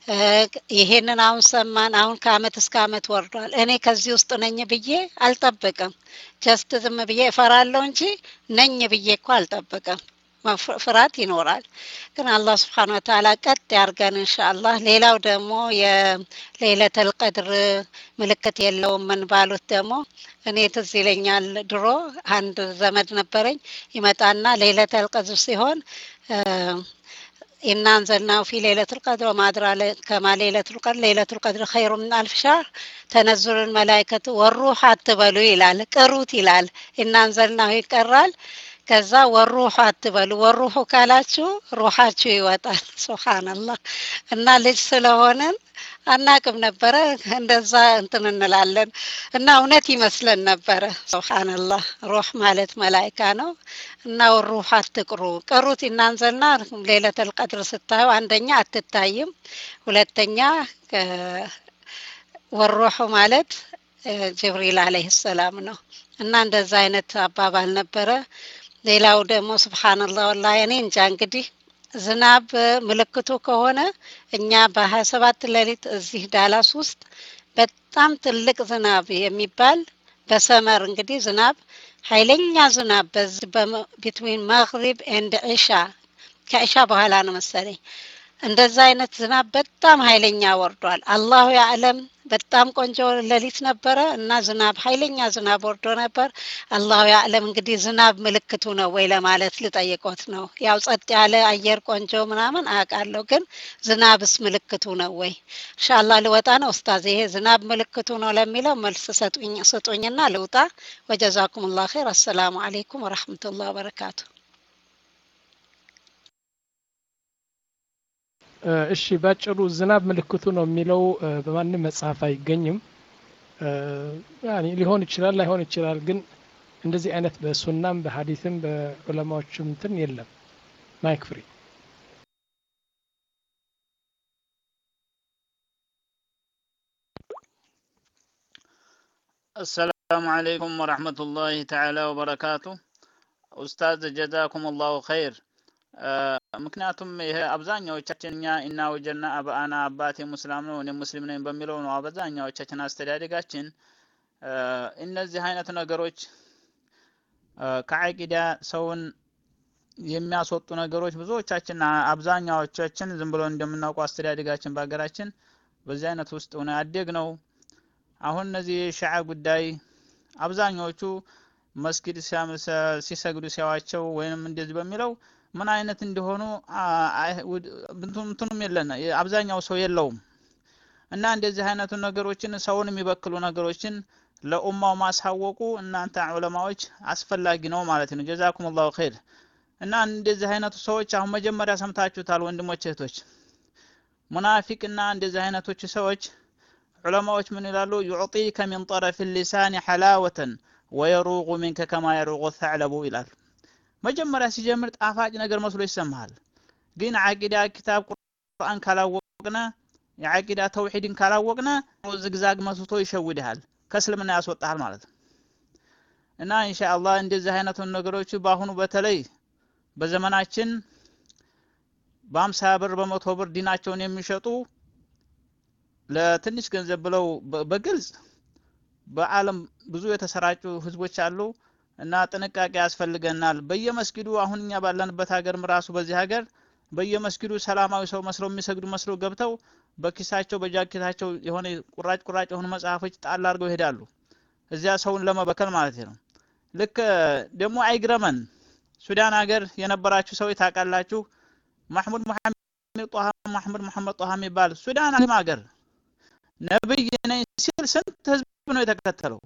ይሄንን አሁን ሰማን አሁን ከአመት እስከ አመት ወርዷል። እኔ ከዚህ ውስጥ ነኝ ብዬ አልጠብቅም። ጀስት ዝም ብዬ እፈራለሁ እንጂ ነኝ ብዬ እኮ አልጠብቅም። ፍርሃት ይኖራል ግን አላህ Subhanahu Wa Ta'ala ቀጥ ያርገን ኢንሻአላህ። ሌላው ደግሞ የሌሊቱል ቀድር ምልክት የለውም ምን ባሉት ደግሞ እኔ ትዝ ይለኛል ድሮ አንድ ዘመድ ነበረኝ ይመጣና ሌሊቱል ቀድር ሲሆን إن أنزلناه في ليلة القدر وما أدراك كما ليلة القدر ليلة القدر خير من ألف شهر تنزل الملائكة والروح أتبلو إلال كروت إلال إن أنزلناه يكرال كذا والروح أتبلو والروح كالاتشو روحاتشو يوطال سبحان الله إن لج سلهونن አናቅም ነበረ እንደዛ እንትን እንላለን እና እውነት ይመስለን ነበረ። ሱብሃንአላህ ሩህ ማለት መላእክት ነው እና ሩህ አትቅሩ ቀሩት እናንዘልና ሌሊቱል ቀድር ስታዩ አንደኛ አትታይም፣ ሁለተኛ ወሩህ ማለት ጅብሪል አለይሂ ሰላም ነው እና እንደዛ አይነት አባባል ነበረ። ሌላው ደግሞ ሱብሃንአላህ ወላሂ እኔ እንጃ እንግዲህ ዝናብ ምልክቱ ከሆነ እኛ በ27 ሌሊት እዚህ ዳላስ ውስጥ በጣም ትልቅ ዝናብ የሚባል በሰመር እንግዲህ ዝናብ ኃይለኛ ዝናብ በዚህ between maghrib and isha ከኢሻ በኋላ ነው መሰለኝ እንደዛ አይነት ዝናብ በጣም ኃይለኛ ወርዷል። አላሁ ያዕለም በጣም ቆንጆ ሌሊት ነበረ እና ዝናብ ኃይለኛ ዝናብ ወርዶ ነበር። አላሁ ያዕለም እንግዲህ ዝናብ ምልክቱ ነው ወይ ለማለት ልጠይቆት ነው። ያው ጸጥ ያለ አየር ቆንጆ ምናምን አውቃለሁ፣ ግን ዝናብስ ምልክቱ ነው ወይ? ኢንሻአላህ ልወጣ ነው ኡስታዝ። ይሄ ዝናብ ምልክቱ ነው ለሚለው መልስ ሰጡኝ ሰጡኝና ልውጣ። ወጀዛኩሙላሁ ኸይር። አሰላሙ አለይኩም ወራህመቱላሂ ወበረካቱ። እሺ ባጭሩ ዝናብ ምልክቱ ነው የሚለው በማንም መጽሐፍ አይገኝም። ያኒ ሊሆን ይችላል ላይሆን ይችላል፣ ግን እንደዚህ አይነት በሱናም በሐዲስም በዑለማዎችም እንትን የለም። ማይክ ፍሪ። السلام عليكم ورحمة الله تعالى وبركاته. أستاذ جزاكم الله خير. ምክንያቱም ይሄ አብዛኛዎቻችን እኛ እና ወጀና አባና አባቴ ሙስሊም ነው እኔ ሙስሊም ነኝ በሚለው ነው አብዛኛዎቻችን አስተዳደጋችን። እነዚህ አይነት ነገሮች ከአቂዳ ሰውን የሚያስወጡ ነገሮች ብዙዎቻችን አብዛኛዎቻችን ዝም ብሎ እንደምናውቀው አስተዳደጋችን በአገራችን በዚህ አይነት ውስጥ ሆነ ያደግ ነው። አሁን እነዚህ ሻዓ ጉዳይ አብዛኛዎቹ መስጊድ ሲሰግዱ ሲያዋቸው ወይንም እንደዚህ በሚለው ምን አይነት እንደሆኑ እንትኑም የለና አብዛኛው ሰው የለውም። እና እንደዚህ አይነት ነገሮችን ሰውን የሚበክሉ ነገሮችን ለኡማው ማሳወቁ እናንተ ዑለማዎች አስፈላጊ ነው ማለት ነው። ጀዛኩሙላሁ ኸይር። እና እንደዚህ አይነቱ ሰዎች አሁን መጀመሪያ ሰምታችሁታል ወንድሞች እህቶች፣ ሙናፊቅና እንደዚህ አይነቶች ሰዎች ዑለማዎች ምን ይላሉ? يعطيك من طرف اللسان حلاوة ويروغ منك كما يروغ الثعلب ይላል። መጀመሪያ ሲጀምር ጣፋጭ ነገር መስሎ ይሰማሃል፣ ግን አቂዳ ኪታብ ቁርአን ካላወቅና የአቂዳ ተውሂድን ካላወቅና ዝግዛግ መስቶ ይሸውድሃል፣ ከእስልምና ያስወጣሃል ማለት ነው። እና ኢንሻአላህ እንደዚህ አይነት ነገሮች ባሁኑ በተለይ በዘመናችን በአምሳ ብር በመቶ ብር ዲናቸውን የሚሸጡ ለትንሽ ገንዘብ ብለው በግልጽ በአለም ብዙ የተሰራጩ ህዝቦች አሉ። እና ጥንቃቄ ያስፈልገናል። በየመስጊዱ አሁን እኛ ባለንበት ሀገርም ራሱ በዚህ ሀገር በየመስጊዱ ሰላማዊ ሰው መስለው የሚሰግዱ መስለው ገብተው በኪሳቸው በጃኬታቸው የሆነ ቁራጭ ቁራጭ የሆኑ መጽሐፎች ጣል አድርገው ይሄዳሉ፣ እዚያ ሰውን ለመበከል ማለት ነው። ልክ ደግሞ አይግረመን ሱዳን ሀገር የነበራችሁ ሰው ታውቃላችሁ፣ ማህሙድ መሐመድ ጧሃ ማህሙድ መሐመድ ጧሃ የሚባል ሱዳን ሀገር ነብይ ነኝ ሲል ስንት ህዝብ ነው የተከተለው?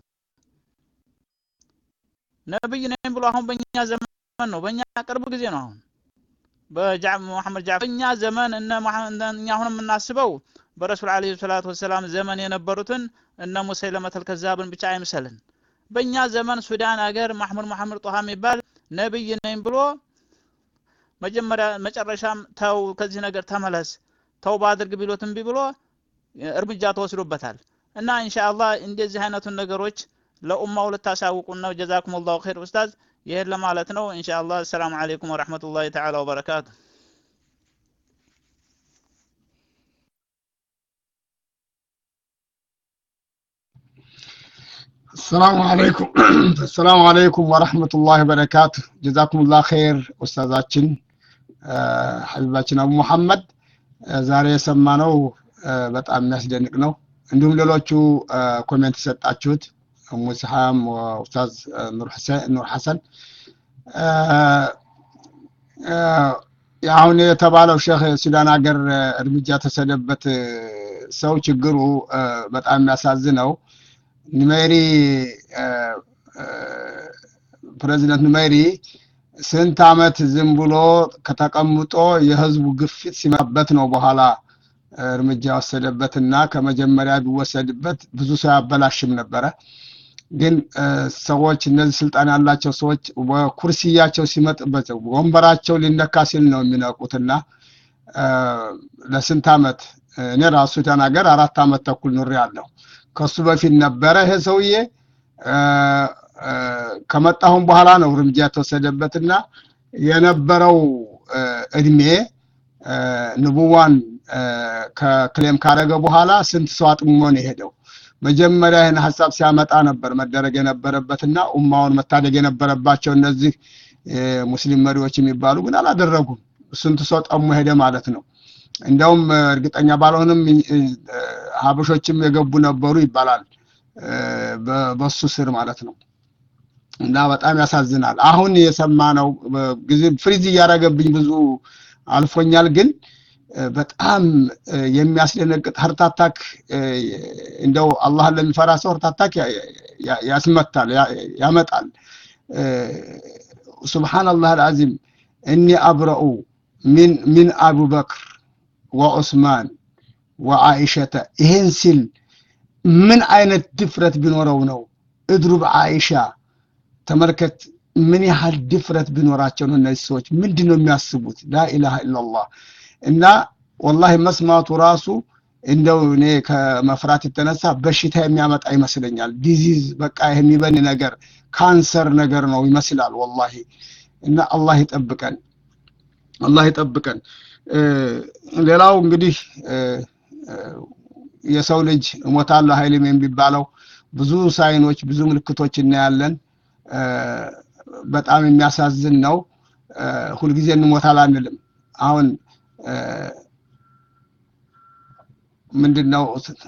ነብይ ነኝ ብሎ አሁን በእኛ ዘመን ነው፣ በእኛ ቅርብ ጊዜ ነው። አሁን በጃዕፈር መሐመድ ጃዕፈር በእኛ ዘመን እነ መሐመድ እኛ አሁን የምናስበው በረሱል አለይሂ ሰላቱ ወሰላም ዘመን የነበሩትን እነ ሙሰይለመተል ከዛብን ብቻ አይመስልን። በእኛ ዘመን ሱዳን ሀገር ማህሙድ መሐመድ ጧሃ የሚባል ነብይ ነኝ ብሎ መጀመሪያ መጨረሻም ተው ከዚህ ነገር ተመለስ ተውባ አድርግ ቢሎትም ቢብሎ እርምጃ ተወስዶበታል። እና ኢንሻአላህ እንደዚህ አይነቱን ነገሮች ለኡማው ለታሳውቁና ጀዛኩሙላሁ ኸይር ኡስታዝ ይሄን ለማለት ነው። ኢንሻአላህ ሰላም አለይኩም ወራህመቱላሂ ተዓላ ወበረካቱ። السلام عليكم السلام عليكم ورحمة الله وبركاته. جزاكم الله خير أستاذاتنا حبيباتنا أبو محمد ዛሬ የሰማነው በጣም የሚያስደንቅ ነው። እንዲሁም ሌሎቹ ኮሜንት ሰጣችሁት ሙስሐም ወኡስታዝ ኑር ሐሰን ኑር ሐሰን ያው የተባለው ሼህ ሱዳን ሀገር እርምጃ ተሰደበት ሰው ችግሩ በጣም የሚያሳዝነው ኑሜሪ ፕሬዝዳንት ኑሜሪ ስንት አመት ዝም ብሎ ከተቀምጦ የህዝቡ ግፊት ሲመበት ነው በኋላ እርምጃ ወሰደበትና ከመጀመሪያ ቢወሰድበት ብዙ ሰው ያበላሽም ነበረ። ግን ሰዎች እነዚህ ስልጣን ያላቸው ሰዎች በኩርሲያቸው ሲመጥበት ወንበራቸው ሊነካ ሲል ነው የሚነቁትና ለስንት አመት እኔ ራሱ ተናገር አራት አመት ተኩል ኑር ያለው ከሱ በፊት ነበረ ይሄ ሰውዬ ከመጣሁን በኋላ ነው እርምጃ ተወሰደበትና የነበረው እድሜ ንቡዋን ከክሌም ካረገ በኋላ ስንት ሰው አጥሞ ነው የሄደው። መጀመሪያ ይሄን ሐሳብ ሲያመጣ ነበር መደረግ የነበረበትና ኡማውን መታደግ የነበረባቸው እነዚህ ሙስሊም መሪዎች የሚባሉ ግን አላደረጉም። ስንት ሰው ጠሞ ሄደ ማለት ነው። እንደውም እርግጠኛ ባልሆንም ሀበሾችም የገቡ ነበሩ ይባላል በሱ ስር ማለት ነው። እና በጣም ያሳዝናል። አሁን የሰማነው ጊዜ ፍሪዝ ያረገብኝ ብዙ አልፎኛል፣ ግን በጣም የሚያስደነግጥ ሃርት አታክ እንደው አላህን ለሚፈራ ሰው ሃርት አታክ ያስመታል ያመጣል። ሱብሃንአላህ አልዓዚም እኒ አብረኡ ሚን ሚን አቡበክር ወዑስማን ወአኢሸተ ይሄን ሲል ምን አይነት ድፍረት ቢኖረው ነው? እድሩብ አይሻ ተመልከት፣ ምን ያህል ድፍረት ቢኖራቸው ነው እነዚህ ሰዎች ምንድነው የሚያስቡት? ላኢላሃ ኢላላህ። እና ወላሂ መስማቱ ራሱ እንደው እኔ ከመፍራት የተነሳ በሽታ የሚያመጣ ይመስለኛል። ዲዚዝ በቃ የሚበን ነገር ካንሰር ነገር ነው ይመስላል ወላሂ። እና አላህ ይጠብቀን፣ አላህ ይጠብቀን። ሌላው እንግዲህ የሰው ልጅ ሞታለሁ ኃይልም የሚባለው ብዙ ሳይኖች ብዙ ምልክቶች እናያለን። በጣም የሚያሳዝን ነው። ሁልጊዜ እንሞታለን አንልም። አሁን ምንድነው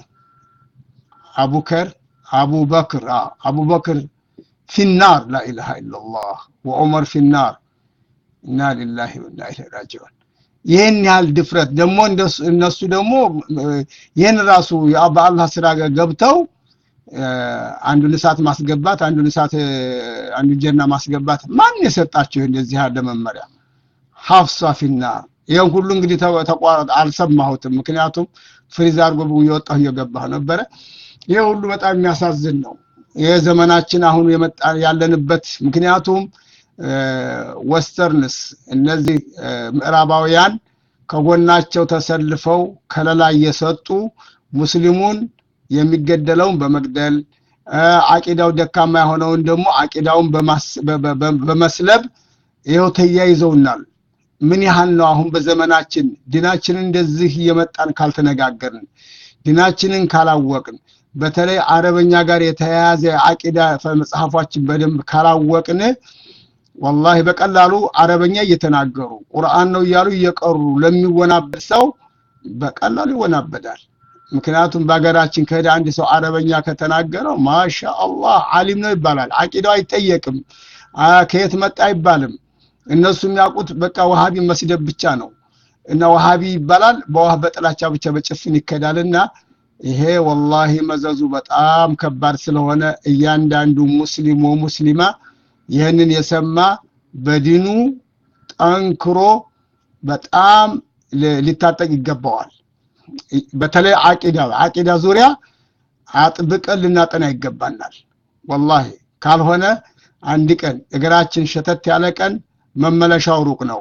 አቡከር አቡበክር አቡበክር ፊናር ላኢላሃ ኢላላህ ወዑመር ፊናር ኢና ሊላሂ ወኢና ኢለይሂ ራጂዑን። ይሄን ያህል ድፍረት ደግሞ እነሱ ደግሞ ይሄን ራሱ በአላህ ስራ ገብተው አንዱን እሳት ማስገባት አንዱን እሳት አንዱን ጀና ማስገባት ማን የሰጣቸው እንደዚህ ያለ መመሪያ? ሐፍሳ ፊናር። ይሄን ሁሉ እንግዲህ ተቋረጠ አልሰማሁትም፣ ምክንያቱም ፍሪዝ አድርጎ እየወጣሁ እየገባሁ ነበረ። ይሄ ሁሉ በጣም የሚያሳዝን ነው። ይሄ ዘመናችን አሁን የመጣ ያለንበት ምክንያቱም ወስተርንስ እነዚህ ምዕራባውያን ከጎናቸው ተሰልፈው ከለላ እየሰጡ ሙስሊሙን የሚገደለውን በመግደል አቂዳው ደካማ የሆነውን ደግሞ አቂዳውን በመስለብ ይሄው ተያይዘውናል። ምን ያህል ነው አሁን በዘመናችን ዲናችንን እንደዚህ እየመጣን ካልተነጋገርን፣ ዲናችንን ካላወቅን፣ በተለይ አረበኛ ጋር የተያያዘ አቂዳ መጽሐፎችን በደንብ ካላወቅን والله በቀላሉ አረበኛ እየተናገሩ ቁርአን ነው ይያሉ እየቀሩ ለሚወናበድ ሰው በቀላሉ ይወናበዳል። ምክንያቱም በአገራችን ከሄደ አንድ ሰው አረበኛ ከተናገረው ማሻአላህ ዓሊም ነው ይባላል። አቂዳው አይጠየቅም፣ ከየት መጣ አይባልም። እነሱ የሚያውቁት በቃ ወሃቢ መስደብ ብቻ ነው እና ወሃቢ ይባላል። በዋህ በጥላቻ ብቻ በጭፍን ይከዳልና ይሄ والله መዘዙ በጣም ከባድ ስለሆነ እያንዳንዱ ሙስሊም ወሙስሊማ ይሄንን የሰማ በዲኑ ጠንክሮ በጣም ሊታጠቅ ይገባዋል። በተለይ አቂዳ አቂዳ ዙሪያ አጥብቀን ልናጠና ይገባናል والله። ካልሆነ አንድ ቀን እግራችን ሸተት ያለ ቀን መመለሻው ሩቅ ነው።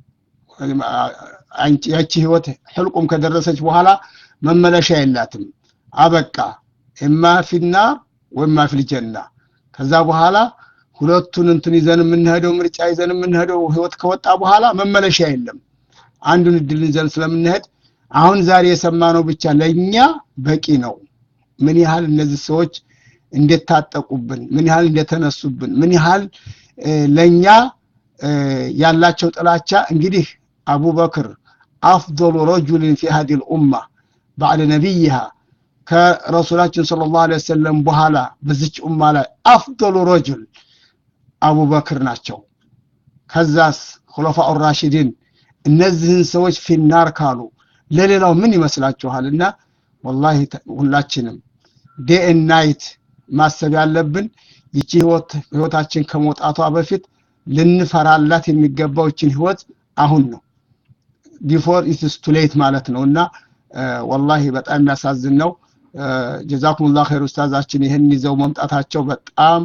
አንቺ ያቺ ህይወት ህልቁም ከደረሰች በኋላ መመለሻ የላትም። አበቃ እማ ፊና ወማ ፊል ጀና። ከዛ በኋላ ሁለቱን እንትን ይዘን የምንሄደው ምርጫ ይዘን የምንሄደው ህይወት ከወጣ በኋላ መመለሻ የለም። አንዱን እድል ይዘን ስለምንሄድ አሁን ዛሬ የሰማነው ብቻ ለኛ በቂ ነው። ምን ያህል እነዚህ ሰዎች እንደታጠቁብን፣ ምን ያህል እንደተነሱብን፣ ምን ያህል ለኛ ያላቸው ጥላቻ። እንግዲህ አቡበክር አፍضل رجل في هذه الامه بعد نبيها ከረሱላችን ሰለላሁ ዐለይሂ ወሰለም በኋላ በዚች ኡማ ላይ አፍضل رجل አቡበክር ናቸው። ከዛስ ኹለፋኡ ራሺዲን። እነዚህን ሰዎች ፊናር ካሉ ለሌላው ምን ይመስላችኋልና? والله ሁላችንም ዴይ ኤንድ ናይት ማሰብ ያለብን ይቺ ህይወት ህይወታችን ከመውጣቷ በፊት ልንፈራላት የሚገባው ይቺን ህይወት አሁን ነው፣ before it is too late ማለት ነውና والله በጣም ያሳዝን ነው። ጀዛኩሙላህ ኸይር ኡስታዛችን ይሄን ይዘው መምጣታቸው በጣም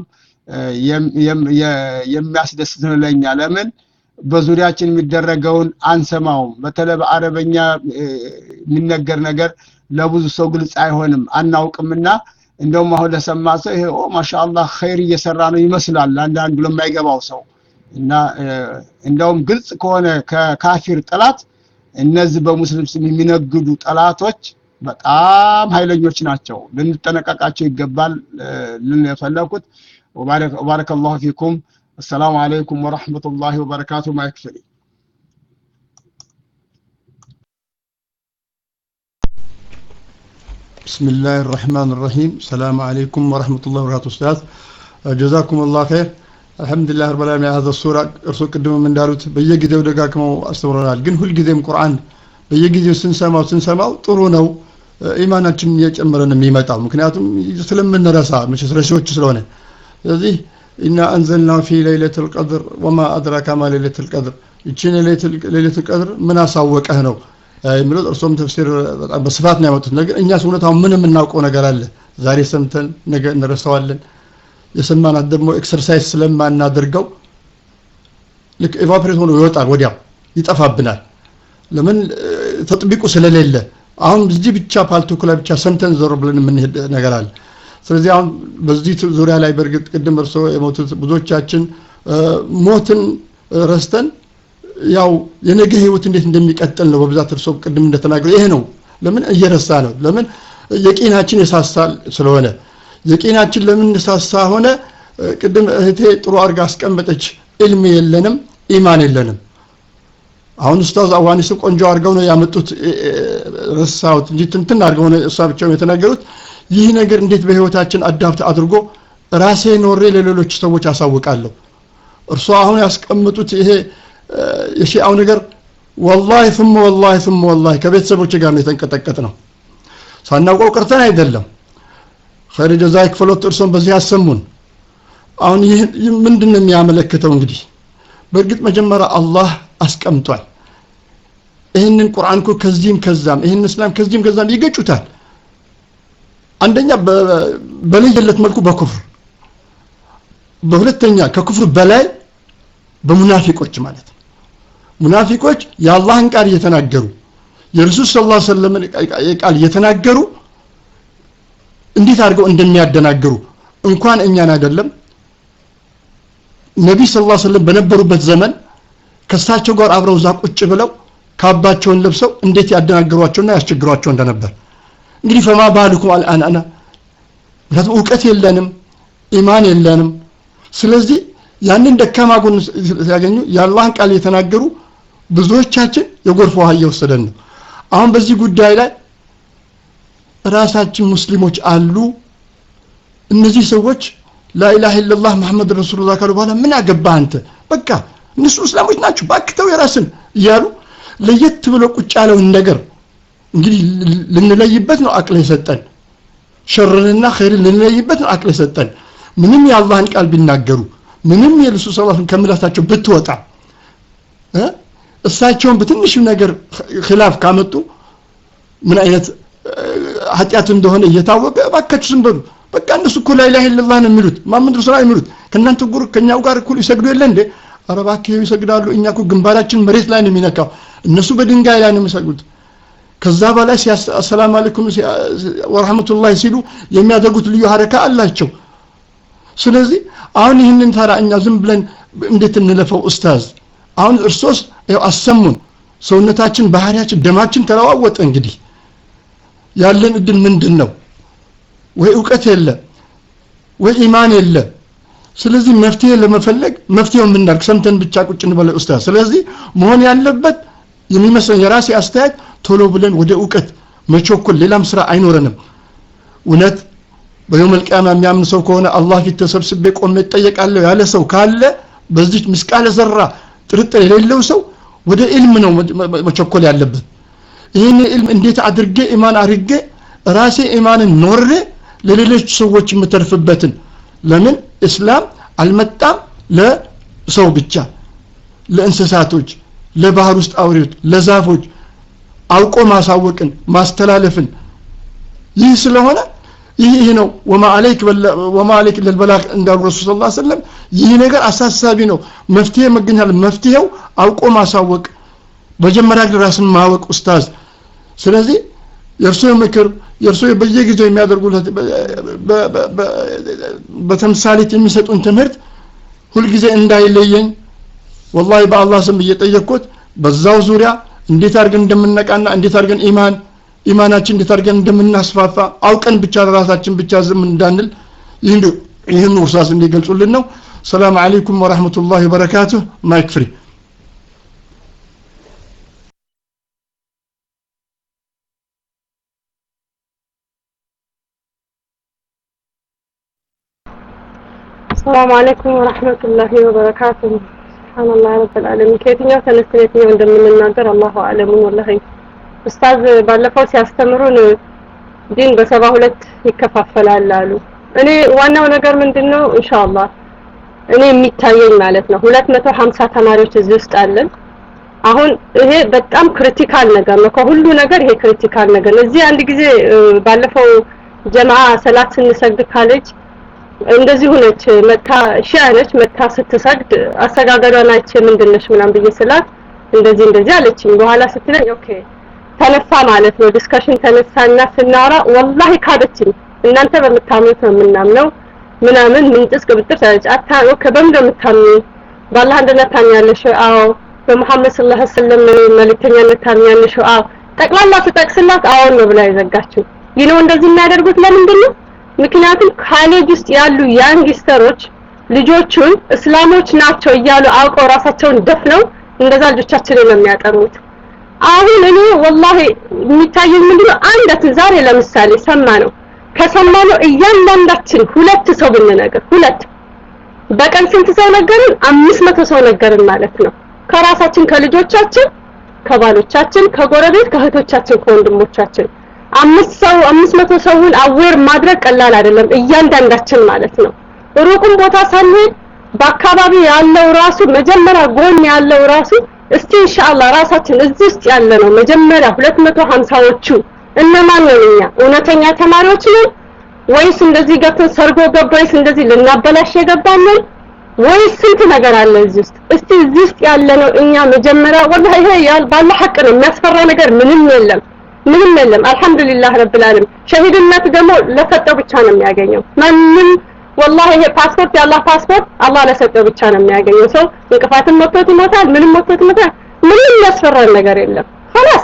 የሚያስደስት ነው ለኛ። ለምን በዙሪያችን የሚደረገውን አንሰማውም። በተለይ በአረበኛ የሚነገር ነገር ለብዙ ሰው ግልጽ አይሆንም አናውቅምና እንደውም አሁን ለሰማ ሰው ይሄ ኦ ማሻአላህ ኸይር እየሰራ ነው ይመስላል አንዳንዱ ለማይገባው ሰው። እና እንደውም ግልጽ ከሆነ ከካፊር ጠላት እነዚህ በሙስሊም ስም የሚነግዱ ጠላቶች በጣም ኃይለኞች ናቸው፣ ልንጠነቀቃቸው ይገባል ልንፈለኩት። وبارك وبارك الله فيكم. السلام عليكم ورحمة الله وبركاته. ما يكفي. بسم الله الرحمن الرحيم السلام عليكم ورحمة الله وبركاته أستاذ جزاكم الله خير الحمد لله رب العالمين هذا الصورة رسول قدم من داروت بيجي ودقاكم أستمرنا جن هل جديم قرآن بيجي سنسمع وسنسمع طرونا إيماناتنا يجمرنا ميمتا ممكناتهم يسلم من رسا مش رسوت سلونه هذه إنا أنزلنا في ليلة القدر وما أدراك ما ليلة القدر يجينا ليلة ليلة القدر من أساوك أهنو يمرد أرسوم تفسير بصفات نعمة نجر إني سونتهم من من ناقو نجر الله زاري سمتن نجر نرسوالن يسمى ندمو إكسرسايز لما نادرجو لك إيفابريت هون ويوتار وديا يتأفى بنا لمن تطبيقه سلالة አሁን እዚህ ብቻ ፓልቶክ ላይ ብቻ ሰምተን ዞር ብለን ምን ነገር አለ ስለዚህ አሁን በዚህ ዙሪያ ላይ በርግጥ ቅድም እርሶ የሞቱት ብዙዎቻችን ሞትን ረስተን ያው የነገ ህይወት እንዴት እንደሚቀጥል ነው በብዛት እርሶ ቅድም እንደተናገሩ ይሄ ነው ለምን እየረሳ ነው ለምን የቂናችን የሳሳል ስለሆነ የቂናችን ለምን ሳሳ ሆነ ቅድም እህቴ ጥሩ አርጋ አስቀመጠች ኢልም የለንም ኢማን የለንም አሁን ኡስታዝ አዋኒስ ቆንጆ አርገው ነው ያመጡት ረሳውት እንጂ እንትን አርገው ነው እሳቸው የተናገሩት ይህ ነገር እንዴት በህይወታችን አዳፕት አድርጎ ራሴ ኖሬ ለሌሎች ሰዎች አሳውቃለሁ እርሱ አሁን ያስቀምጡት ይሄ የሺአው ነገር والله ثم والله ثم والله ከቤተሰቦች ጋር ነው የተንቀጠቀጥ ነው ሳናውቀው ቀርተን አይደለም خير جزاك فلوت እርሶን በዚህ ያሰሙን አሁን ይህ ምንድነው የሚያመለክተው እንግዲህ በእርግጥ መጀመሪያ አላህ አስቀምጧል ይሄንን ቁርአን ኮ ከዚህም ከዛም ይሄን እስላም ከዚህም ከዛም ይገጩታል አንደኛ በለየለት መልኩ በኩፍር በሁለተኛ ከኩፍር በላይ በሙናፊቆች ማለት ነው ሙናፊቆች የአላህን ቃል እየተናገሩ የረሱል ሰለላሁ ዐለይሂ ወሰለም ቃል እየተናገሩ እንዴት አድርገው እንደሚያደናግሩ እንኳን እኛን አይደለም ነብይ ሰለላሁ ዐለይሂ ወሰለም በነበሩበት ዘመን ከሳቸው ጋር አብረው ዛ ቁጭ ብለው ካባቸውን ለብሰው እንዴት ያደናግሯቸውና ያስቸግሯቸው እንደነበር እንግዲህ ፈማ ባልኩም አልአን አና ለተው እውቀት የለንም ኢማን የለንም ስለዚህ ያንን ደካማ ጎን ሲያገኙ የአላህን ቃል የተናገሩ ብዙዎቻችን የጎርፍ ውሃ እየወሰደን ነው አሁን በዚህ ጉዳይ ላይ ራሳችን ሙስሊሞች አሉ እነዚህ ሰዎች لا اله الا الله محمد رسول الله ካሉ በኋላ ምን አገባ አንተ በቃ እነሱ እስላሞች ናቸው ባክተው የራስን ይያሉ ለየት ብሎ ቁጭ ያለው ነገር እንግዲህ ልንለይበት ነው አቅል የሰጠን ሸርንና ኸይርን ልንለይበት ነው አቅል የሰጠን ምንም የአላህን ቃል ቢናገሩ ምንም የረሱል ሰለላሁ ዐለይሂ ወሰለም ከምላታቸው ብትወጣ እ እሳቸውን በትንሽ ነገር ኺላፍ ካመጡ ምን አይነት ኃጢአት እንደሆነ እየታወቀ ባካችሁ ዝም በሉ በቃ እነሱ እኮ ላ ኢላሀ ኢላላህ ነው የሚሉት ማመድ ረሱል አይሉት ከናንተ ጉር ከኛው ጋር እኩል ይሰግዱ የለ እንዴ አረባከው ይሰግዳሉ እኛ እኮ ግንባራችን መሬት ላይ ነው የሚነካው እነሱ በድንጋይ ላይ ነው የሚሰግዱት ከዛ በላይ ሰላም አለይኩም ወራህመቱላሂ ሲሉ የሚያደርጉት ልዩ ሐረካ አላቸው ስለዚህ አሁን ይህንን ታራ እኛ ዝም ብለን እንዴት እንለፈው ኡስታዝ አሁን እርሶስ አሰሙን ሰውነታችን ባህሪያችን ደማችን ተለዋወጠ እንግዲህ ያለን እድል ምንድነው ወይ ዕውቀት የለ ወይ ኢማን የለ ስለዚህ መፍትሄ ለመፈለግ መፍትሄው ምን እናድርግ ሰምተን ብቻ ቁጭ እንበለ ኡስታዝ ስለዚህ መሆን ያለበት የሚመስለው የራሴ አስተያየት ቶሎ ብለን ወደ ዕውቀት መቸኮል ሌላም ስራ አይኖርንም እውነት በየውም القيامه የሚያምን ሰው ከሆነ አላህ ፊት ተሰብስቤ ቆሜ እጠየቃለሁ ያለ ሰው ካለ በዚህ ምስቃለ ዘራ ጥርጥር የሌለው ሰው ወደ ኢልም ነው መቸኮል ያለበት ይሄን ኢልም እንዴት አድርጌ ኢማን አድርጌ ራሴ ኢማንን ኖሬ ለሌሎች ሰዎች የምተርፍበትን ለምን እስላም አልመጣም ለሰው ብቻ ለእንስሳቶች ለባህር ውስጥ አውሬዎች ለዛፎች አውቆ ማሳወቅን ማስተላለፍን ይህ ስለሆነ ይህ ነው ወማ አለይክ ወማ አለይክ ለልበላግ እንዳሉ ረሱል ሰለላሁ ዐለይሂ ወሰለም ይህ ነገር አሳሳቢ ነው መፍትሄ መገኛል መፍትሄው አውቆ ማሳወቅ በመጀመሪያ ራስን ማወቅ ኡስታዝ ስለዚህ የርሱ ምክር የርሱ በየጊዜው የሚያደርጉት በተምሳሌት የሚሰጡን ትምህርት ሁሉ ጊዜ እንዳይለየኝ والله በአላህ ስም እየጠየቅኩት በዛው ዙሪያ እንዴት አድርገን እንደምንነቃና እንዴት አድርገን ኢማን ኢማናችን እንዴት አድርገን እንደምናስፋፋ አውቀን ብቻ ራሳችን ብቻ ዝም እንዳንል ይህን ይህን ኡስታዝ እንዲገልጹልን ነው ሰላም አለይኩም ወራህመቱላሂ ወበረካቱሁ ማይክ ፍሪ السلام عليكم ورحمة الله وبركاته. سبحان الله رب العالمين. ከየትኛው ተነስተን የትኛው እንደምንናገር አላሁ አዕለም። ወላሂ ኡስታዝ ባለፈው ሲያስተምሩን ዲን በሰባ ሁለት ይከፋፈላል አሉ። እኔ ዋናው ነገር ምንድነው ኢንሻአላህ እኔ የሚታየኝ ማለት ነው ሁለት መቶ ሀምሳ ተማሪዎች እዚህ ውስጥ አለን። አሁን ይሄ በጣም ክሪቲካል ነገር ነው። ከሁሉ ነገር ይሄ ክሪቲካል ነገር ነው። እዚህ አንድ ጊዜ ባለፈው ጀማዓ ሰላት ስንሰግድ ካለች እንደዚህ ሆነች መታ ሺያነች መታ ስትሰግድ አሰጋገዷን አይቼ ምንድነሽ ምናምን ብዬ ስላት እንደዚህ እንደዚህ አለችኝ። በኋላ ስትለኝ ኦኬ ተነሳ ማለት ነው ዲስከሽን ተነሳና ስናወራ ወላሂ ካደችኝ። እናንተ በምታምኑት ነው የምናምነው ምናምን ምን ጥስቅ ብጥር አታ ኦኬ በምን እንደምታምኑ በአላህ አንድነት ታምኛለሽ? አዎ በመሐመድ ሰለላሁ ዐለይሂ ወሰለም መልእክተኛነት ታምኛለሽ? አዎ ጠቅላላ ተጠቅስላት አዎ ነው ብላ ይዘጋችሁ። ይሄ እንደዚህ የሚያደርጉት ለምንድን ነው? ምክንያቱም ካሌጅ ውስጥ ያሉ ያንግስተሮች ልጆቹን እስላሞች ናቸው እያሉ አውቀው ራሳቸውን ደፍነው እንደዛ ልጆቻችንን ነው የሚያጠሩት። አሁን እኔ ወላሂ የሚታየኝ ምንድነው አንዳት ዛሬ ለምሳሌ ሰማነው ከሰማነው እያንዳንዳችን ሁለት ሰው ብንነግር ሁለት በቀን ስንት ሰው ነገርን? አምስት መቶ ሰው ነገርን ማለት ነው። ከራሳችን ከልጆቻችን ከባሎቻችን ከጎረቤት ከእህቶቻችን ከወንድሞቻችን አምስት ሰው አምስት መቶ ሰውን አዌር ማድረግ ቀላል አይደለም እያንዳንዳችን ማለት ነው። ሩቁም ቦታ ሳንሄድ በአካባቢ ያለው ራሱ መጀመሪያ ጎን ያለው ራሱ እስቲ ኢንሻአላህ ራሳችን እዚህ ውስጥ ያለ ነው መጀመሪያ ሁለት መቶ ሀምሳዎቹ እነማን ነው? እኛ እውነተኛ ተማሪዎች ነን ወይስ እንደዚህ ገብተን ሰርጎ ገብ ወይስ እንደዚህ ልናበላሽ የገባን ነን ወይስ ስንት ነገር አለ እዚህ ውስጥ? እስቲ እዚህ ውስጥ ያለ ነው እኛ መጀመሪያ ወላሂ ይሄ ያል ባለ ሐቅ ነው የሚያስፈራ ነገር ምንም የለም ምንም የለም። አልহামዱሊላህ ረብል ዓለሚን። ሸሂድነት ደግሞ ለሰጠው ብቻ ነው የሚያገኘው። ማንም ወላሂ ይሄ ፓስፖርት ያላህ ፓስፖርት አላህ ለሰጠው ብቻ ነው የሚያገኘው። ሰው እንቅፋትን መጥቶት ይሞታል ምንም መጥቶት ይሞታል ምንም ያስፈራ ነገር የለም خلاص።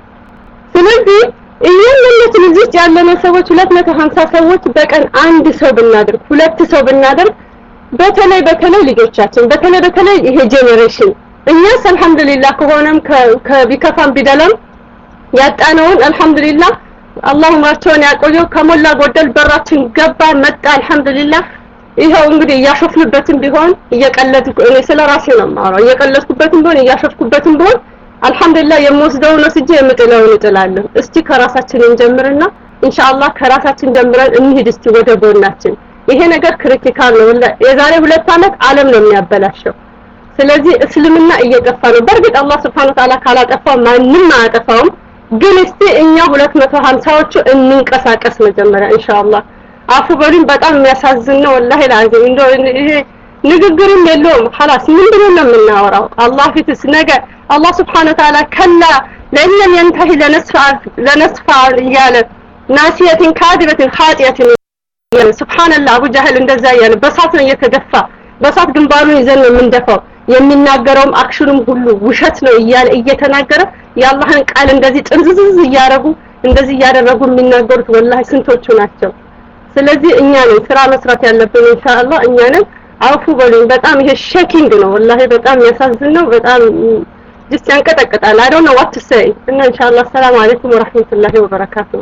ስለዚህ እያንዳንዳችን እዚህ ውስጥ ያለነው ሰዎች ሁለት መቶ ሀምሳ ሰዎች በቀን አንድ ሰው ብናደርግ ሁለት ሰው ብናደርግ በተለይ በተለይ ልጆቻችን በተለይ በተለይ ይሄ ጄኔሬሽን እኛስ አልহামዱሊላህ ከሆነም ከቢከፋም ቢደለም ያጣነውን አልহামዱሊላህ አላህ ማርቶን ያቆየው ከሞላ ጎደል በራችን ገባ መጣ አልহামዱሊላህ። ይሄው እንግዲህ እያሾፍንበትም ቢሆን እየቀለድኩ እኔ ስለራሴ ነው የማወራው እየቀለድኩበትም ቢሆን እያሾፍኩበትም ቢሆን አልহামዱሊላህ የምወስደው ነው ስጄ የምጥለውን እጥላለሁ። እስቲ ከራሳችን እንጀምርና ኢንሻአላህ ከራሳችን ጀምረን እንሂድ እስቲ ወደ ጎናችን። ይሄ ነገር ክሪቲካል ነው። የዛሬ ሁለት አመት ዓለም ነው የሚያበላሸው። ስለዚህ እስልምና እየጠፋ ነው። በርግጥ አላህ Subhanahu Wa Ta'ala ካላጠፋው ማንንም አያጠፋውም። ግን እስቲ እኛ ሁለት መቶ ሀምሳዎቹ እንንቀሳቀስ መጀመሪያ ኢንሻአላህ። አፉ በሉኝ በጣም የሚያሳዝን ነው ወላሂ ላዚም እንደው ይሄ ንግግርም የለውም خلاص ምንድነው የምናወራው? አላህ ፊትስ ነገ አላህ Subhanahu Wa Ta'ala ከላ ለእነም ينتهي لنصفع لنصفع እያለ ናሲየትን ካዲበትን ኻጢየትን ሱብሃንአላህ አቡ ጃህል እንደዛ ያለ በሳት ነው እየተደፋ በሳት ግንባሩን ይዘን ነው የምንደፋው። የሚናገረውም አክሽኑም ሁሉ ውሸት ነው እያለ እየተናገረ የአላህን ቃል እንደዚህ ጥንዝዝዝ እያረጉ እንደዚህ እያደረጉ የሚናገሩት ወላሂ ስንቶቹ ናቸው። ስለዚህ እኛ ነን ስራ መስራት ያለብን ኢንሻአላህ እኛ ነን። አውፉ በሉኝ በጣም ይሄ ሼኪንግ ነው ወላሂ በጣም የሚያሳዝን ነው። በጣም ጅስ ያንቀጠቅጣል። አይ ዶንት ኖ ዋት ቱ ሴይ እና ኢንሻአላህ ሰላም አለይኩም ወራህመቱላሂ ወበረካቱሁ።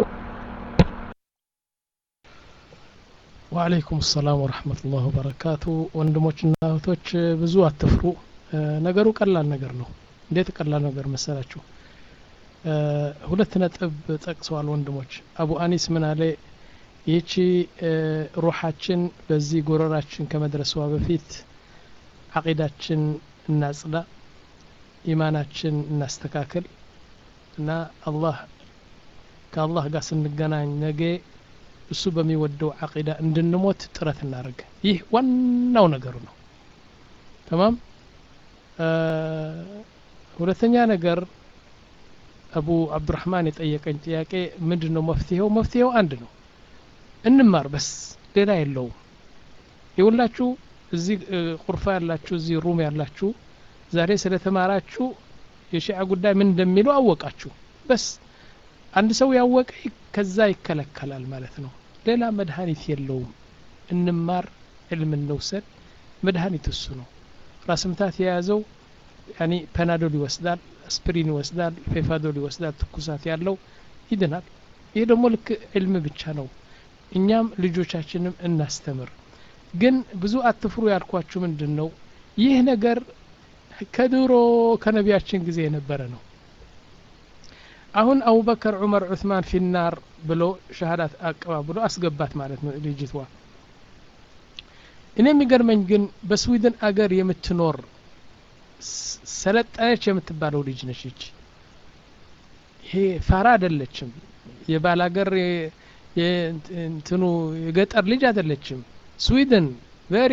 ወአለይኩም ሰላም ወራህመቱላሂ ወበረካቱ። ወንድሞችና እህቶች ብዙ አትፍሩ። ነገሩ ቀላል ነገር ነው። እንዴት ቀላል ነገር መሰላችሁ? ሁለት ነጥብ ጠቅሰዋል ወንድሞች። አቡ አኒስ ምን አለ? ይቺ ሩሃችን በዚህ ጎረራችን ከመድረሷ በፊት አቂዳችን እናጽዳ፣ ኢማናችን እናስተካክል እና አላህ ከአላህ ጋር ስንገናኝ ነገ እሱ በሚወደው አቂዳ እንድንሞት ጥረት እናደርግ። ይህ ዋናው ነገሩ ነው። ተማም ሁለተኛ ነገር አቡ አብዱራህማን የጠየቀኝ ጥያቄ ምንድነው መፍትሄው? መፍትሄው አንድ ነው። እንማር በስ ሌላ የለውም። ይውላችሁ እዚህ ቁርፋ ያላችሁ እዚህ ሩም ያላችሁ ዛሬ ስለተማራችሁ የሺዓ ጉዳይ ምን እንደሚለው አወቃችሁ። በስ አንድ ሰው ያወቀ ከዛ ይከለከላል ማለት ነው። ሌላ መድኃኒት የለውም። እንማር ዕልም እንውሰድ። መድኃኒት እሱ ነው። ራስ ምታት የያዘው ያኒ ፓናዶል ይወስዳል፣ አስፕሪን ይወስዳል፣ ፌፋዶል ይወስዳል፣ ትኩሳት ያለው ይድናል። ይሄ ደግሞ ልክ ዕልም ብቻ ነው። እኛም ልጆቻችንም እናስተምር። ግን ብዙ አትፍሩ ያልኳችሁ ምንድነው ይህ ነገር ከድሮ ከነቢያችን ጊዜ የነበረ ነው አሁን አቡበከር ዑመር ዑስማን ፊናር ብሎ ሸሃዳት አቀባብሎ አስገባት ማለት ነው ልጅቷ እኔ የሚገርመኝ ግን በስዊድን አገር የምትኖር ሰለጠነች የምትባለው ልጅ ነች እቺ ይሄ ፋራ አይደለችም የባላገር የእንትኑ የገጠር ልጅ አይደለችም ስዊድን ቬሪ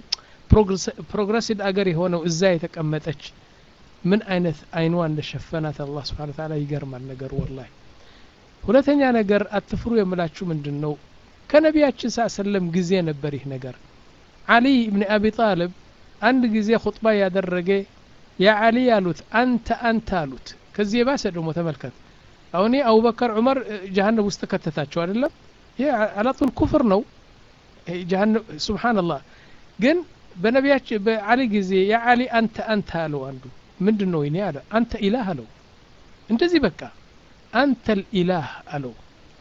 ፕሮግሬሲቭ አገር የሆነው እዛ የተቀመጠች ምን አይነት አይኗ እንደሸፈናት አላህ Subhanahu Wa Ta'ala ይገርማል ነገር ወላሂ ሁለተኛ ነገር አትፍሩ የምላችሁ ምንድነው ከነቢያችን ሰለላም ጊዜ ነበር ይህ ነገር አሊ ኢብኑ አቢ ጣሊብ አንድ ጊዜ ኹጥባ ያደረገ ያ አሊ ያሉት አንተ አንተ አሉት ከዚህ ባሰ ደግሞ ተመልከት አሁን አቡበከር ዑመር ጀሃነም ውስጥ ከተታቸው አይደለም ይሄ አላጡል ኩፍር ነው ጀሃነም ሱብሃንአላህ ግን በነቢያችን በአሊ ጊዜ ያ አሊ አንተ አንተ አለው አንዱ ምንድነው ይኔ አለ አንተ ኢላህ አለው እንደዚህ በቃ አንተ الإله አለው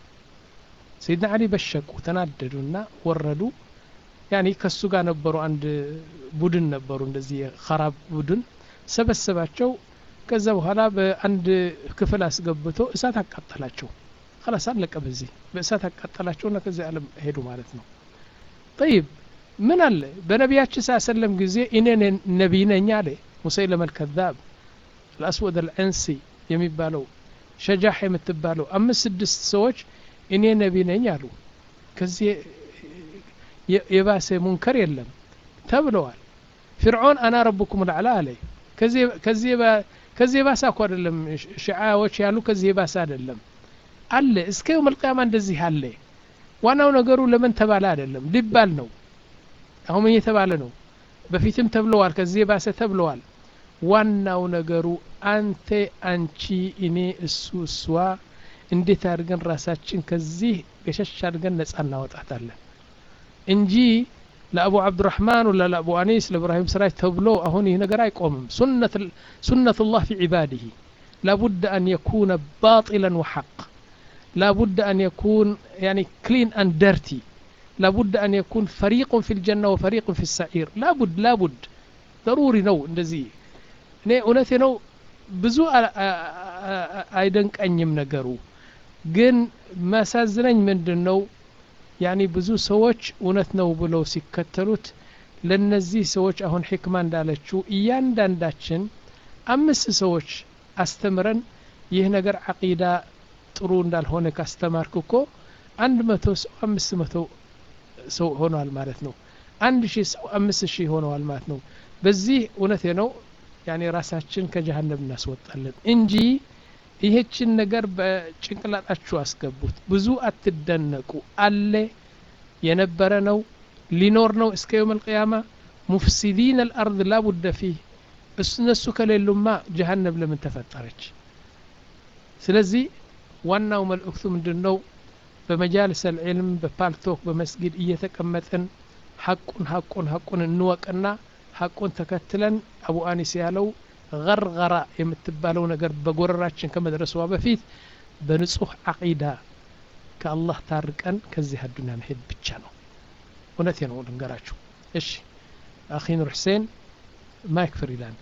ሰይድና አሊ በሸቁ ተናደዱና ወረዱ ያኒ ከሱ ጋር ነበሩ አንድ ቡድን ነበሩ እንደዚህ خراب ቡድን ሰበሰባቸው ከዛ በኋላ በአንድ ክፍል አስገብቶ እሳት አቃጠላቸው خلاص አለቀ በዚህ በእሳት አቃጠላቸውና ከዛ ዓለም ሄዱ ማለት ነው طيب ምን አለ በነቢያችን ሰለላም ጊዜ እኔ ነብይ ነኝ አለ ሙሰይለመ الكذاب الاسود العنسي የሚባለው ሸጃህ የምትባለው አምስት ስድስት ሰዎች እኔ ነብይ ነኝ አሉ ከዚህ የባሰ ሙንከር የለም ተብለዋል ፍርዖን አና ረብኩም العلا አለ ከዚህ ከዚህ ከዚህ ባሰ እኮ አይደለም ሺዓዎች ያሉ ከዚህ ባሰ አይደለም አለ እስከ يوم القيامه እንደዚህ አለ ዋናው ነገሩ ለምን ተባለ አይደለም ሊባል ነው አሁን እየተባለ ነው በፊትም ተብለዋል ከዚህ ባሰ ተብለዋል ዋናው ነገሩ አንተ አንቺ እኔ እሱ እሷ እንዴት አድርገን ራሳችን ከዚህ ገሸሽ አድርገን ነፃ እናወጣታለን እንጂ ለአቡ አብዱራህማን ወላ ለአቡ አኒስ ለኢብራሂም ስራጅ ተብሎ አሁን ይሄ ነገር አይቆምም ሱነት ሱነት الله في عباده لابد ان يكون باطلا وحق لابد ان يكون يعني clean and dirty لابد ان يكون فريق في الجنه وفريق في السعير لابد لابد ضروري ነው እንደዚህ እኔ እውነቴ ነው ብዙ አይደንቀኝም ነገሩ ግን ማሳዝነኝ ምንድነው ያኒ ብዙ ሰዎች እውነት ነው ብለው ሲከተሉት ለነዚህ ሰዎች አሁን ህክማ እንዳለችው እያንዳንዳችን አምስት ሰዎች አስተምረን ይህ ነገር አቂዳ ጥሩ እንዳልሆነ ካስተማርኩ እኮ መቶ ሰው አምስት መቶ ሰው ሆኗል ማለት ነው አንድ ሺህ ሰው አምስት ሺህ ሆኗል ማለት ነው በዚህ እውነቴ ነው ያኒ ራሳችን ከጀሃነም እናስወጣለን እንጂ ይሄችን ነገር በጭንቅላታችሁ አስገቡት ብዙ አትደነቁ አለ የነበረ ነው ሊኖር ነው እስከ يوم القيامه مفسدين الارض لا بد فيه እነሱ ከሌሉማ ጀሃነም ለምን ተፈጠረች ስለዚህ ዋናው መልእክቱ ምንድነው በመጃልስ العلم በፓልቶክ በመስጊድ እየተቀመጠን ሐቁን ሐቁን ሐቁን እንወቅና ሐቁን ተከትለን አቡ አኒስ ያለው غرغرة የምትባለው ነገር በጎረራችን ከመድረሷ በፊት በንጹህ አቂዳ ከአላህ ታርቀን ከዚህ አዱና መሄድ ብቻ ነው እውነቴ ነው ልንገራችሁ እሺ አኺ ኑር ሁሴን ማይክ ፍሪላንድ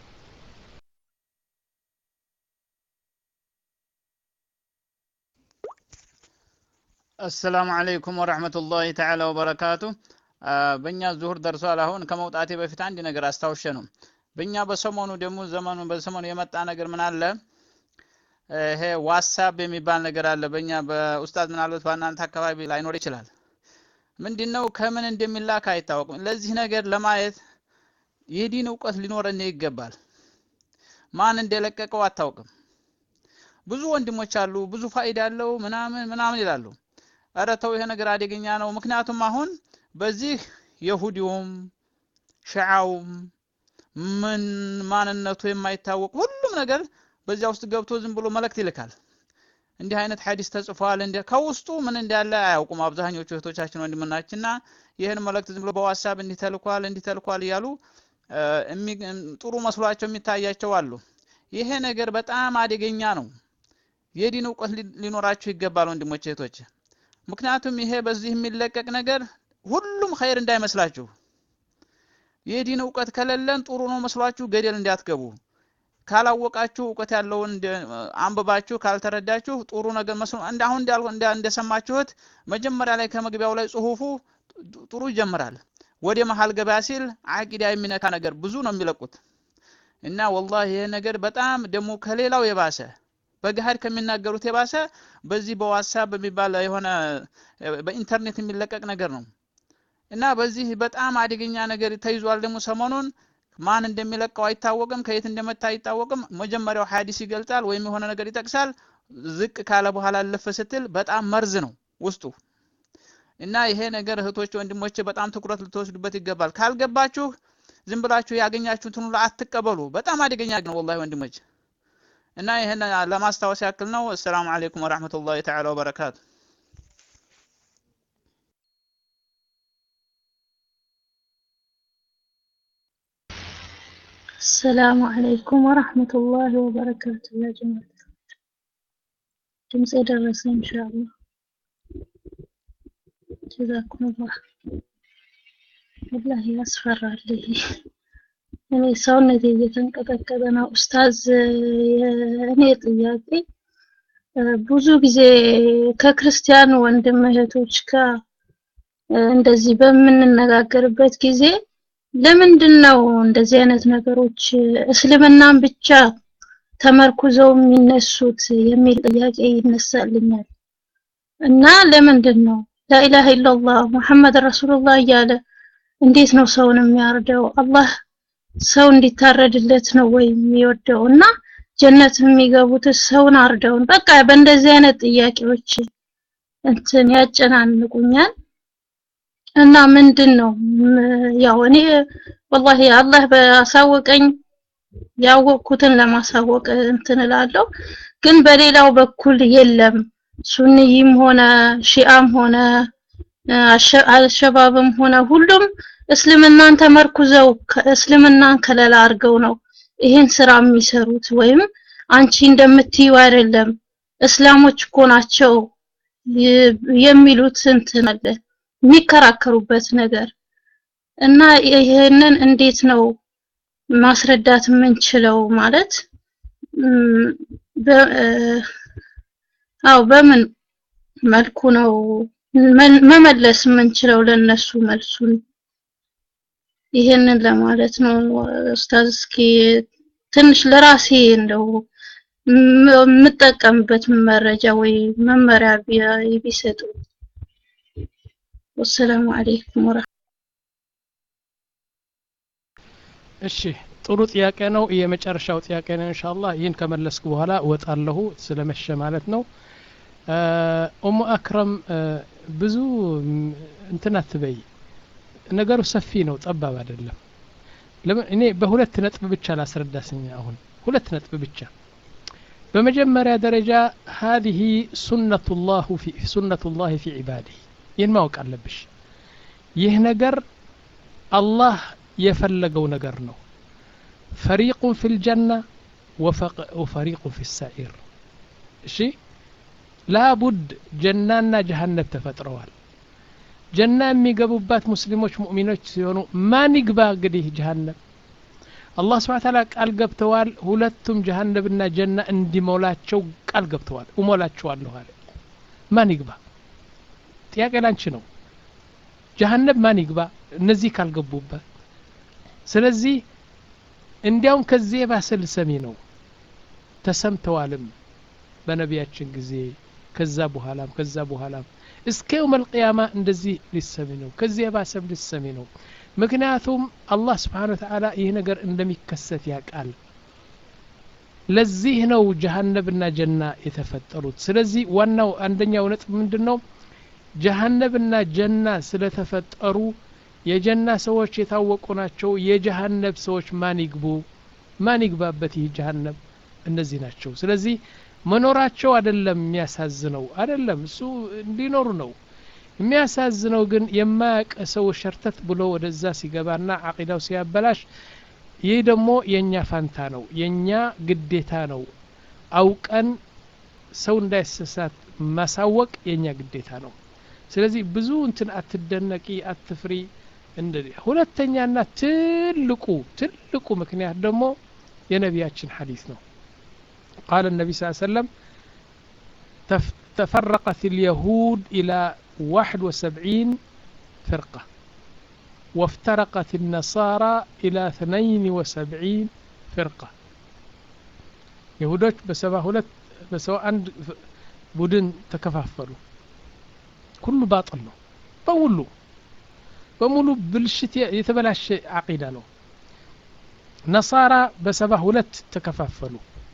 السلام عليكم ورحمة الله تعالى وبركاته በእኛ ዙሁር ደርሷል አሁን ከመውጣቴ በፊት አንድ ነገር አስታውሼ ነው በእኛ በሰሞኑ ደግሞ ዘመኑ በሰሞኑ የመጣ ነገር ምን አለ ይሄ ዋትስአፕ የሚባል ነገር አለ በእኛ በኡስታዝ ምናልባት በእናንተ አካባቢ ላይኖር ይችላል ምንድነው ከምን እንደሚላክ አይታወቅም ለዚህ ነገር ለማየት የዲን ዕውቀት ሊኖረን ይገባል ማን እንደለቀቀው አታውቅም ብዙ ወንድሞች አሉ ብዙ ፋይዳ አለው ምናምን ምናምን ይላሉ አረ ተው ይሄ ነገር አደገኛ ነው ምክንያቱም አሁን በዚህ ይሁዲውም ሻዓውም ምን ማንነቱ የማይታወቅ ሁሉም ነገር በዚያ ውስጥ ገብቶ ዝም ብሎ መልእክት ይልካል እንዲህ አይነት ሐዲስ ተጽፏል እንደ ከውስጡ ምን እንዳለ አያውቁም አብዛኞቹ እህቶቻችን ወንድምናችንና ይሄን መልእክት ዝም ብሎ በዋትስአፕ እንዲተልኳል እንዲተልኳል ይያሉ ጥሩ መስሏቸው የሚታያቸው አሉ ይሄ ነገር በጣም አደገኛ ነው የዲን ዕውቀት ሊኖራችሁ ይገባል ወንድሞቼ እህቶቼ ምክንያቱም ይሄ በዚህ የሚለቀቅ ነገር ሁሉም ኸይር እንዳይመስላችሁ የዲን ዕውቀት ከሌለን ጥሩ ነው መስሏችሁ ገደል እንዳትገቡ ካላወቃችሁ ዕውቀት ያለውን አንብባችሁ ካልተረዳችሁ ጥሩ ነገር መስሎ እንደ አሁን እንዳልኩ እንደሰማችሁት መጀመሪያ ላይ ከመግቢያው ላይ ጽሁፉ ጥሩ ይጀምራል ወደ መሃል ገባ ሲል አቂዳ የሚነካ ነገር ብዙ ነው የሚለቁት እና والله ይሄ ነገር በጣም ደሞ ከሌላው የባሰ በገሃድ ከሚናገሩት የባሰ በዚህ በዋትስአፕ በሚባል የሆነ በኢንተርኔት የሚለቀቅ ነገር ነው እና በዚህ በጣም አደገኛ ነገር ተይዟል ደሞ ሰሞኑን ማን እንደሚለቀው አይታወቅም ከየት እንደመጣ አይታወቅም መጀመሪያው ሐዲስ ይገልጻል ወይም የሆነ ነገር ይጠቅሳል ዝቅ ካለ በኋላ አለፈ ስትል በጣም መርዝ ነው ውስጡ እና ይሄ ነገር እህቶች ወንድሞች በጣም ትኩረት ልትወስዱበት ይገባል ካልገባችሁ ዝም ብላችሁ ያገኛችሁትን ሁሉ አትቀበሉ በጣም አደገኛ ነው والله ወንድሞች እና ይሄን ለማስታወስ ያክል ነው السلام عليكم ورحمة الله تعالى وبركاته السلام عليكم ورحمة الله وبركاته يا جماعة جمسي درس إن شاء الله جزاكم الله والله أسفر عليه يعني صارنا ذي يتنقطع أنا أستاذ يعني طياتي ብዙ ጊዜ ከክርስቲያን ወንድም እህቶች ጋር እንደዚህ በምንነጋገርበት ጊዜ ለምንድነው እንደዚህ አይነት ነገሮች እስልምናን ብቻ ተመርኩዘው የሚነሱት የሚል ጥያቄ ይነሳልኛል እና ለምንድነው ላኢላሃ ኢላላህ ሙሐመድ ረሱሉላህ ያለ እንዴት ነው ሰውን የሚያርደው አላህ ሰው እንዲታረድለት ነው ወይ የሚወደውና ጀነት የሚገቡት ሰውን አርደውን በቃ በእንደዚህ አይነት ጥያቄዎች እንትን ያጨናንቁኛል እና ምንድነው ያው እኔ والله አላህ በአሳወቀኝ ያወቅኩትን ለማሳወቅ እንትን እላለሁ ግን በሌላው በኩል የለም ሱኒይም ሆነ ሺአም ሆነ አልሸባብም ሆነ ሁሉም እስልምናን ተመርኩዘው እስልምናን ከለላ አርገው ነው ይሄን ስራ የሚሰሩት ወይም አንቺ እንደምትዩ አይደለም እስላሞች እኮ ናቸው የሚሉት እንትን አለ የሚከራከሩበት ነገር እና ይሄንን እንዴት ነው ማስረዳት የምንችለው ማለት አው በምን መልኩ ነው መመለስ የምንችለው ለነሱ መልሱን ይሄንን ለማለት ነው ኡስታዝ እስኪ ትንሽ ለራሴ እንደው የምጠቀምበት መረጃ ወይ መመሪያ ቢሰጡ والسلام عليكم ورحمة እሺ ጥሩ ጥያቄ ነው የመጨረሻው ጥያቄ ነው ኢንሻአላህ ይህን ከመለስኩ በኋላ ወጣለሁ ስለመሸ ማለት ነው ኡሙ አክረም ብዙ እንትና ትበይ ነገሩ ሰፊ ነው ጠባብ አይደለም ለምን እኔ በሁለት ነጥብ ብቻ ላስረዳስኝ አሁን ሁለት ነጥብ ብቻ በመጀመሪያ ደረጃ هذه سنة الله في سنة الله في عباده ይህን ማወቅ አለብሽ ይህ ነገር አላህ የፈለገው ነገር ነው فريق في الجنة وفريق في السعير እሺ لابد جنانا جهنم ተፈጥረዋል ጀና የሚገቡባት ሙስሊሞች ሙእሚኖች ሲሆኑ ማን ይግባ እንግዲህ ጀሃነም አላህ Subhanahu Ta'ala ቃል ገብተዋል ሁለቱም ጀሃነምና ጀና እንዲሞላቸው ቃል ገብተዋል እሞላቸዋለሁ አለ ማን ይግባ ጥያቄ ላንቺ ነው ጀሃነም ማን ይግባ እነዚህ ካልገቡበት ስለዚህ እንዲያውም ከዚህ ባሰል ሰሚ ነው ተሰምተዋልም በነቢያችን ጊዜ ከዛ በኋላም ከዛ በኋላም እስከ يوم القيامه እንደዚህ ሊሰሚ ነው ከዚህ ባሰብ ሊሰሚ ነው ምክንያቱም አላህ Subhanahu Wa Ta'ala ይሄ ነገር እንደሚከሰት ያቃል ለዚህ ነው ጀሃነምና ጀና የተፈጠሩት ስለዚህ ዋናው አንደኛው ነጥብ ምንድነው ጀሃነምና ጀና ስለተፈጠሩ የጀና ሰዎች የታወቁ ናቸው የጀሃነም ሰዎች ማን ይግቡ ማን ይግባበት ይህ ጀሃነም እነዚህ ናቸው ስለዚህ መኖራቸው አይደለም የሚያሳዝነው አይደለም እሱ እንዲኖሩ ነው የሚያሳዝነው ግን የማያውቅ ሰው ሸርተት ብሎ ወደዛ ሲገባና አቂዳው ሲያበላሽ ይህ ደግሞ የኛ ፋንታ ነው የኛ ግዴታ ነው አውቀን ሰው እንዳይሰሳት ማሳወቅ የኛ ግዴታ ነው ስለዚህ ብዙ እንትን አትደነቂ አትፍሪ እንደዚህ ሁለተኛና ትልቁ ትልቁ ምክንያት ደግሞ የነቢያችን ሐዲስ ነው قال النبي صلى الله عليه وسلم تفرقت اليهود إلى واحد وسبعين فرقة وافترقت النصارى إلى اثنين وسبعين فرقة يهودات بسبا هلت بسوا عند بدن تكفافلوا كل باطل ነው በሙሉ በሙሉ ብልሽት የተበላሸ አቂዳ ነው ነሳራ በሰባ ሁለት ተከፋፈሉ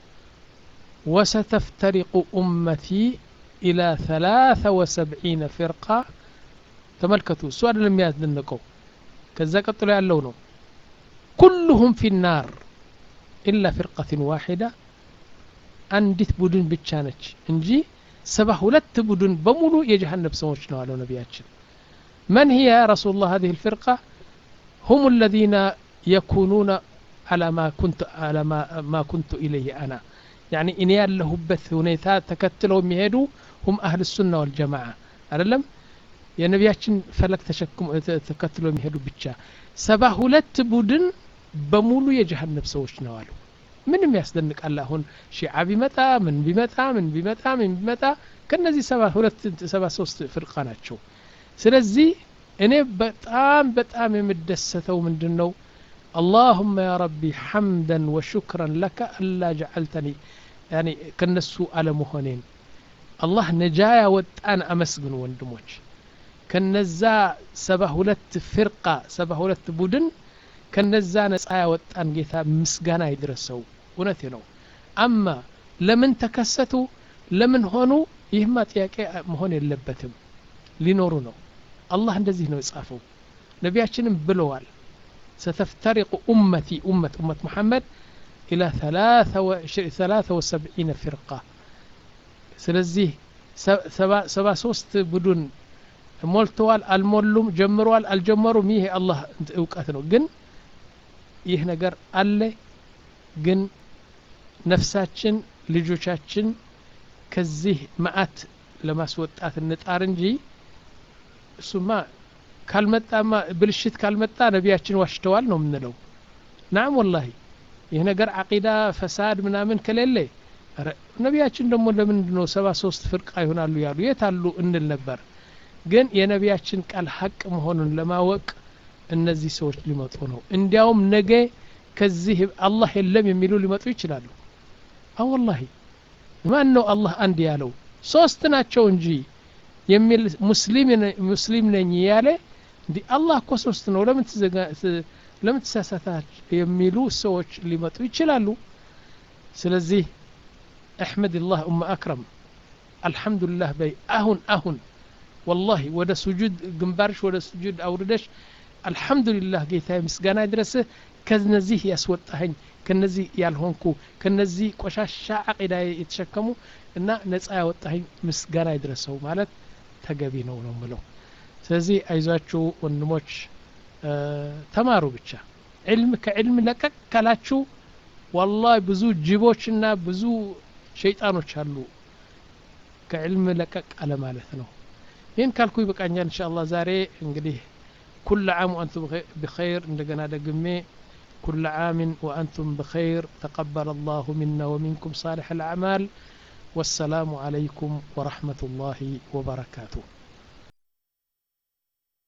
وستفترق أمتي إلى ثلاثة وسبعين فرقة تملكتوا السؤال لم يتدنقوا كذا قتلوا يعلونه كلهم في النار إلا فرقة واحدة عندت بدن بتشانج انجي سبع ሁለት ቡድን በሙሉ የጀሃነም ሰዎች ነው አለው ነብያችን من هي يا رسول الله هذه الفرقة هم الذين يكونون على ما كنت على ما, ما كنت إليه أنا يعني إن يالهبت ሁኔታ ተከትለው የሚሄዱ هم أهل السنة والجماعة አይደለም የነብያችን ፈለክ ተሸክሙ ተከትለው የሚሄዱ ብቻ ሰባ ሁለት ቡድን በሙሉ የጀሃነም ሰዎች ነው አሉ ምንም ያስደንቃል አሁን ሺዓ ቢመጣ ምን ቢመጣ ምን ቢመጣ ምን ቢመጣ ከነዚህ ሰባ ሁለት ሰባ ሶስት ፍርቃ ናቸው ስለዚህ እኔ በጣም በጣም የምደሰተው ምንድነው اللهم يا ربي حمدا وشكرا لك الا جعلتني يعني ከነሱ አለመሆኔን الله نجايا ወጣን አመስግኑ ወንድሞች ከነዛ ሰባ ሁለት ፍርቃ ሰባ ሁለት ቡድን ከነዛ ነፃ ያወጣን ጌታ ምስጋና ይድረሰው እውነቴ ነው አማ ለምን ተከሰቱ ለምን ሆኑ ይህማ ጥያቄ መሆን የለበትም ሊኖሩ ነው አላህ እንደዚህ ነው የጻፈው ነቢያችንም ብለዋል ستفترق أمتي أمة أمة محمد إلى ثلاثة وسبعين فرقة ስለዚህ ሰባ ሶስት ቡድን ሞልተዋል አልሞሉም ጀምረዋል አልጀመሩም ይሄ አላህ እውቀት ነው ግን ይህ ነገር አለ ግን ነፍሳችን ልጆቻችን ከዚህ ማአት ለማስወጣት እንጣር እንጂ እሱማ ካልመጣማ ብልሽት ካልመጣ ነቢያችን ዋሽተዋል ነው የምንለው ናም ወላሂ ይህ ነገር አቂዳ ፈሳድ ምናምን ከሌለ ነቢያችን ደግሞ ለምንድን ነው ሰባ ሶስት ፍርቃ ይሆናሉ ያሉ የታሉ እንል ነበር ግን የነቢያችን ቃል ሐቅ መሆኑን ለማወቅ እነዚህ ሰዎች ሊመጡ ነው እንዲያውም ነገ ከዚህ አላህ የለም የሚሉ ሊመጡ ይችላሉ አው ወላሂ ማን ነው አላህ አንድ ያለው ሶስት ናቸው እንጂ የሚል ሙስሊም ሙስሊም ነኝ ያለ እንዲ አላህ እኮ ሶስት ነው ለምን ተዘጋ ለምን ተሳሳታች የሚሉ ሰዎች ሊመጡ ይችላሉ ስለዚህ احمد الله ام اكرم الحمد لله بي اهون اهون والله ወደ ስጁድ ግንባርሽ ወደ ስጁድ አውርደሽ الحمد لله ጌታዬ ምስጋና ይድረስህ ከነዚህ ያስወጣኸኝ ከነዚህ ያልሆንኩ ከነዚህ ቆሻሻ አቂዳ የተሸከሙ እና ነፃ ያወጣኸኝ ምስጋና ይድረሰው ማለት ተገቢ ነው ነው ብለው ስለዚህ አይዟችሁ ወንድሞች ተማሩ ብቻ علم ከዕልም ለቀቅ ካላችሁ والله ብዙ ጅቦችና ብዙ ሸይጣኖች አሉ ከዕልም ለቀቅ አለ ማለት ነው ይሄን ካልኩ ይበቃኛል ኢንሻአላህ ዛሬ እንግዲህ كل عام وانتم بخير እንደገና ደግሜ كل عام وانتم بخير تقبل الله منا ومنكم صالح الاعمال والسلام عليكم ورحمة الله وبركاته